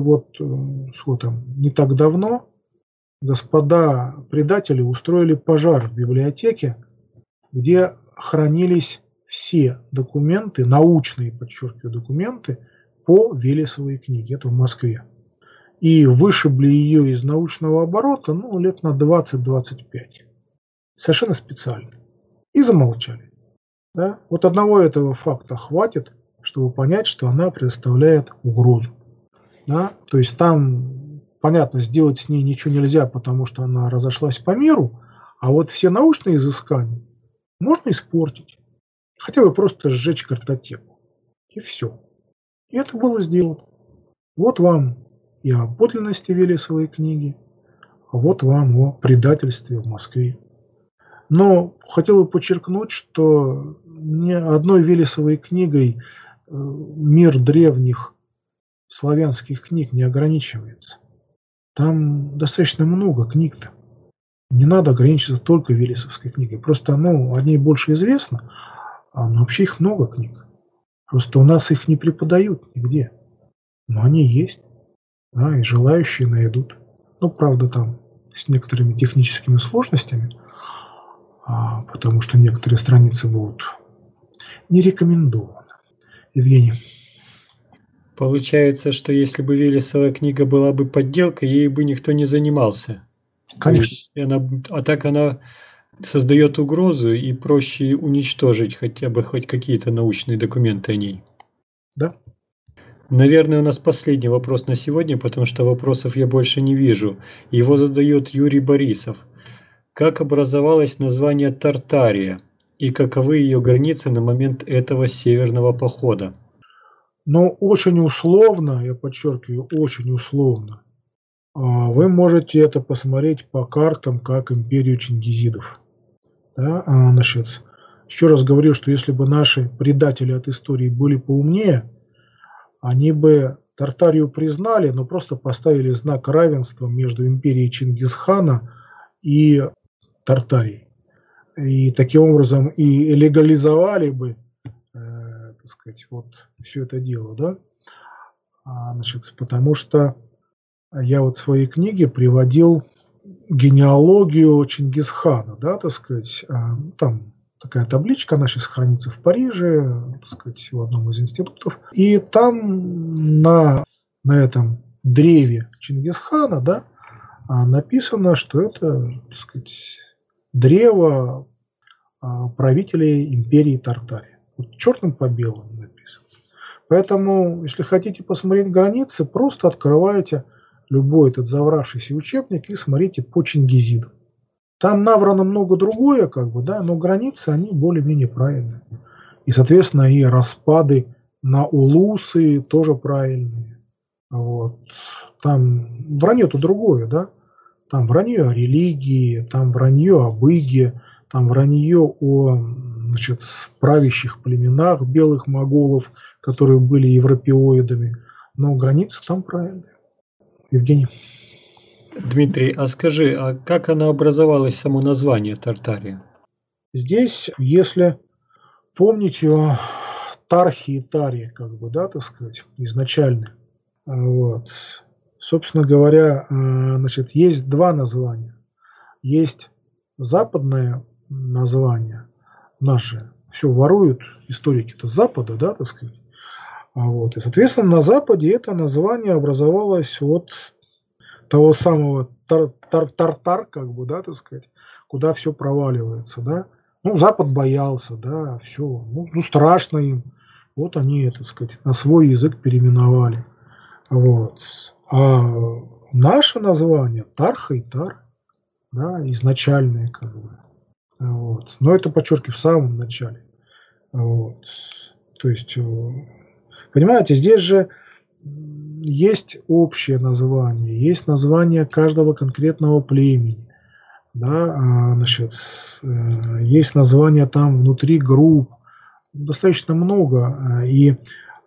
S3: не так давно господа предатели устроили пожар в библиотеке, где хранились все документы, научные, подчеркиваю, документы по Велесовой книге. Это в Москве. И вышибли ее из научного оборота лет на 20-25. Совершенно специально. И замолчали. Да? Вот одного этого факта хватит, чтобы понять, что она представляет угрозу. Да? То есть там, понятно, сделать с ней ничего нельзя, потому что она разошлась по миру, а вот все научные изыскания можно испортить. Хотя бы просто сжечь картотеку. И все. И это было сделано. Вот вам и о подлинности Велесовой книги, а вот вам о предательстве в Москве. Но хотел бы подчеркнуть, что ни одной Велесовой книгой мир древних славянских книг не ограничивается. Там достаточно много книг-то. Не надо ограничиться только Велесовской книгой. Просто о ней больше известно, но вообще их много книг. Просто у нас их не преподают нигде. Но они есть. Да, и желающие найдут. Правда, там с некоторыми техническими сложностями, потому что некоторые страницы будут не рекомендованы. Евгений.
S2: Получается, что если бы Велесова книга была бы подделкой, ей бы никто не занимался.
S3: Конечно.
S2: Она создает угрозу, и проще уничтожить хоть какие-то научные документы о ней.
S3: Да.
S2: Наверное, у нас последний вопрос на сегодня, потому что вопросов я больше не вижу. Его задает Юрий Борисов. Как образовалось название Тартария и каковы ее границы на момент этого северного похода?
S3: Очень условно, я подчеркиваю, очень условно. Вы можете это посмотреть по картам, как империю чингизидов. Да? Еще раз говорю, что если бы наши предатели от истории были поумнее, они бы Тартарию признали, но просто поставили знак равенства между империей Чингисхана и Тартарией. И таким образом и легализовали бы, все это дело. Да? Потому что я в своей книге приводил генеалогию Чингисхана. Да, там такая табличка, она сейчас хранится в Париже, в одном из институтов. И там на этом древе Чингисхана, да, написано, что это, древо правителей империи Тартария. Черным по белому написано. Поэтому, если хотите посмотреть границы, просто открываете любой этот завравшийся учебник и смотрите по чингизидам. Там наврано много другое, но границы, они более-менее правильные. И, соответственно, и распады на улусы тоже правильные. Там вранье-то другое, да? Там вранье о религии, там вранье об иге, там вранье о правящих племенах белых моголов, которые были европеоидами. Но границы там правильные. Евгений.
S2: Дмитрий, а скажи, как оно образовалось, само название Тартария?
S3: Здесь, если помните о Тархе и Таре, изначально. Собственно говоря, есть два названия. Есть западное название наше. Все воруют историки-то с Запада, Вот. И, соответственно, на Западе это название образовалось от того самого тартар, как бы, да, так сказать, куда все проваливается, да. Ну, Запад боялся, да, все, ну, страшно им. Вот они, так сказать, на свой язык переименовали. Вот. А наше название Тарха и Тар, да, изначальное, как бы. Вот. Но это, подчеркиваю, в самом начале. Вот. То есть, понимаете, здесь же есть общее название, есть название каждого конкретного племени, да, значит, есть название там внутри групп, достаточно много, и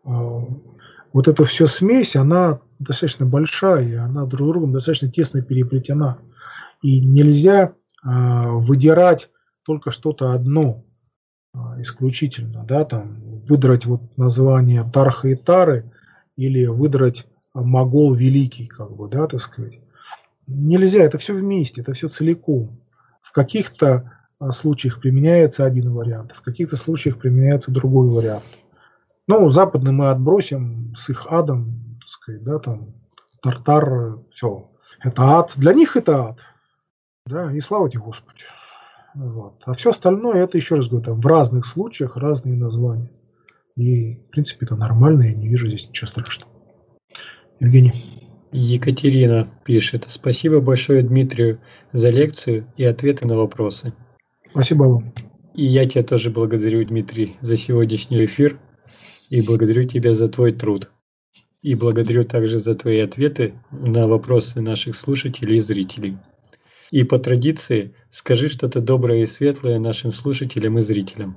S3: вот эта вся смесь, она достаточно большая, и она друг с другом достаточно тесно переплетена, и нельзя выдирать только что-то одно исключительно, да, там выдрать вот название Тарха и Тары или выдрать Могол Великий, как бы, да, так сказать. Нельзя, это все вместе, это все целиком. В каких-то случаях применяется один вариант, в каких-то случаях применяется другой вариант. Ну, западный мы отбросим с их адом, так сказать, да, там, Тартар, все. Это ад, для них это ад, да, и слава тебе Господи. Вот. А все остальное, это, еще раз говорю, там, в разных случаях разные названия. И, в принципе, это нормально, я не вижу здесь ничего страшного. Евгений.
S2: Екатерина пишет: спасибо большое Дмитрию за лекцию и ответы на вопросы.
S3: Спасибо вам.
S2: И я тебя тоже благодарю, Дмитрий, за сегодняшний эфир. И благодарю тебя за твой труд. И благодарю также за твои ответы на вопросы наших слушателей и зрителей. И по традиции скажи что-то доброе и светлое нашим слушателям и зрителям.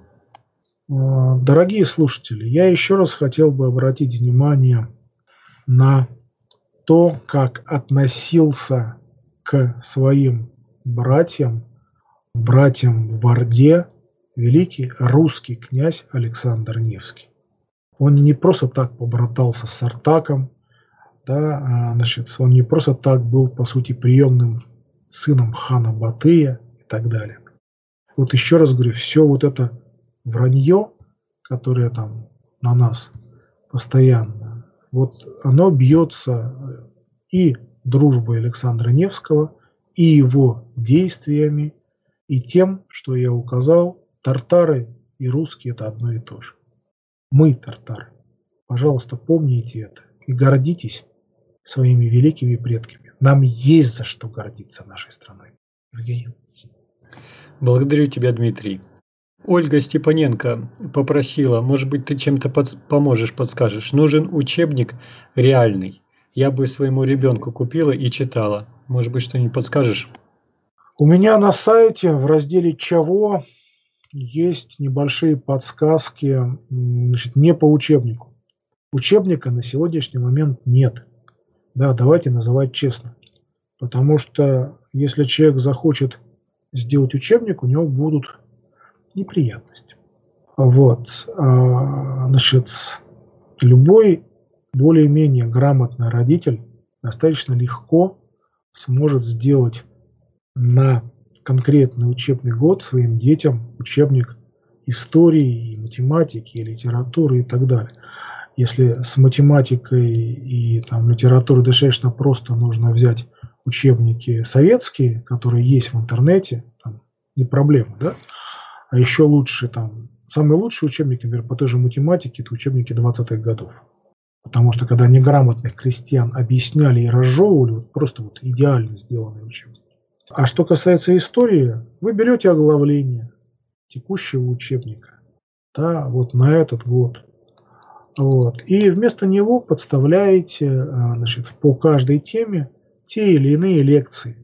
S3: Дорогие слушатели, я еще раз хотел бы обратить внимание на то, как относился к своим братьям в Орде великий русский князь Александр Невский. Он не просто так побратался с Артаком, да, значит, он не просто так был, по сути, приемным сыном хана Батыя и так далее. Вот еще раз говорю, все вот это вранье, которое там на нас постоянно, вот оно бьется и дружбой Александра Невского, и его действиями, и тем, что я указал, тартары и русские – это одно и то же. Мы тартары. Пожалуйста, помните это и гордитесь своими великими предками. Нам есть за что гордиться нашей страной. Евгений.
S2: Благодарю тебя, Дмитрий. Ольга Степаненко попросила, может быть, ты чем-то поможешь, подскажешь. Нужен учебник реальный. Я бы своему ребенку купила и читала. Может быть, что-нибудь подскажешь?
S3: У меня на сайте в разделе «Чего» есть небольшие подсказки, значит, не по учебнику. Учебника на сегодняшний момент нет. Да, давайте называть честно. Потому что если человек захочет сделать учебник, у него будут неприятности. Вот. Значит, любой более-менее грамотный родитель достаточно легко сможет сделать на конкретный учебный год своим детям учебник истории, и математики, и литературы и так далее. Если с математикой и там, литературой достаточно просто, нужно взять учебники советские, которые есть в интернете, там, не проблема, да? А еще лучше, там, самые лучшие учебники, например, по той же математике, это учебники 20-х годов. Потому что когда неграмотных крестьян объясняли и разжевывали, вот просто вот идеально сделанные учебники. А что касается истории, вы берете оглавление текущего учебника, да, вот на этот год. Вот, и вместо него подставляете, значит, по каждой теме те или иные лекции,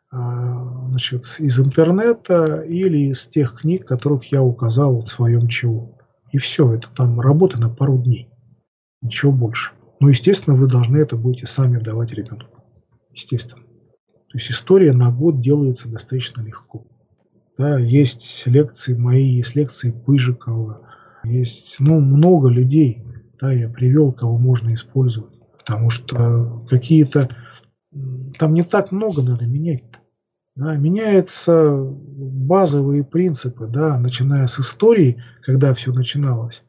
S3: значит, из интернета или из тех книг, которых я указал в своем ЧО. И все, это там работа на пару дней. Ничего больше. Но, естественно, вы должны это будете сами давать ребенку. Естественно. То есть история на год делается достаточно легко. Да, есть лекции мои, есть лекции Пыжикова, есть много людей, да, я привел, кого можно использовать. Потому что какие-то там не так много надо менять-то. Да, меняются базовые принципы, да, начиная с истории, когда все начиналось,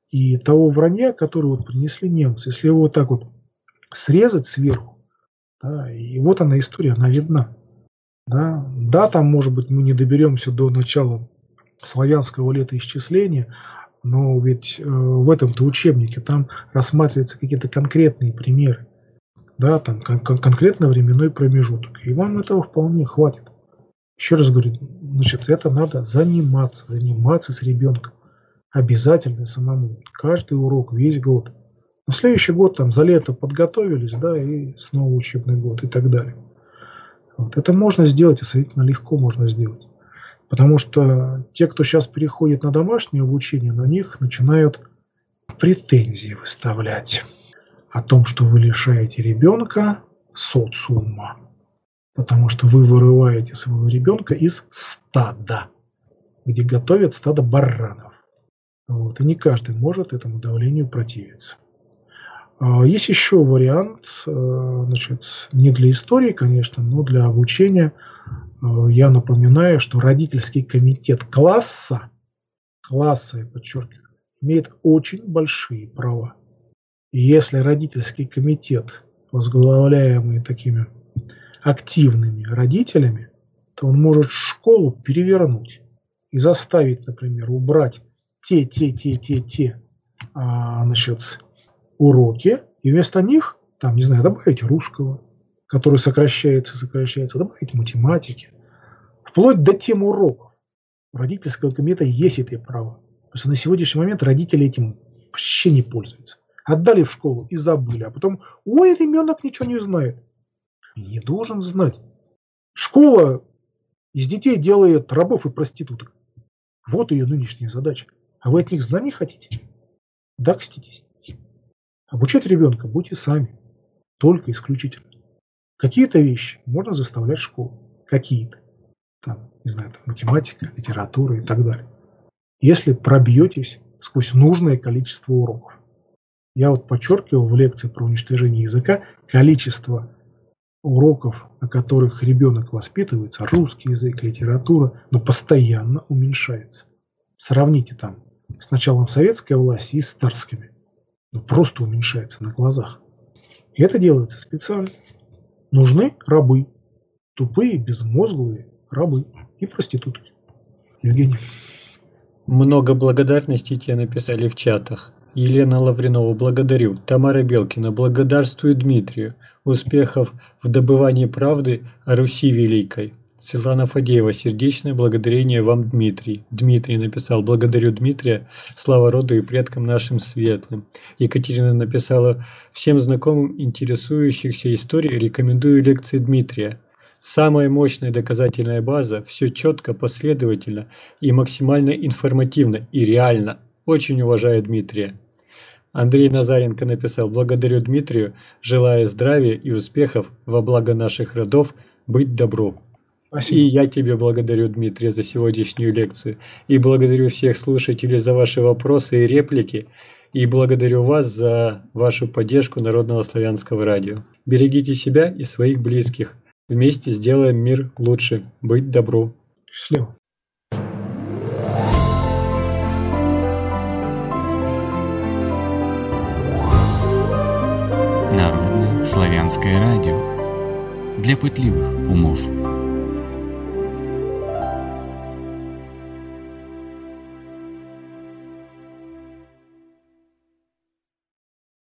S3: и того вранья, которое вот принесли немцы. Если его вот так вот срезать сверху, да, и вот она история, она видна. Да, там, может быть, мы не доберемся до начала славянского летоисчисления, но ведь в этом-то учебнике там рассматриваются какие-то конкретные примеры, да, там конкретно временной промежуток. И вам этого вполне хватит. Еще раз говорю, значит, это надо заниматься с ребенком. Обязательно самому. Каждый урок, весь год. На следующий год там за лето подготовились, да, и снова учебный год и так далее. Вот. Это можно сделать, и сравнительно легко можно сделать. Потому что те, кто сейчас переходит на домашнее обучение, на них начинают претензии выставлять о том, что вы лишаете ребенка социума. Потому что вы вырываете своего ребенка из стада, где готовят стадо баранов. Вот. И не каждый может этому давлению противиться. Есть еще вариант, значит, не для истории, конечно, но для обучения. Я напоминаю, что родительский комитет класса, я подчеркиваю, имеет очень большие права. И если родительский комитет, возглавляемый такими активными родителями, то он может школу перевернуть и заставить, например, убрать те значит, уроки, и вместо них, там, не знаю, добавить русского, который сокращается, добавить математики, вплоть до тем уроков. У родительского комитета есть это право. Потому что на сегодняшний момент родители этим вообще не пользуются. Отдали в школу и забыли, а потом, ой, ребенок ничего не знает. Не должен знать. Школа из детей делает рабов и проституток. Вот ее нынешняя задача. А вы от них знаний хотите? Да, кститесь. Обучать ребенка будете сами. Только исключительно. Какие-то вещи можно заставлять в школу. Какие-то. Там, не знаю, там, математика, литература и так далее. Если пробьетесь сквозь нужное количество уроков. Я вот подчеркивал в лекции про уничтожение языка количество уроков, на которых ребенок воспитывается, русский язык, литература, но постоянно уменьшается. Сравните там с началом советской власти и с царскими. Просто уменьшается на глазах. И это делается специально. Нужны рабы. Тупые, безмозглые рабы и проститутки. Евгений.
S2: Много благодарностей тебе написали в чатах. Елена Лавринова, благодарю. Тамара Белкина, благодарствую Дмитрию. Успехов в добывании правды о Руси Великой. Светлана Фадеева, сердечное благодарение вам, Дмитрий. Дмитрий написал, благодарю Дмитрия, слава роду и предкам нашим светлым. Екатерина написала, всем знакомым, интересующихся историей, рекомендую лекции Дмитрия. Самая мощная доказательная база, все четко, последовательно и максимально информативно и реально. Очень уважаю Дмитрия. Андрей Назаренко написал, благодарю Дмитрию, желаю здравия и успехов во благо наших родов, быть добру. Спасибо. И я тебе благодарю, Дмитрий, за сегодняшнюю лекцию. И благодарю всех слушателей за ваши вопросы и реплики. И благодарю вас за вашу поддержку Народного славянского радио. Берегите себя и своих близких. Вместе сделаем мир лучше. Быть добру.
S3: Счастливо.
S1: Народное славянское радио. Для пытливых умов.